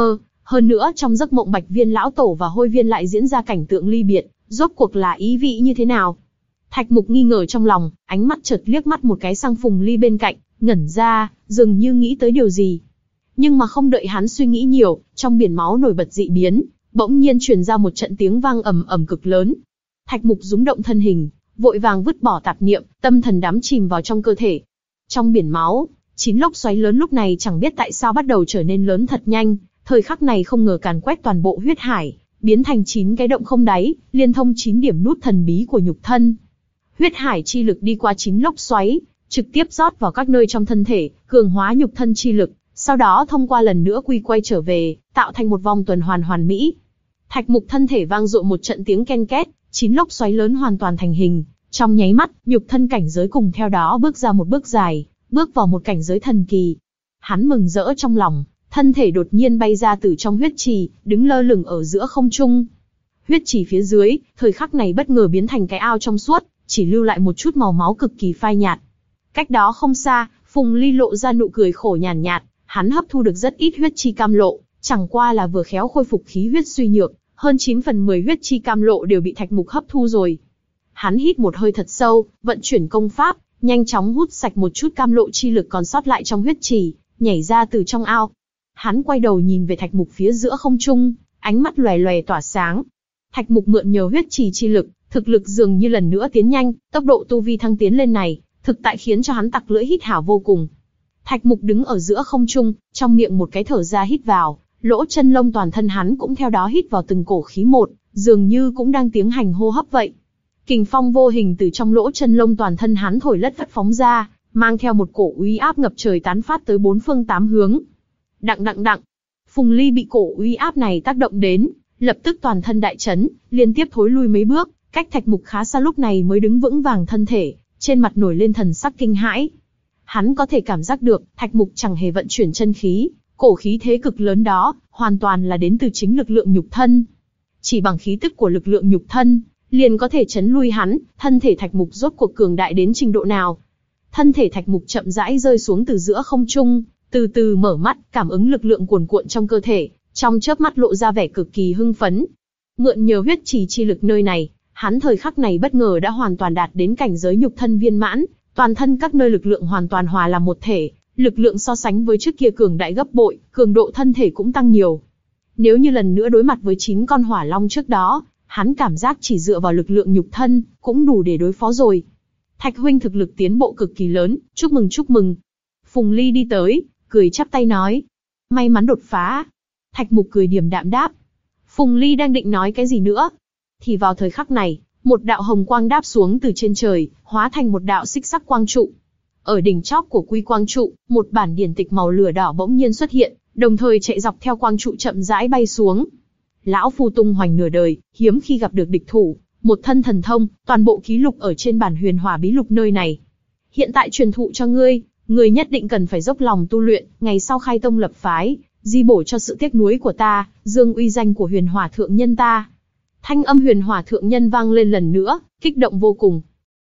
Hơn nữa trong giấc mộng Bạch Viên lão tổ và Hôi Viên lại diễn ra cảnh tượng ly biệt, rốt cuộc là ý vị như thế nào? Thạch Mục nghi ngờ trong lòng, ánh mắt chợt liếc mắt một cái sang Phùng Ly bên cạnh, ngẩn ra, dường như nghĩ tới điều gì. Nhưng mà không đợi hắn suy nghĩ nhiều, trong biển máu nổi bật dị biến, bỗng nhiên truyền ra một trận tiếng vang ầm ầm cực lớn. Thạch Mục rúng động thân hình, vội vàng vứt bỏ tạp niệm, tâm thần đắm chìm vào trong cơ thể. Trong biển máu, chín lốc xoáy lớn lúc này chẳng biết tại sao bắt đầu trở nên lớn thật nhanh, thời khắc này không ngờ càn quét toàn bộ huyết hải, biến thành chín cái động không đáy, liên thông chín điểm nút thần bí của nhục thân. Huyết hải chi lực đi qua chín lốc xoáy, trực tiếp rót vào các nơi trong thân thể, cường hóa nhục thân chi lực, sau đó thông qua lần nữa quy quay trở về, tạo thành một vòng tuần hoàn hoàn mỹ. Thạch Mục thân thể vang dội một trận tiếng ken két, chín lốc xoáy lớn hoàn toàn thành hình, trong nháy mắt, nhục thân cảnh giới cùng theo đó bước ra một bước dài, bước vào một cảnh giới thần kỳ. Hắn mừng rỡ trong lòng, thân thể đột nhiên bay ra từ trong huyết trì, đứng lơ lửng ở giữa không trung. Huyết trì phía dưới, thời khắc này bất ngờ biến thành cái ao trong suốt, chỉ lưu lại một chút màu máu cực kỳ phai nhạt. Cách đó không xa, Phùng Ly lộ ra nụ cười khổ nhàn nhạt, hắn hấp thu được rất ít huyết chi cam lộ, chẳng qua là vừa khéo khôi phục khí huyết suy nhược, hơn chín phần mười huyết chi cam lộ đều bị Thạch Mục hấp thu rồi. Hắn hít một hơi thật sâu, vận chuyển công pháp, nhanh chóng hút sạch một chút cam lộ chi lực còn sót lại trong huyết trì, nhảy ra từ trong ao. Hắn quay đầu nhìn về Thạch Mục phía giữa không trung, ánh mắt lòe lòe tỏa sáng. Thạch Mục mượn nhờ huyết trì chi lực, thực lực dường như lần nữa tiến nhanh, tốc độ tu vi thăng tiến lên này, thực tại khiến cho hắn tặc lưỡi hít hào vô cùng. Thạch Mục đứng ở giữa không trung, trong miệng một cái thở ra hít vào, lỗ chân lông toàn thân hắn cũng theo đó hít vào từng cổ khí một, dường như cũng đang tiến hành hô hấp vậy. Kình phong vô hình từ trong lỗ chân lông toàn thân hắn thổi lất phất phóng ra, mang theo một cổ uy áp ngập trời tán phát tới bốn phương tám hướng. Đặng đặng đặng, Phùng Ly bị cổ uy áp này tác động đến, lập tức toàn thân đại chấn, liên tiếp thối lui mấy bước, cách Thạch Mục khá xa lúc này mới đứng vững vàng thân thể, trên mặt nổi lên thần sắc kinh hãi. Hắn có thể cảm giác được, Thạch Mục chẳng hề vận chuyển chân khí, cổ khí thế cực lớn đó, hoàn toàn là đến từ chính lực lượng nhục thân. Chỉ bằng khí tức của lực lượng nhục thân, liền có thể chấn lui hắn, thân thể Thạch Mục rốt cuộc cường đại đến trình độ nào. Thân thể Thạch Mục chậm rãi rơi xuống từ giữa không trung, từ từ mở mắt, cảm ứng lực lượng cuồn cuộn trong cơ thể, trong chớp mắt lộ ra vẻ cực kỳ hưng phấn. Mượn nhờ huyết trì chi lực nơi này, hắn thời khắc này bất ngờ đã hoàn toàn đạt đến cảnh giới nhục thân viên mãn, toàn thân các nơi lực lượng hoàn toàn hòa làm một thể, lực lượng so sánh với trước kia cường đại gấp bội, cường độ thân thể cũng tăng nhiều. Nếu như lần nữa đối mặt với chín con hỏa long trước đó, hắn cảm giác chỉ dựa vào lực lượng nhục thân, cũng đủ để đối phó rồi. Thạch huynh thực lực tiến bộ cực kỳ lớn, chúc mừng chúc mừng. Phùng Ly đi tới, cười chắp tay nói. May mắn đột phá. Thạch Mục cười điềm đạm đáp. Phùng Ly đang định nói cái gì nữa. Thì vào thời khắc này, một đạo hồng quang đáp xuống từ trên trời, hóa thành một đạo xích sắc quang trụ. Ở đỉnh chóp của quy quang trụ, một bản điển tịch màu lửa đỏ bỗng nhiên xuất hiện, đồng thời chạy dọc theo quang trụ chậm rãi bay xuống. Lão phu tung hoành nửa đời, hiếm khi gặp được địch thủ, một thân thần thông, toàn bộ ký lục ở trên bản huyền hỏa bí lục nơi này. Hiện tại truyền thụ cho ngươi, ngươi nhất định cần phải dốc lòng tu luyện, ngày sau khai tông lập phái, di bổ cho sự tiếc nuối của ta, dương uy danh của huyền hỏa thượng nhân ta. Thanh âm huyền hỏa thượng nhân vang lên lần nữa, kích động vô cùng.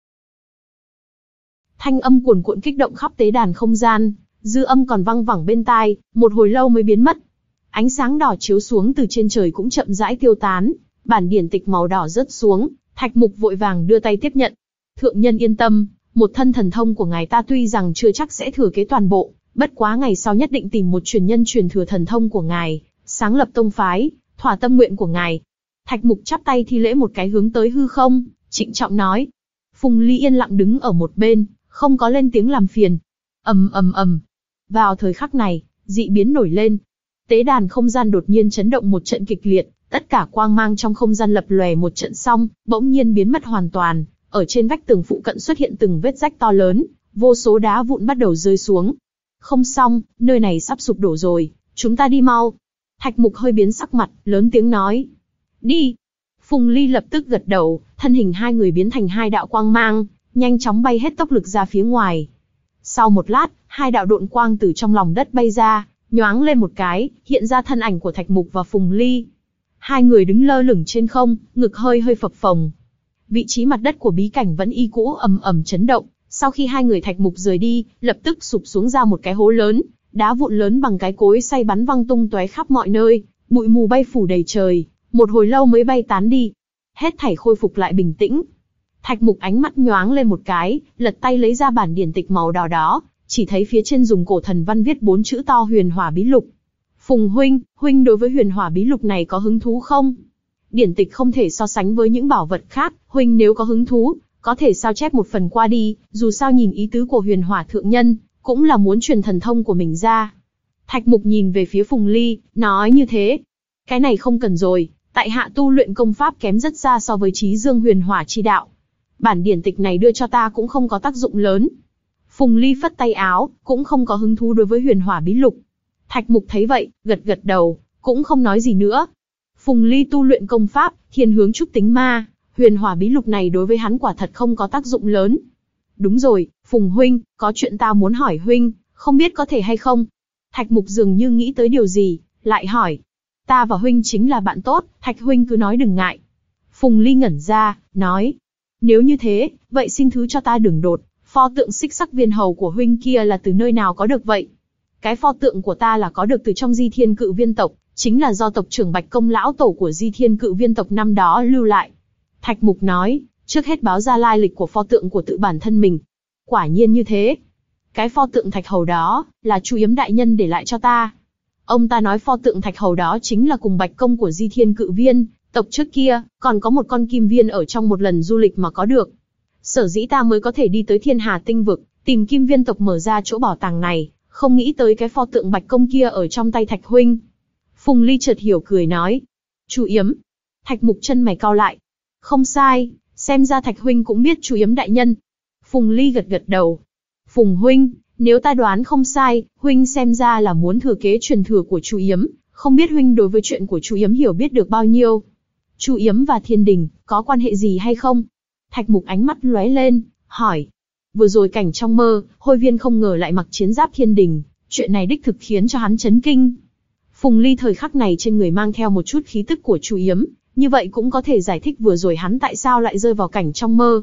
Thanh âm cuồn cuộn kích động khắp tế đàn không gian, dư âm còn vang vẳng bên tai, một hồi lâu mới biến mất. Ánh sáng đỏ chiếu xuống từ trên trời cũng chậm rãi tiêu tán, bản điển tịch màu đỏ rớt xuống, Thạch Mục vội vàng đưa tay tiếp nhận. Thượng nhân yên tâm, một thân thần thông của ngài ta tuy rằng chưa chắc sẽ thừa kế toàn bộ, bất quá ngày sau nhất định tìm một truyền nhân truyền thừa thần thông của ngài, sáng lập tông phái, thỏa tâm nguyện của ngài. Thạch Mục chắp tay thi lễ một cái hướng tới hư không, trịnh trọng nói. Phùng Ly yên lặng đứng ở một bên, không có lên tiếng làm phiền. Ầm ầm ầm. Vào thời khắc này, dị biến nổi lên. Tế đàn không gian đột nhiên chấn động một trận kịch liệt, tất cả quang mang trong không gian lập lòe một trận xong, bỗng nhiên biến mất hoàn toàn. Ở trên vách tường phụ cận xuất hiện từng vết rách to lớn, vô số đá vụn bắt đầu rơi xuống. Không xong, nơi này sắp sụp đổ rồi, chúng ta đi mau. Thạch Mục hơi biến sắc mặt, lớn tiếng nói. Đi. Phùng Ly lập tức gật đầu, thân hình hai người biến thành hai đạo quang mang, nhanh chóng bay hết tốc lực ra phía ngoài. Sau một lát, hai đạo độn quang từ trong lòng đất bay ra, nhoáng lên một cái, hiện ra thân ảnh của Thạch Mục và Phùng Ly. Hai người đứng lơ lửng trên không, ngực hơi hơi phập phồng. Vị trí mặt đất của bí cảnh vẫn y cũ ầm ầm chấn động, sau khi hai người Thạch Mục rời đi, lập tức sụp xuống ra một cái hố lớn, đá vụn lớn bằng cái cối xay bắn văng tung tóe khắp mọi nơi, Bụi mù bay phủ đầy trời, một hồi lâu mới bay tán đi. Hết thảy khôi phục lại bình tĩnh. Thạch Mục ánh mắt nhoáng lên một cái, lật tay lấy ra bản điển tịch màu đỏ đó, chỉ thấy phía trên dùng cổ thần văn viết bốn chữ to Huyền Hỏa Bí Lục. Phùng huynh, huynh đối với Huyền Hỏa Bí Lục này có hứng thú không? Điển tịch không thể so sánh với những bảo vật khác, huynh nếu có hứng thú, có thể sao chép một phần qua đi, dù sao nhìn ý tứ của Huyền Hỏa thượng nhân, cũng là muốn truyền thần thông của mình ra. Thạch Mục nhìn về phía Phùng Ly, nói như thế. Cái này không cần rồi, tại hạ tu luyện công pháp kém rất xa so với Chí Dương Huyền Hỏa chi đạo. Bản điển tịch này đưa cho ta cũng không có tác dụng lớn. Phùng Ly phất tay áo, cũng không có hứng thú đối với Huyền Hỏa Bí Lục. Thạch Mục thấy vậy, gật gật đầu, cũng không nói gì nữa. Phùng Ly tu luyện công pháp, thiên hướng trúc tính ma, Huyền Hỏa Bí Lục này đối với hắn quả thật không có tác dụng lớn. Đúng rồi, Phùng huynh, có chuyện ta muốn hỏi huynh, không biết có thể hay không? Thạch Mục dường như nghĩ tới điều gì, lại hỏi. Ta và huynh chính là bạn tốt, Thạch huynh cứ nói đừng ngại. Phùng Ly ngẩn ra, nói. Nếu như thế, vậy xin thứ cho ta đường đột, pho tượng xích sắc viên hầu của huynh kia là từ nơi nào có được vậy? Cái pho tượng của ta là có được từ trong Di Thiên Cự Viên tộc, chính là do tộc trưởng Bạch Công lão tổ của Di Thiên Cự Viên tộc năm đó lưu lại. Thạch Mục nói, trước hết báo ra lai lịch của pho tượng của tự bản thân mình. Quả nhiên như thế. Cái pho tượng thạch hầu đó, là Chu Yếm đại nhân để lại cho ta. Ông ta nói pho tượng thạch hầu đó chính là cùng Bạch Công của Di Thiên Cự Viên tộc trước kia, còn có một con kim viên ở trong một lần du lịch mà có được. Sở dĩ ta mới có thể đi tới Thiên Hà Tinh Vực, tìm kim viên tộc mở ra chỗ bảo tàng này, không nghĩ tới cái pho tượng Bạch Công kia ở trong tay Thạch huynh. Phùng Ly chợt hiểu cười nói. Chu Yếm. Thạch Mục chân mày cau lại. Không sai, xem ra Thạch huynh cũng biết Chu Yếm đại nhân. Phùng Ly gật gật đầu. Phùng huynh, nếu ta đoán không sai, huynh xem ra là muốn thừa kế truyền thừa của Chu Yếm, không biết huynh đối với chuyện của Chu Yếm hiểu biết được bao nhiêu? Chu Yếm và Thiên Đình, có quan hệ gì hay không? Thạch Mục ánh mắt lóe lên, hỏi. Vừa rồi cảnh trong mơ, Hôi Viên không ngờ lại mặc chiến giáp Thiên Đình, chuyện này đích thực khiến cho hắn chấn kinh. Phùng Ly thời khắc này trên người mang theo một chút khí tức của Chu Yếm, như vậy cũng có thể giải thích vừa rồi hắn tại sao lại rơi vào cảnh trong mơ.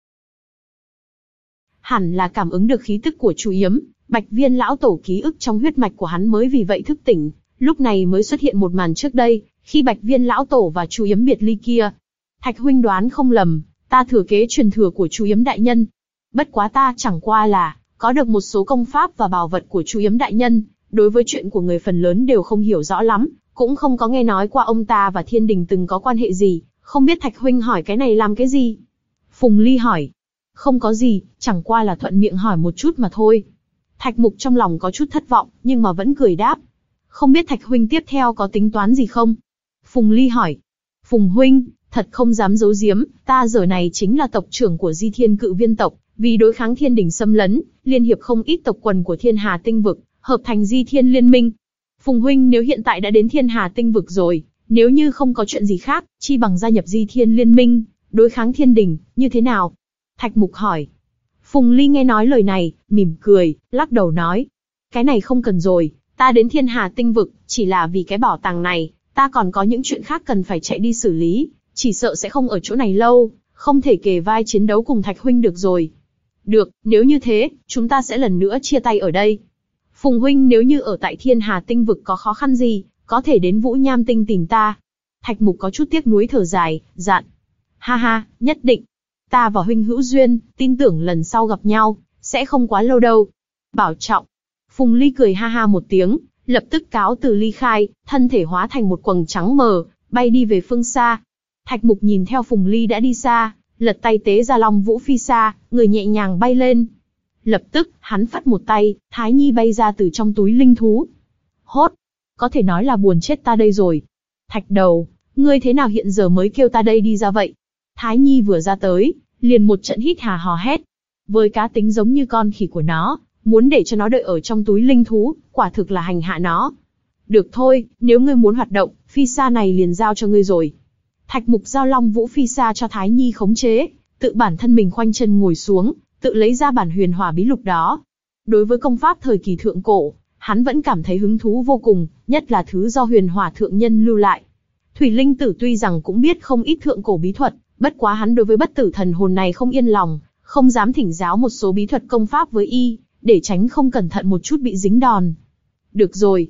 Hẳn là cảm ứng được khí tức của Chu Yếm, Bạch Viên lão tổ ký ức trong huyết mạch của hắn mới vì vậy thức tỉnh, lúc này mới xuất hiện một màn trước đây, khi Bạch Viên lão tổ và Chu Yếm biệt ly kia. Thạch huynh đoán không lầm, ta thừa kế truyền thừa của Chu Yếm đại nhân. Bất quá ta chẳng qua là có được một số công pháp và bảo vật của Chu Yếm đại nhân, đối với chuyện của người phần lớn đều không hiểu rõ lắm, cũng không có nghe nói qua ông ta và Thiên Đình từng có quan hệ gì, không biết Thạch huynh hỏi cái này làm cái gì? Phùng Ly hỏi. Không có gì, chẳng qua là thuận miệng hỏi một chút mà thôi. Thạch Mục trong lòng có chút thất vọng, nhưng mà vẫn cười đáp. Không biết Thạch huynh tiếp theo có tính toán gì không? Phùng Ly hỏi. Phùng huynh, thật không dám giấu giếm, ta giờ này chính là tộc trưởng của Di Thiên Cự Viên tộc, vì đối kháng Thiên Đình xâm lấn, liên hiệp không ít tộc quần của Thiên Hà Tinh Vực, hợp thành Di Thiên Liên Minh. Phùng huynh nếu hiện tại đã đến Thiên Hà Tinh Vực rồi, nếu như không có chuyện gì khác, chi bằng gia nhập Di Thiên Liên Minh, đối kháng Thiên Đình, như thế nào? Thạch Mục hỏi. Phùng Ly nghe nói lời này, mỉm cười, lắc đầu nói. Cái này không cần rồi, ta đến Thiên Hà Tinh Vực, chỉ là vì cái bảo tàng này, ta còn có những chuyện khác cần phải chạy đi xử lý, chỉ sợ sẽ không ở chỗ này lâu, không thể kề vai chiến đấu cùng Thạch huynh được rồi. Được, nếu như thế, chúng ta sẽ lần nữa chia tay ở đây. Phùng huynh nếu như ở tại Thiên Hà Tinh Vực có khó khăn gì, có thể đến Vũ Nham Tinh tìm ta. Thạch Mục có chút tiếc nuối thở dài, dặn. Ha ha, nhất định. Ta và huynh hữu duyên, tin tưởng lần sau gặp nhau, sẽ không quá lâu đâu. Bảo trọng. Phùng Ly cười ha ha một tiếng, lập tức cáo từ ly khai, thân thể hóa thành một quầng trắng mờ, bay đi về phương xa. Thạch Mục nhìn theo Phùng Ly đã đi xa, lật tay tế ra Long Vũ Phi Sa, người nhẹ nhàng bay lên. Lập tức, hắn phất một tay, Thái Nhi bay ra từ trong túi linh thú. Hốt! Có thể nói là buồn chết ta đây rồi. Thạch Đầu, ngươi thế nào hiện giờ mới kêu ta đây đi ra vậy? Thái Nhi vừa ra tới, liền một trận hít hà hò hét. Với cá tính giống như con khỉ của nó, muốn để cho nó đợi ở trong túi linh thú, quả thực là hành hạ nó. Được thôi, nếu ngươi muốn hoạt động, Phi Sa này liền giao cho ngươi rồi. Thạch Mục giao Long Vũ Phi Sa cho Thái Nhi khống chế, tự bản thân mình khoanh chân ngồi xuống, tự lấy ra bản Huyền Hỏa Bí Lục đó. Đối với công pháp thời kỳ thượng cổ, hắn vẫn cảm thấy hứng thú vô cùng, nhất là thứ do Huyền Hỏa thượng nhân lưu lại. Thủy Linh Tử tuy rằng cũng biết không ít thượng cổ bí thuật, bất quá hắn đối với bất tử thần hồn này không yên lòng, không dám thỉnh giáo một số bí thuật công pháp với y, để tránh không cẩn thận một chút bị dính đòn. Được rồi.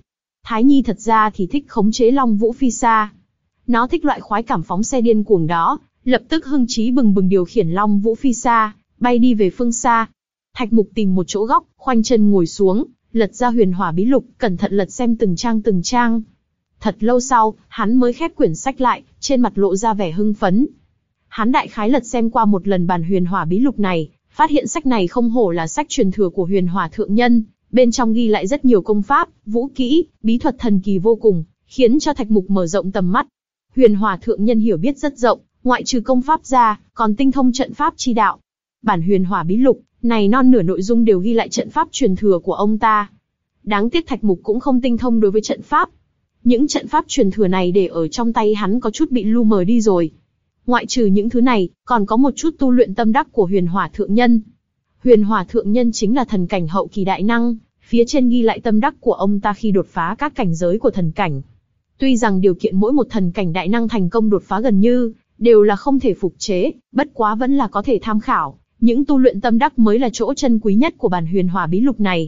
Thái Nhi thật ra thì thích khống chế Long Vũ phi xa. Nó thích loại khoái cảm phóng xe điên cuồng đó, lập tức hưng trí bừng bừng điều khiển Long Vũ phi xa, bay đi về phương xa. Thạch Mục tìm một chỗ góc, khoanh chân ngồi xuống, lật ra Huyền Hỏa Bí Lục, cẩn thận lật xem từng trang từng trang. Thật lâu sau, hắn mới khép quyển sách lại, trên mặt lộ ra vẻ hưng phấn. Hắn đại khái lật xem qua một lần bản Huyền Hỏa Bí Lục này, phát hiện sách này không hổ là sách truyền thừa của Huyền Hỏa Thượng Nhân, bên trong ghi lại rất nhiều công pháp, vũ kỹ, bí thuật thần kỳ vô cùng, khiến cho Thạch Mục mở rộng tầm mắt. Huyền Hỏa Thượng Nhân hiểu biết rất rộng, ngoại trừ công pháp ra, còn tinh thông trận pháp chi đạo. Bản Huyền Hỏa Bí Lục này non nửa nội dung đều ghi lại trận pháp truyền thừa của ông ta. Đáng tiếc Thạch Mục cũng không tinh thông đối với trận pháp. Những trận pháp truyền thừa này để ở trong tay hắn có chút bị lu mờ đi rồi. Ngoại trừ những thứ này, còn có một chút tu luyện tâm đắc của Huyền Hỏa Thượng Nhân. Huyền Hỏa Thượng Nhân chính là thần cảnh hậu kỳ đại năng, phía trên ghi lại tâm đắc của ông ta khi đột phá các cảnh giới của thần cảnh. Tuy rằng điều kiện mỗi một thần cảnh đại năng thành công đột phá gần như đều là không thể phục chế, bất quá vẫn là có thể tham khảo, những tu luyện tâm đắc mới là chỗ chân quý nhất của bản Huyền Hỏa Bí Lục này.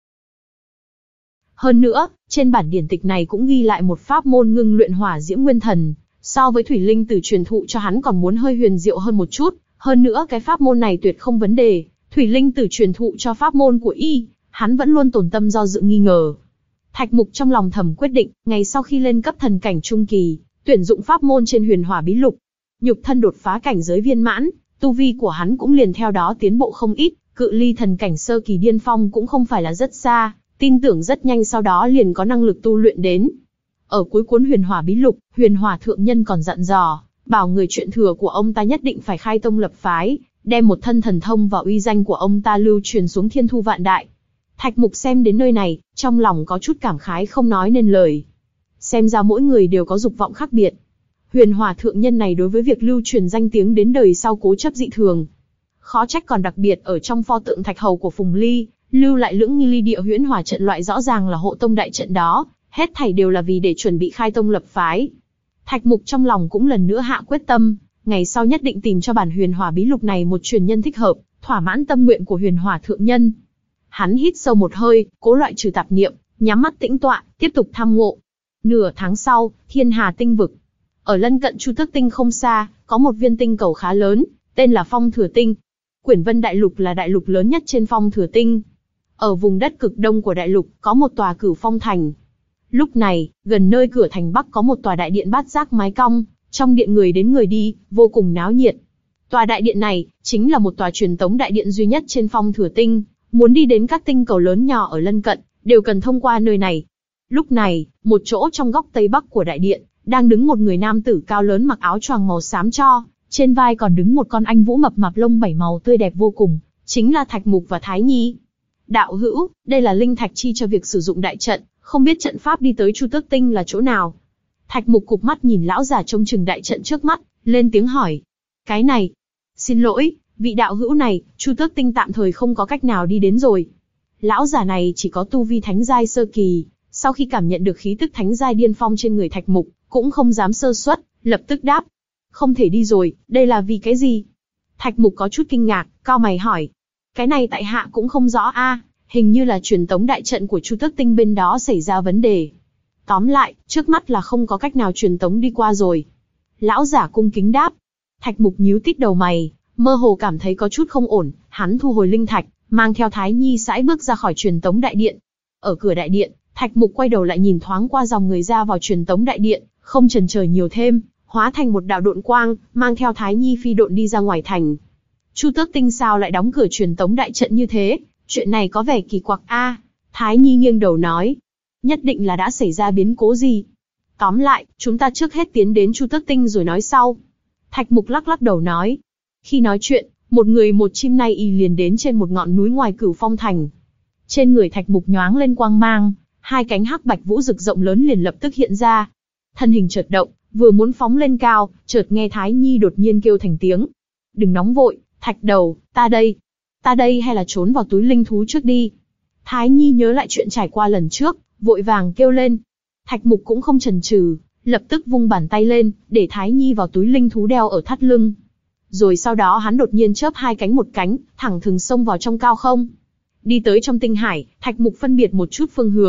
Hơn nữa, trên bản điển tịch này cũng ghi lại một pháp môn ngưng luyện hỏa diễm nguyên thần, so với thủy linh tử truyền thụ cho hắn còn muốn hơi huyền diệu hơn một chút, hơn nữa cái pháp môn này tuyệt không vấn đề, thủy linh tử truyền thụ cho pháp môn của y, hắn vẫn luôn tồn tâm do dự nghi ngờ. Thạch Mục trong lòng thầm quyết định, ngày sau khi lên cấp thần cảnh trung kỳ, tuyển dụng pháp môn trên Huyền Hỏa Bí Lục, nhục thân đột phá cảnh giới viên mãn, tu vi của hắn cũng liền theo đó tiến bộ không ít, cự ly thần cảnh sơ kỳ điên phong cũng không phải là rất xa, tin tưởng rất nhanh sau đó liền có năng lực tu luyện đến. Ở cuối cuốn Huyền Hỏa Bí Lục, Huyền Hỏa Thượng Nhân còn dặn dò, bảo người chuyện thừa của ông ta nhất định phải khai tông lập phái, đem một thân thần thông và uy danh của ông ta lưu truyền xuống thiên thu vạn đại. Thạch Mục xem đến nơi này, trong lòng có chút cảm khái không nói nên lời. Xem ra mỗi người đều có dục vọng khác biệt. Huyền Hỏa Thượng Nhân này đối với việc lưu truyền danh tiếng đến đời sau cố chấp dị thường. Khó trách còn đặc biệt ở trong pho tượng thạch hầu của Phùng Ly, lưu lại lưỡng nghi ly địa huyễn hỏa trận loại rõ ràng là hộ tông đại trận đó, hết thảy đều là vì để chuẩn bị khai tông lập phái. Thạch Mục trong lòng cũng lần nữa hạ quyết tâm, ngày sau nhất định tìm cho bản Huyền Hỏa Bí Lục này một truyền nhân thích hợp, thỏa mãn tâm nguyện của Huyền Hỏa Thượng Nhân. Hắn hít sâu một hơi, cố loại trừ tạp niệm, nhắm mắt tĩnh tọa, tiếp tục tham ngộ. Nửa tháng sau, Thiên Hà Tinh Vực. Ở lân cận Chu Tước Tinh không xa, có một viên tinh cầu khá lớn, tên là Phong Thừa Tinh. Quyển Vân Đại Lục là đại lục lớn nhất trên Phong Thừa Tinh. Ở vùng đất cực đông của đại lục, có một tòa Cửu Phong Thành. Lúc này, gần nơi cửa thành Bắc có một tòa đại điện bát giác mái cong, trong điện người đến người đi, vô cùng náo nhiệt. Tòa đại điện này, chính là một tòa truyền tống đại điện duy nhất trên Phong Thừa Tinh, muốn đi đến các tinh cầu lớn nhỏ ở lân cận, đều cần thông qua nơi này. Lúc này, một chỗ trong góc tây bắc của đại điện, đang đứng một người nam tử cao lớn mặc áo choàng màu xám cho, trên vai còn đứng một con anh vũ mập mạp lông bảy màu tươi đẹp vô cùng, chính là Thạch Mục và Thái Nhi. Đạo hữu, đây là linh thạch chi cho việc sử dụng đại trận, không biết trận pháp đi tới Chu Tước Tinh là chỗ nào? Thạch Mục cụp mắt nhìn lão già trông chừng đại trận trước mắt, lên tiếng hỏi. Cái này, xin lỗi, vị đạo hữu này, Chu Tước Tinh tạm thời không có cách nào đi đến rồi. Lão già này chỉ có tu vi thánh giai sơ kỳ, sau khi cảm nhận được khí tức thánh giai điên phong trên người Thạch Mục, cũng không dám sơ suất, lập tức đáp. Không thể đi rồi, đây là vì cái gì? Thạch Mục có chút kinh ngạc, cau mày hỏi. Cái này tại hạ cũng không rõ a, hình như là truyền tống đại trận của Chu Tước Tinh bên đó xảy ra vấn đề. Tóm lại, trước mắt là không có cách nào truyền tống đi qua rồi. Lão giả cung kính đáp. Thạch Mục nhíu tít đầu mày, mơ hồ cảm thấy có chút không ổn, hắn thu hồi linh thạch, mang theo Thái Nhi sải bước ra khỏi truyền tống đại điện. Ở cửa đại điện, Thạch Mục quay đầu lại nhìn thoáng qua dòng người ra vào truyền tống đại điện, không chần chờ nhiều thêm, hóa thành một đạo độn quang, mang theo Thái Nhi phi độn đi ra ngoài thành. Chu Tước Tinh sao lại đóng cửa truyền tống đại trận như thế? Chuyện này có vẻ kỳ quặc a. À, Thái Nhi nghiêng đầu nói, nhất định là đã xảy ra biến cố gì. Tóm lại, chúng ta trước hết tiến đến Chu Tước Tinh rồi nói sau. Thạch Mục lắc lắc đầu nói. Khi nói chuyện, một người một chim nay y liền đến trên một ngọn núi ngoài Cửu Phong Thành. Trên người Thạch Mục nhoáng lên quang mang, hai cánh hắc bạch vũ rực rộng lớn liền lập tức hiện ra. Thân hình chợt động, vừa muốn phóng lên cao, chợt nghe Thái Nhi đột nhiên kêu thành tiếng. Đừng nóng vội, Thạch đầu, ta đây. Ta đây hay là trốn vào túi linh thú trước đi. Thái Nhi nhớ lại chuyện trải qua lần trước, vội vàng kêu lên. Thạch Mục cũng không chần chừ, lập tức vung bàn tay lên, để Thái Nhi vào túi linh thú đeo ở thắt lưng. Rồi sau đó hắn đột nhiên chớp hai cánh một cánh, thẳng thừng xông vào trong cao không. Đi tới trong tinh hải, Thạch Mục phân biệt một chút phương hướng,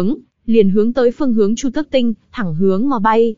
liền hướng tới phương hướng Chu Tước Tinh, thẳng hướng mà bay.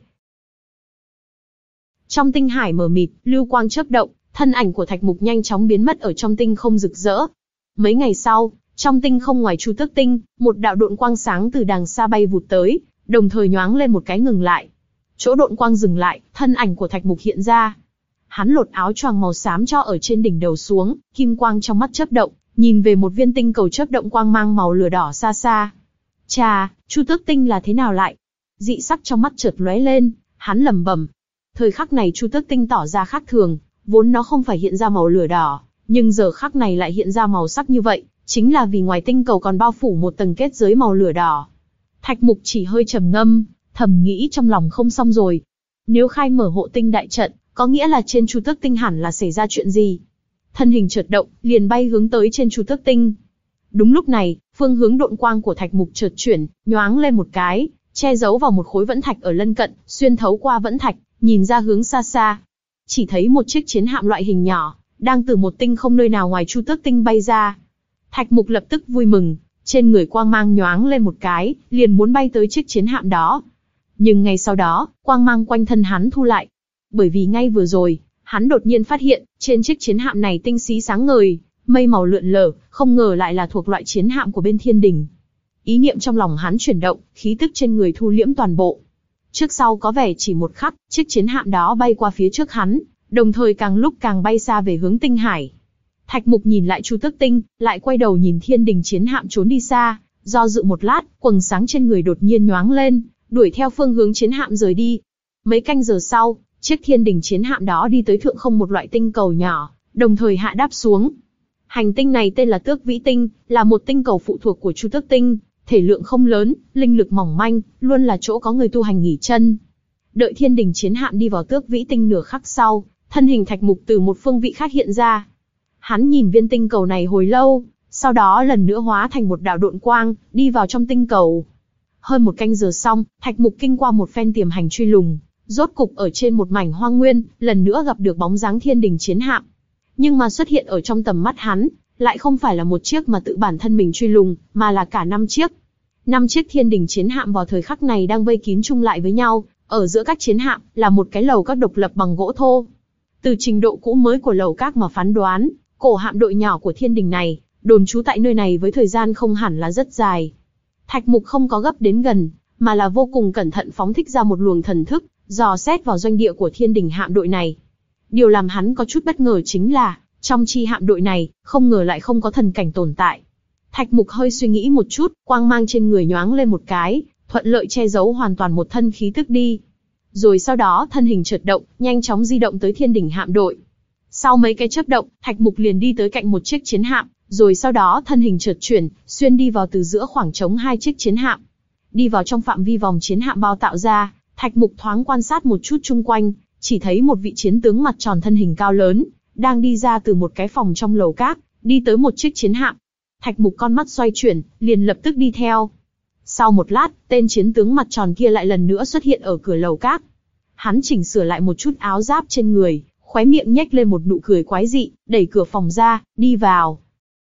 Trong tinh hải mờ mịt, lưu quang chớp động, thân ảnh của Thạch Mục nhanh chóng biến mất ở trong tinh không rực rỡ. Mấy ngày sau, trong tinh không ngoài Chu Tước Tinh, một đạo độn quang sáng từ đàng xa bay vụt tới, đồng thời nhoáng lên một cái ngừng lại. Chỗ độn quang dừng lại, thân ảnh của Thạch Mục hiện ra. Hắn lột áo choàng màu xám cho ở trên đỉnh đầu xuống, kim quang trong mắt chớp động, nhìn về một viên tinh cầu chớp động quang mang màu lửa đỏ xa xa. Chà, Chu Tước Tinh là thế nào lại? Dị sắc trong mắt chợt lóe lên, hắn lẩm bẩm. Thời khắc này Chu Tước Tinh tỏ ra khác thường, vốn nó không phải hiện ra màu lửa đỏ, nhưng giờ khắc này lại hiện ra màu sắc như vậy, chính là vì ngoài tinh cầu còn bao phủ một tầng kết giới màu lửa đỏ. Thạch Mục chỉ hơi trầm ngâm, thầm nghĩ trong lòng không xong rồi. Nếu khai mở hộ tinh đại trận, có nghĩa là trên Chu Tước Tinh hẳn là xảy ra chuyện gì? Thân hình chợt động, liền bay hướng tới trên Chu Tước Tinh. Đúng lúc này, phương hướng độn quang của Thạch Mục chợt chuyển, nhoáng lên một cái, che giấu vào một khối vẫn thạch ở lân cận, xuyên thấu qua vẫn thạch, nhìn ra hướng xa xa. Chỉ thấy một chiếc chiến hạm loại hình nhỏ, đang từ một tinh không nơi nào ngoài Chu Tước Tinh bay ra. Thạch Mục lập tức vui mừng, trên người quang mang nhoáng lên một cái, liền muốn bay tới chiếc chiến hạm đó. Nhưng ngay sau đó, quang mang quanh thân hắn thu lại. Bởi vì ngay vừa rồi, hắn đột nhiên phát hiện, trên chiếc chiến hạm này tinh xí sáng ngời, mây màu lượn lờ, không ngờ lại là thuộc loại chiến hạm của bên Thiên Đình. Ý niệm trong lòng hắn chuyển động, khí tức trên người thu liễm toàn bộ. Trước sau có vẻ chỉ một khắc, chiếc chiến hạm đó bay qua phía trước hắn, đồng thời càng lúc càng bay xa về hướng tinh hải. Thạch Mục nhìn lại Chu Tước Tinh, lại quay đầu nhìn Thiên Đình chiến hạm trốn đi xa, do dự một lát, quầng sáng trên người đột nhiên nhoáng lên, đuổi theo phương hướng chiến hạm rời đi. Mấy canh giờ sau, chiếc Thiên Đình chiến hạm đó đi tới thượng không một loại tinh cầu nhỏ, đồng thời hạ đáp xuống. Hành tinh này tên là Tước Vĩ Tinh, là một tinh cầu phụ thuộc của Chu Tước Tinh, thể lượng không lớn, linh lực mỏng manh, luôn là chỗ có người tu hành nghỉ chân. Đợi Thiên Đình chiến hạm đi vào Tước Vĩ Tinh nửa khắc sau, thân hình Thạch Mục từ một phương vị khác hiện ra. Hắn nhìn viên tinh cầu này hồi lâu, sau đó lần nữa hóa thành một đạo độn quang, đi vào trong tinh cầu. Hơn một canh giờ xong, Thạch Mục kinh qua một phen tiềm hành truy lùng, rốt cục ở trên một mảnh hoang nguyên, lần nữa gặp được bóng dáng Thiên Đình chiến hạm. Nhưng mà xuất hiện ở trong tầm mắt hắn, lại không phải là một chiếc mà tự bản thân mình truy lùng, mà là cả năm chiếc. Năm chiếc Thiên Đình chiến hạm vào thời khắc này đang vây kín chung lại với nhau, ở giữa các chiến hạm là một cái lầu các độc lập bằng gỗ thô. Từ trình độ cũ mới của lầu các mà phán đoán, cổ hạm đội nhỏ của Thiên Đình này, đồn trú tại nơi này với thời gian không hẳn là rất dài. Thạch Mục không có gấp đến gần, mà là vô cùng cẩn thận phóng thích ra một luồng thần thức, dò xét vào doanh địa của Thiên Đình hạm đội này. Điều làm hắn có chút bất ngờ chính là, trong chi hạm đội này, không ngờ lại không có thần cảnh tồn tại. Thạch Mục hơi suy nghĩ một chút, quang mang trên người nhoáng lên một cái, thuận lợi che giấu hoàn toàn một thân khí tức đi. Rồi sau đó thân hình chợt động, nhanh chóng di động tới Thiên Đình hạm đội. Sau mấy cái chớp động, Thạch Mục liền đi tới cạnh một chiếc chiến hạm, rồi sau đó thân hình chợt chuyển, xuyên đi vào từ giữa khoảng trống hai chiếc chiến hạm. Đi vào trong phạm vi vòng chiến hạm bao tạo ra, Thạch Mục thoáng quan sát một chút chung quanh, chỉ thấy một vị chiến tướng mặt tròn thân hình cao lớn, đang đi ra từ một cái phòng trong lầu các, đi tới một chiếc chiến hạm. Thạch Mục con mắt xoay chuyển, liền lập tức đi theo. Sau một lát, tên chiến tướng mặt tròn kia lại lần nữa xuất hiện ở cửa lầu các. Hắn chỉnh sửa lại một chút áo giáp trên người, khóe miệng nhếch lên một nụ cười quái dị, đẩy cửa phòng ra, đi vào.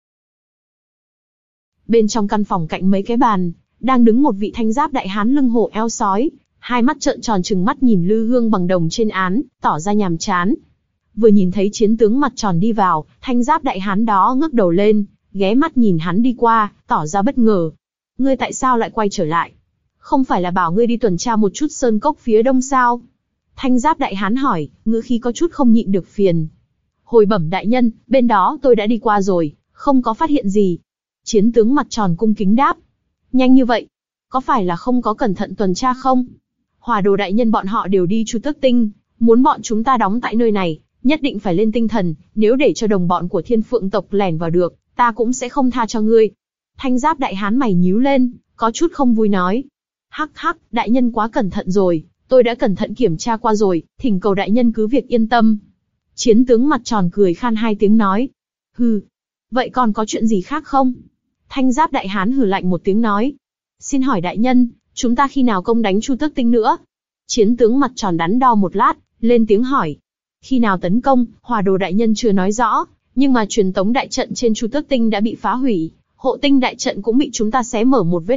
Bên trong căn phòng cạnh mấy cái bàn, đang đứng một vị thanh giáp đại hán lưng hổ eo sói, hai mắt trợn tròn trừng mắt nhìn lư hương bằng đồng trên án, tỏ ra nhàm chán. Vừa nhìn thấy chiến tướng mặt tròn đi vào, thanh giáp đại hán đó ngước đầu lên, ghé mắt nhìn hắn đi qua, tỏ ra bất ngờ. Ngươi tại sao lại quay trở lại? Không phải là bảo ngươi đi tuần tra một chút sơn cốc phía đông sao? Thanh giáp đại hán hỏi, ngữ khí có chút không nhịn được phiền. Hồi bẩm đại nhân, bên đó tôi đã đi qua rồi, không có phát hiện gì. Chiến tướng mặt tròn cung kính đáp. Nhanh như vậy, có phải là không có cẩn thận tuần tra không? Hỏa Đồ đại nhân bọn họ đều đi Chu Tước Tinh, muốn bọn chúng ta đóng tại nơi này, nhất định phải lên tinh thần, nếu để cho đồng bọn của Thiên Phượng tộc lẻn vào được, ta cũng sẽ không tha cho ngươi. Thanh giáp đại hán mày nhíu lên, có chút không vui nói. Hắc hắc, đại nhân quá cẩn thận rồi, tôi đã cẩn thận kiểm tra qua rồi, thỉnh cầu đại nhân cứ việc yên tâm. Chiến tướng mặt tròn cười khan hai tiếng nói. Hừ, vậy còn có chuyện gì khác không? Thanh giáp đại hán hừ lạnh một tiếng nói. Xin hỏi đại nhân, chúng ta khi nào công đánh Chu Tước Tinh nữa? Chiến tướng mặt tròn đắn đo một lát, lên tiếng hỏi. Khi nào tấn công, Hỏa Đồ đại nhân chưa nói rõ, nhưng mà truyền tống đại trận trên Chu Tước Tinh đã bị phá hủy, hộ tinh đại trận cũng bị chúng ta xé mở một vết nứt,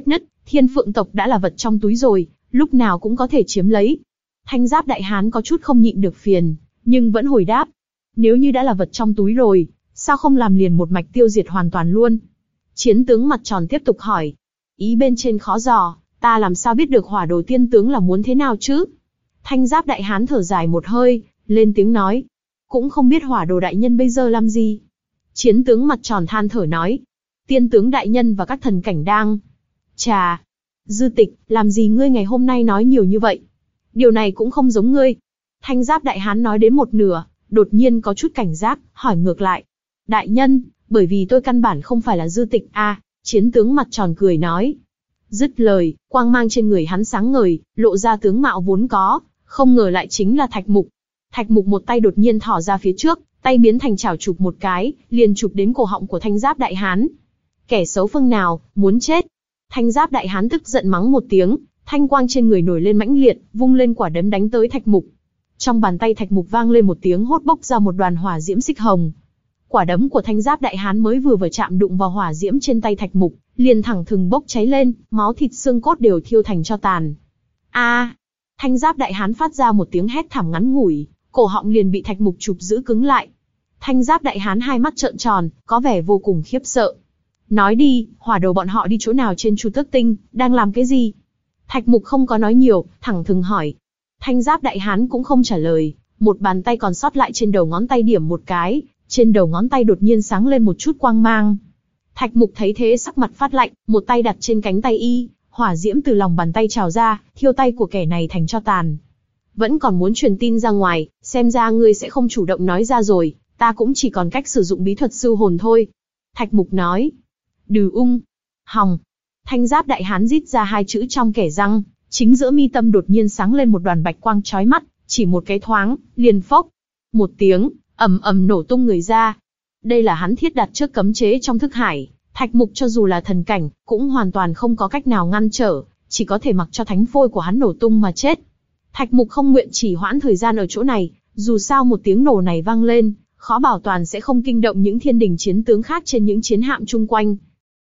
Thiên Phượng tộc đã là vật trong túi rồi, lúc nào cũng có thể chiếm lấy. Thanh Giáp Đại Hán có chút không nhịn được phiền, nhưng vẫn hồi đáp. Nếu như đã là vật trong túi rồi, sao không làm liền một mạch tiêu diệt hoàn toàn luôn? Chiến tướng mặt tròn tiếp tục hỏi. Ý bên trên khó dò, ta làm sao biết được hỏa đồ tiên tướng là muốn thế nào chứ? Thanh Giáp Đại Hán thở dài một hơi, lên tiếng nói. Cũng không biết hỏa đồ đại nhân bây giờ làm gì. Chiến tướng mặt tròn than thở nói. Tiên tướng đại nhân và các thần cảnh đang. Chà! Dư Tịch, làm gì ngươi ngày hôm nay nói nhiều như vậy? Điều này cũng không giống ngươi. Thanh Giáp Đại Hán nói đến một nửa, đột nhiên có chút cảnh giác, hỏi ngược lại. Đại nhân, bởi vì tôi căn bản không phải là Dư Tịch à, chiến tướng mặt tròn cười nói. Dứt lời, quang mang trên người hắn sáng ngời, lộ ra tướng mạo vốn có, không ngờ lại chính là Thạch Mục. Thạch Mục một tay đột nhiên thò ra phía trước, tay biến thành chảo chụp một cái, liền chụp đến cổ họng của Thanh Giáp Đại Hán. Kẻ xấu phương nào, muốn chết. Thanh Giáp Đại Hán tức giận mắng một tiếng, thanh quang trên người nổi lên mãnh liệt, vung lên quả đấm đánh tới Thạch Mục. Trong bàn tay Thạch Mục vang lên một tiếng hốt bốc ra một đoàn hỏa diễm xích hồng. Quả đấm của Thanh Giáp Đại Hán mới vừa vừa chạm đụng vào hỏa diễm trên tay Thạch Mục, liền thẳng thừng bốc cháy lên, máu thịt xương cốt đều thiêu thành tro tàn. A! À, Thanh Giáp Đại Hán phát ra một tiếng hét thảm ngắn ngủi, cổ họng liền bị Thạch Mục chụp giữ cứng lại. Thanh Giáp Đại Hán hai mắt trợn tròn, có vẻ vô cùng khiếp sợ. Nói đi, hỏa đồ bọn họ đi chỗ nào trên Chu Tước Tinh, đang làm cái gì? Thạch Mục không có nói nhiều, thẳng thừng hỏi. Thanh Giáp Đại Hán cũng không trả lời, một bàn tay còn sót lại trên đầu ngón tay điểm một cái, trên đầu ngón tay đột nhiên sáng lên một chút quang mang. Thạch Mục thấy thế sắc mặt phát lạnh, một tay đặt trên cánh tay y, hỏa diễm từ lòng bàn tay trào ra, thiêu tay của kẻ này thành tro tàn. Vẫn còn muốn truyền tin ra ngoài, xem ra ngươi sẽ không chủ động nói ra rồi, ta cũng chỉ còn cách sử dụng bí thuật siêu hồn thôi. Thạch Mục nói. Đừ ung. Hòng. Thanh Giáp Đại Hán rít ra hai chữ trong kẻ răng, chính giữa mi tâm đột nhiên sáng lên một đoàn bạch quang chói mắt, chỉ một cái thoáng, liền phốc. Một tiếng, ầm ầm nổ tung người ra. Đây là hắn thiết đặt trước cấm chế trong thức hải, Thạch Mục cho dù là thần cảnh, cũng hoàn toàn không có cách nào ngăn trở, chỉ có thể mặc cho thánh phôi của hắn nổ tung mà chết. Thạch Mục không nguyện chỉ hoãn thời gian ở chỗ này, dù sao một tiếng nổ này vang lên, khó bảo toàn sẽ không kinh động những thiên đình chiến tướng khác trên những chiến hạm chung quanh.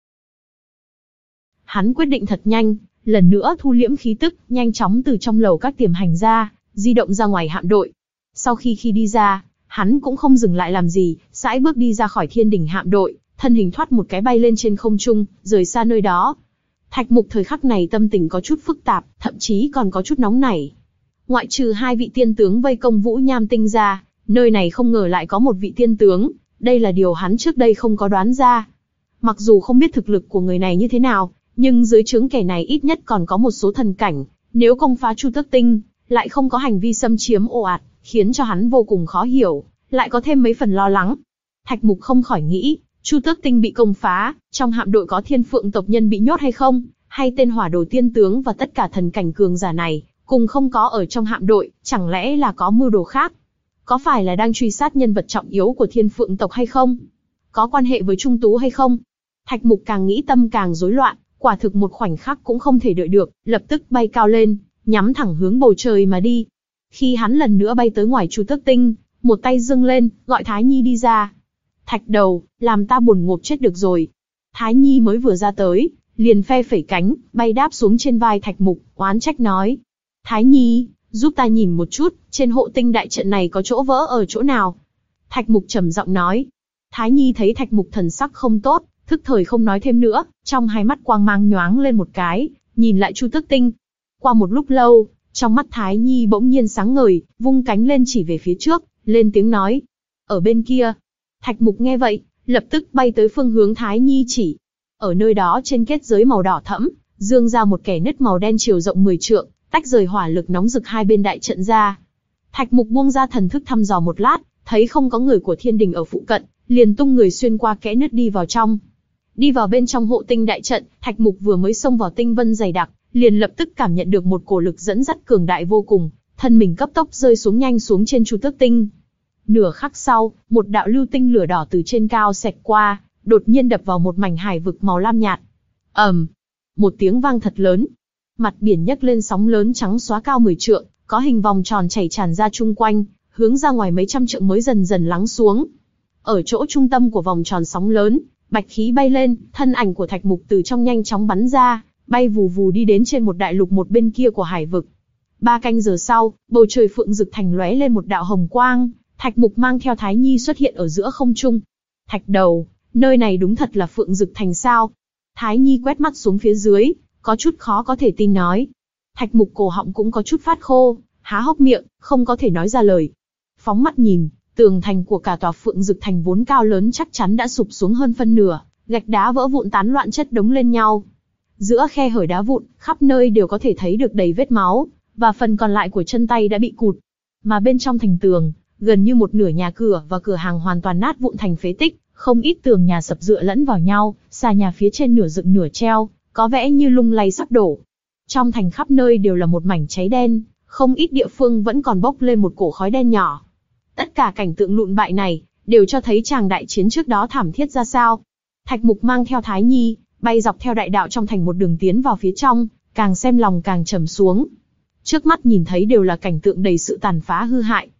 Hắn quyết định thật nhanh, lần nữa thu liễm khí tức, nhanh chóng từ trong lầu các tiềm hành ra, di động ra ngoài hạm đội. Sau khi khi đi ra, hắn cũng không dừng lại làm gì, sải bước đi ra khỏi thiên đình hạm đội, thân hình thoát một cái bay lên trên không trung, rời xa nơi đó. Thạch Mục thời khắc này tâm tình có chút phức tạp, thậm chí còn có chút nóng nảy. Ngoại trừ hai vị tiên tướng vây công Vũ Nham Tinh ra, nơi này không ngờ lại có một vị tiên tướng, đây là điều hắn trước đây không có đoán ra. Mặc dù không biết thực lực của người này như thế nào, nhưng dưới trướng kẻ này ít nhất còn có một số thần cảnh, nếu công phá Chu Tước Tinh, lại không có hành vi xâm chiếm ồ ạt, khiến cho hắn vô cùng khó hiểu, lại có thêm mấy phần lo lắng. Thạch Mục không khỏi nghĩ, Chu Tước Tinh bị công phá, trong hạm đội có Thiên Phượng tộc nhân bị nhốt hay không, hay tên hỏa đồ tiên tướng và tất cả thần cảnh cường giả này, cùng không có ở trong hạm đội, chẳng lẽ là có mưu đồ khác? Có phải là đang truy sát nhân vật trọng yếu của Thiên Phượng tộc hay không? Có quan hệ với Trung Tú hay không? Thạch Mục càng nghĩ tâm càng rối loạn, quả thực một khoảnh khắc cũng không thể đợi được, lập tức bay cao lên, nhắm thẳng hướng bầu trời mà đi. Khi hắn lần nữa bay tới ngoài Chu Tước Tinh, một tay dâng lên, gọi Thái Nhi đi ra. Thạch đầu, làm ta buồn ngộp chết được rồi. Thái Nhi mới vừa ra tới, liền phe phẩy cánh, bay đáp xuống trên vai Thạch Mục, oán trách nói. Thái Nhi, giúp ta nhìn một chút, trên hộ tinh đại trận này có chỗ vỡ ở chỗ nào? Thạch Mục trầm giọng nói. Thái Nhi thấy Thạch Mục thần sắc không tốt, thức thời không nói thêm nữa, trong hai mắt quang mang nhoáng lên một cái, nhìn lại Chu Tước Tinh. Qua một lúc lâu, trong mắt Thái Nhi bỗng nhiên sáng ngời, vung cánh lên chỉ về phía trước, lên tiếng nói. Ở bên kia. Thạch Mục nghe vậy, lập tức bay tới phương hướng Thái Nhi chỉ. Ở nơi đó trên kết giới màu đỏ thẫm, dương ra một kẻ nứt màu đen chiều rộng mười trượng, tách rời hỏa lực nóng rực hai bên đại trận ra. Thạch Mục buông ra thần thức thăm dò một lát, thấy không có người của thiên đình ở phụ cận, liền tung người xuyên qua kẽ nứt đi vào trong. Đi vào bên trong hộ tinh đại trận, Thạch Mục vừa mới xông vào tinh vân dày đặc, liền lập tức cảm nhận được một cổ lực dẫn dắt cường đại vô cùng, thân mình cấp tốc rơi xuống nhanh xuống trên Chu Tước Tinh. Nửa khắc sau, một đạo lưu tinh lửa đỏ từ trên cao xẹt qua, đột nhiên đập vào một mảnh hải vực màu lam nhạt. ầm, một tiếng vang thật lớn, mặt biển nhấc lên sóng lớn trắng xóa cao mười trượng, có hình vòng tròn chảy tràn ra chung quanh, hướng ra ngoài mấy trăm trượng mới dần dần lắng xuống. Ở chỗ trung tâm của vòng tròn sóng lớn, bạch khí bay lên, thân ảnh của Thạch Mục từ trong nhanh chóng bắn ra, bay vù vù đi đến trên một đại lục một bên kia của hải vực. Ba canh giờ sau, bầu trời Phượng Dực Thành lóe lên một đạo hồng quang, Thạch Mục mang theo Thái Nhi xuất hiện ở giữa không trung. Thạch đầu, nơi này đúng thật là Phượng Dực Thành sao? Thái Nhi quét mắt xuống phía dưới, có chút khó có thể tin nói. Thạch Mục cổ họng cũng có chút phát khô, há hốc miệng, không có thể nói ra lời. Phóng mắt nhìn, tường thành của cả tòa Phượng Dực Thành vốn cao lớn chắc chắn đã sụp xuống hơn phân nửa, gạch đá vỡ vụn tán loạn chất đống lên nhau. Giữa khe hở đá vụn, khắp nơi đều có thể thấy được đầy vết máu, và phần còn lại của chân tay đã bị cụt. Mà bên trong thành tường, gần như một nửa nhà cửa và cửa hàng hoàn toàn nát vụn thành phế tích, không ít tường nhà sập dựa lẫn vào nhau, xà nhà phía trên nửa dựng nửa treo, có vẻ như lung lay sắp đổ. Trong thành khắp nơi đều là một mảnh cháy đen, không ít địa phương vẫn còn bốc lên một cổ khói đen nhỏ. Tất cả cảnh tượng lụn bại này, đều cho thấy tràng đại chiến trước đó thảm thiết ra sao. Thạch Mục mang theo Thái Nhi, bay dọc theo đại đạo trong thành một đường tiến vào phía trong, càng xem lòng càng trầm xuống. Trước mắt nhìn thấy đều là cảnh tượng đầy sự tàn phá hư hại.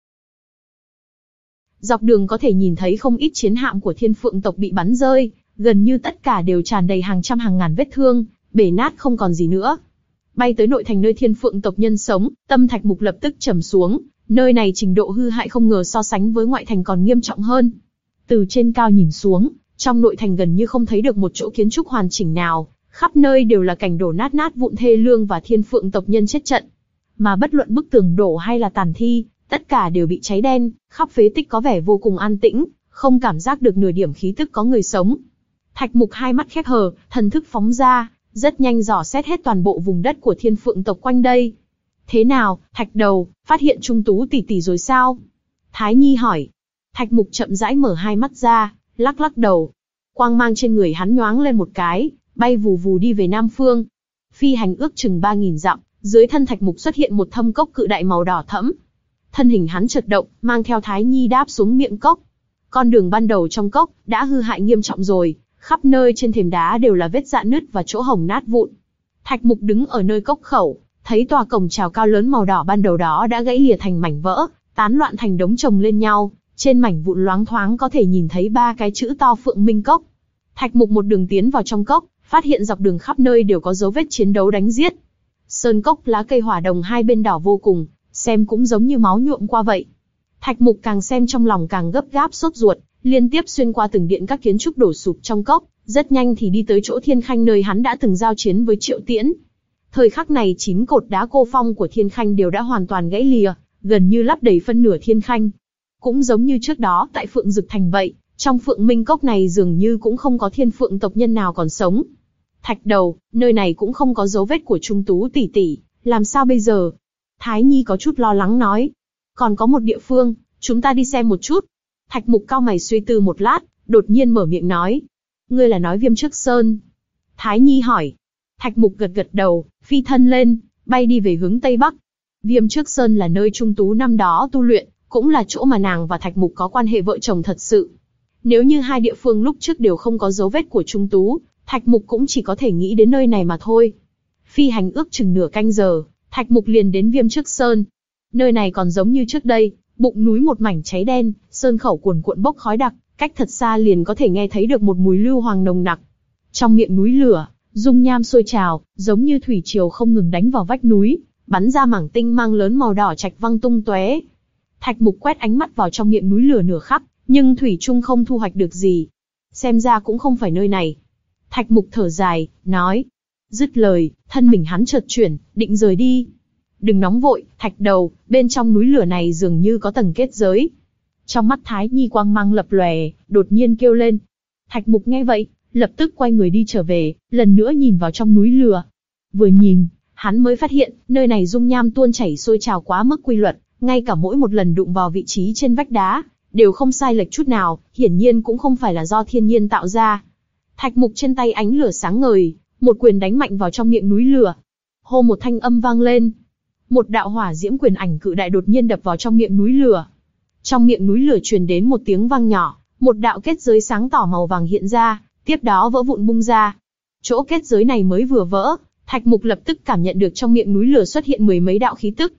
Dọc đường có thể nhìn thấy không ít chiến hạm của Thiên Phượng tộc bị bắn rơi, gần như tất cả đều tràn đầy hàng trăm hàng ngàn vết thương, bể nát không còn gì nữa. Bay tới nội thành nơi Thiên Phượng tộc nhân sống, tâm Thạch Mục lập tức trầm xuống, nơi này trình độ hư hại không ngờ so sánh với ngoại thành còn nghiêm trọng hơn. Từ trên cao nhìn xuống, trong nội thành gần như không thấy được một chỗ kiến trúc hoàn chỉnh nào, khắp nơi đều là cảnh đổ nát nát vụn thê lương và Thiên Phượng tộc nhân chết trận. Mà bất luận bức tường đổ hay là tàn thi, tất cả đều bị cháy đen, khắp phế tích có vẻ vô cùng an tĩnh, không cảm giác được nửa điểm khí tức có người sống. Thạch Mục hai mắt khép hờ, thần thức phóng ra, rất nhanh dò xét hết toàn bộ vùng đất của Thiên Phượng tộc quanh đây. Thế nào, Thạch đầu, phát hiện Trung Tú tỷ tỷ rồi sao? Thái Nhi hỏi. Thạch Mục chậm rãi mở hai mắt ra, lắc lắc đầu. Quang mang trên người hắn nhoáng lên một cái, bay vù vù đi về Nam Phương. Phi hành ước chừng ba nghìn dặm, dưới thân Thạch Mục xuất hiện một thâm cốc cự đại màu đỏ thẫm. Thân hình hắn chợt động, mang theo Thái Nhi đáp xuống miệng cốc. Con đường ban đầu trong cốc đã hư hại nghiêm trọng rồi, khắp nơi trên thềm đá đều là vết rạn nứt và chỗ hổng nát vụn. Thạch Mục đứng ở nơi cốc khẩu, thấy tòa cổng chào cao lớn màu đỏ ban đầu đó đã gãy lìa thành mảnh vỡ, tán loạn thành đống chồng lên nhau. Trên mảnh vụn loáng thoáng có thể nhìn thấy ba cái chữ to Phượng Minh Cốc. Thạch Mục một đường tiến vào trong cốc, phát hiện dọc đường khắp nơi đều có dấu vết chiến đấu đánh giết. Sơn cốc lá cây hỏa đồng hai bên đỏ vô cùng, xem cũng giống như máu nhuộm qua vậy. Thạch Mục càng xem trong lòng càng gấp gáp sốt ruột, liên tiếp xuyên qua từng điện các kiến trúc đổ sụp trong cốc, rất nhanh thì đi tới chỗ Thiên Khanh nơi hắn đã từng giao chiến với Triệu Tiễn. Thời khắc này chín cột đá cô phong của Thiên Khanh đều đã hoàn toàn gãy lìa, gần như lấp đầy phân nửa Thiên Khanh. Cũng giống như trước đó tại Phượng Dực Thành vậy, trong Phượng Minh Cốc này dường như cũng không có Thiên Phượng tộc nhân nào còn sống. Thạch đầu, nơi này cũng không có dấu vết của Trung Tú tỷ tỷ, làm sao bây giờ? Thái Nhi có chút lo lắng nói. Còn có một địa phương, chúng ta đi xem một chút. Thạch Mục cau mày suy tư một lát, đột nhiên mở miệng nói. Ngươi là nói Viêm Trước Sơn? Thái Nhi hỏi. Thạch Mục gật gật đầu, phi thân lên, bay đi về hướng Tây Bắc. Viêm Trước Sơn là nơi Trung Tú năm đó tu luyện, cũng là chỗ mà nàng và Thạch Mục có quan hệ vợ chồng thật sự. Nếu như hai địa phương lúc trước đều không có dấu vết của Trung Tú, Thạch Mục cũng chỉ có thể nghĩ đến nơi này mà thôi. Phi hành ước chừng nửa canh giờ, Thạch Mục liền đến Viêm Trước Sơn. Nơi này còn giống như trước đây, bụng núi một mảnh cháy đen, sơn khẩu cuồn cuộn bốc khói đặc, cách thật xa liền có thể nghe thấy được một mùi lưu hoàng nồng nặc. Trong miệng núi lửa, dung nham sôi trào, giống như thủy triều không ngừng đánh vào vách núi, bắn ra mảng tinh mang lớn màu đỏ trạch văng tung tóe. Thạch Mục quét ánh mắt vào trong miệng núi lửa nửa khắc, nhưng thủy chung không thu hoạch được gì. Xem ra cũng không phải nơi này. Thạch Mục thở dài, nói. Dứt lời, thân mình hắn chợt chuyển, định rời đi. Đừng nóng vội, Thạch đầu, bên trong núi lửa này dường như có tầng kết giới. Trong mắt Thái Nhi quang mang lập lòe, đột nhiên kêu lên. Thạch Mục nghe vậy, lập tức quay người đi trở về, lần nữa nhìn vào trong núi lửa. Vừa nhìn, hắn mới phát hiện, nơi này dung nham tuôn chảy sôi trào quá mức quy luật, ngay cả mỗi một lần đụng vào vị trí trên vách đá, đều không sai lệch chút nào, hiển nhiên cũng không phải là do thiên nhiên tạo ra. Thạch Mục trên tay ánh lửa sáng ngời, một quyền đánh mạnh vào trong miệng núi lửa. Hô một thanh âm vang lên. Một đạo hỏa diễm quyền ảnh cự đại đột nhiên đập vào trong miệng núi lửa. Trong miệng núi lửa truyền đến một tiếng vang nhỏ, một đạo kết giới sáng tỏ màu vàng hiện ra, tiếp đó vỡ vụn bung ra. Chỗ kết giới này mới vừa vỡ, Thạch Mục lập tức cảm nhận được trong miệng núi lửa xuất hiện mười mấy đạo khí tức.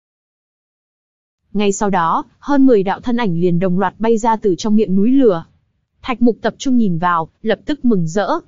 Ngay sau đó, hơn mười đạo thân ảnh liền đồng loạt bay ra từ trong miệng núi lửa. Thạch Mục tập trung nhìn vào, lập tức mừng rỡ.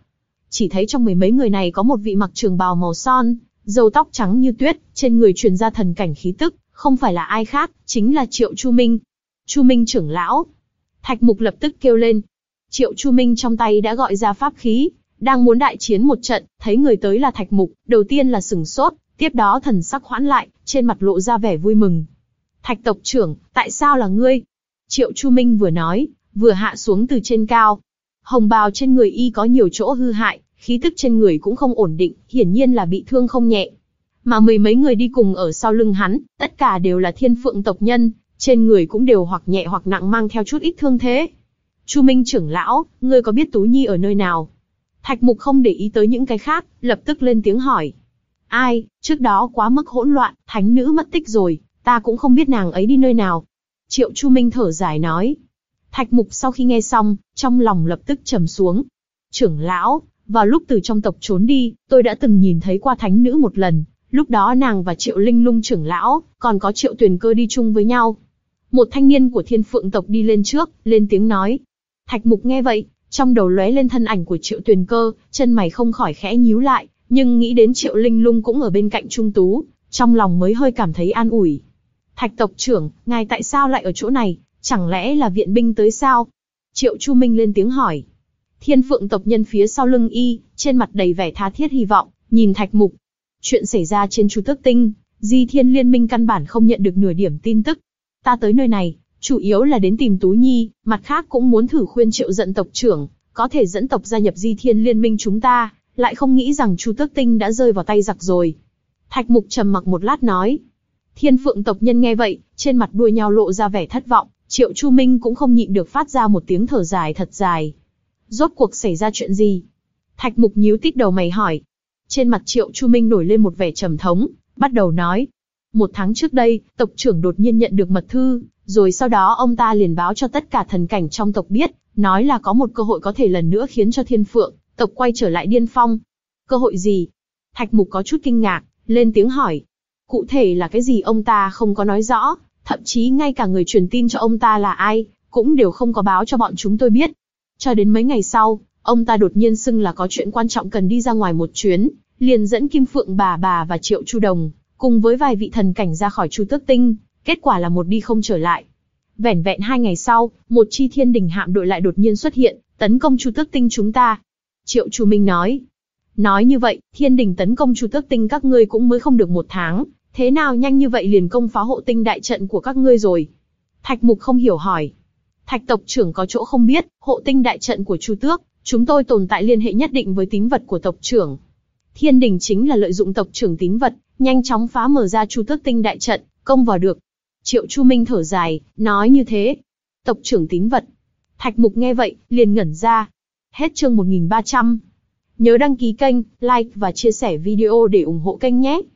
chỉ thấy trong mười mấy người này có một vị mặc trường bào màu son, râu tóc trắng như tuyết, trên người truyền ra thần cảnh khí tức, không phải là ai khác, chính là Triệu Chu Minh. Chu Minh trưởng lão. Thạch Mục lập tức kêu lên. Triệu Chu Minh trong tay đã gọi ra pháp khí, đang muốn đại chiến một trận, thấy người tới là Thạch Mục, đầu tiên là sừng sốt, tiếp đó thần sắc hoãn lại, trên mặt lộ ra vẻ vui mừng. Thạch tộc trưởng, tại sao là ngươi? Triệu Chu Minh vừa nói, vừa hạ xuống từ trên cao. Hồng bào trên người y có nhiều chỗ hư hại, khí tức trên người cũng không ổn định, hiển nhiên là bị thương không nhẹ. Mà mười mấy người đi cùng ở sau lưng hắn, tất cả đều là Thiên Phượng tộc nhân, trên người cũng đều hoặc nhẹ hoặc nặng mang theo chút ít thương thế. Chu Minh trưởng lão, ngươi có biết Tú Nhi ở nơi nào? Thạch Mục không để ý tới những cái khác, lập tức lên tiếng hỏi. Ai, trước đó quá mức hỗn loạn, thánh nữ mất tích rồi, ta cũng không biết nàng ấy đi nơi nào. Triệu Chu Minh thở dài nói. Thạch Mục sau khi nghe xong, trong lòng lập tức trầm xuống. Trưởng lão, vào lúc từ trong tộc trốn đi, tôi đã từng nhìn thấy qua thánh nữ một lần, lúc đó nàng và Triệu Linh Lung trưởng lão, còn có Triệu Tuyền Cơ đi chung với nhau. Một thanh niên của Thiên Phượng tộc đi lên trước, lên tiếng nói. Thạch Mục nghe vậy, trong đầu lóe lên thân ảnh của Triệu Tuyền Cơ, chân mày không khỏi khẽ nhíu lại, nhưng nghĩ đến Triệu Linh Lung cũng ở bên cạnh Trung Tú, trong lòng mới hơi cảm thấy an ủi. Thạch tộc trưởng, ngài tại sao lại ở chỗ này, chẳng lẽ là viện binh tới sao? Triệu Chu Minh lên tiếng hỏi. Thiên Phượng tộc nhân phía sau lưng y, trên mặt đầy vẻ tha thiết hy vọng, nhìn Thạch Mục. Chuyện xảy ra trên Chu Tước Tinh, Di Thiên Liên Minh căn bản không nhận được nửa điểm tin tức. Ta tới nơi này, chủ yếu là đến tìm Tú Nhi, mặt khác cũng muốn thử khuyên Triệu Dận tộc trưởng, có thể dẫn tộc gia nhập Di Thiên Liên Minh chúng ta, lại không nghĩ rằng Chu Tước Tinh đã rơi vào tay giặc rồi. Thạch Mục trầm mặc một lát nói. Thiên Phượng tộc nhân nghe vậy, trên mặt đuôi nhau lộ ra vẻ thất vọng, Triệu Chu Minh cũng không nhịn được phát ra một tiếng thở dài thật dài. Rốt cuộc xảy ra chuyện gì? Thạch Mục nhíu tít đầu mày hỏi. Trên mặt Triệu Chu Minh nổi lên một vẻ trầm thống, bắt đầu nói. Một tháng trước đây, tộc trưởng đột nhiên nhận được mật thư, rồi sau đó ông ta liền báo cho tất cả thần cảnh trong tộc biết, nói là có một cơ hội có thể lần nữa khiến cho Thiên Phượng tộc quay trở lại điên phong. Cơ hội gì? Thạch Mục có chút kinh ngạc, lên tiếng hỏi. Cụ thể là cái gì ông ta không có nói rõ, thậm chí ngay cả người truyền tin cho ông ta là ai, cũng đều không có báo cho bọn chúng tôi biết. Cho đến mấy ngày sau, ông ta đột nhiên xưng là có chuyện quan trọng cần đi ra ngoài một chuyến, liền dẫn Kim Phượng bà bà và Triệu Chu Đồng, cùng với vài vị thần cảnh ra khỏi Chu Tước Tinh, kết quả là một đi không trở lại. Vẻn vẹn hai ngày sau, một chi thiên đình hạm đội lại đột nhiên xuất hiện, tấn công Chu Tước Tinh chúng ta. Triệu Chu Minh nói. Nói như vậy, thiên đình tấn công Chu Tước Tinh các ngươi cũng mới không được một tháng, thế nào nhanh như vậy liền công phá hộ tinh đại trận của các ngươi rồi? Thạch Mục không hiểu hỏi. Thạch tộc trưởng có chỗ không biết, hộ tinh đại trận của Chu Tước, chúng tôi tồn tại liên hệ nhất định với tín vật của tộc trưởng. Thiên đình chính là lợi dụng tộc trưởng tín vật, nhanh chóng phá mở ra Chu Tước Tinh đại trận, công vào được. Triệu Chu Minh thở dài, nói như thế. Tộc trưởng tín vật. Thạch Mục nghe vậy, liền ngẩn ra. Hết chương một nghìn ba trăm. Nhớ đăng ký kênh, like và chia sẻ video để ủng hộ kênh nhé.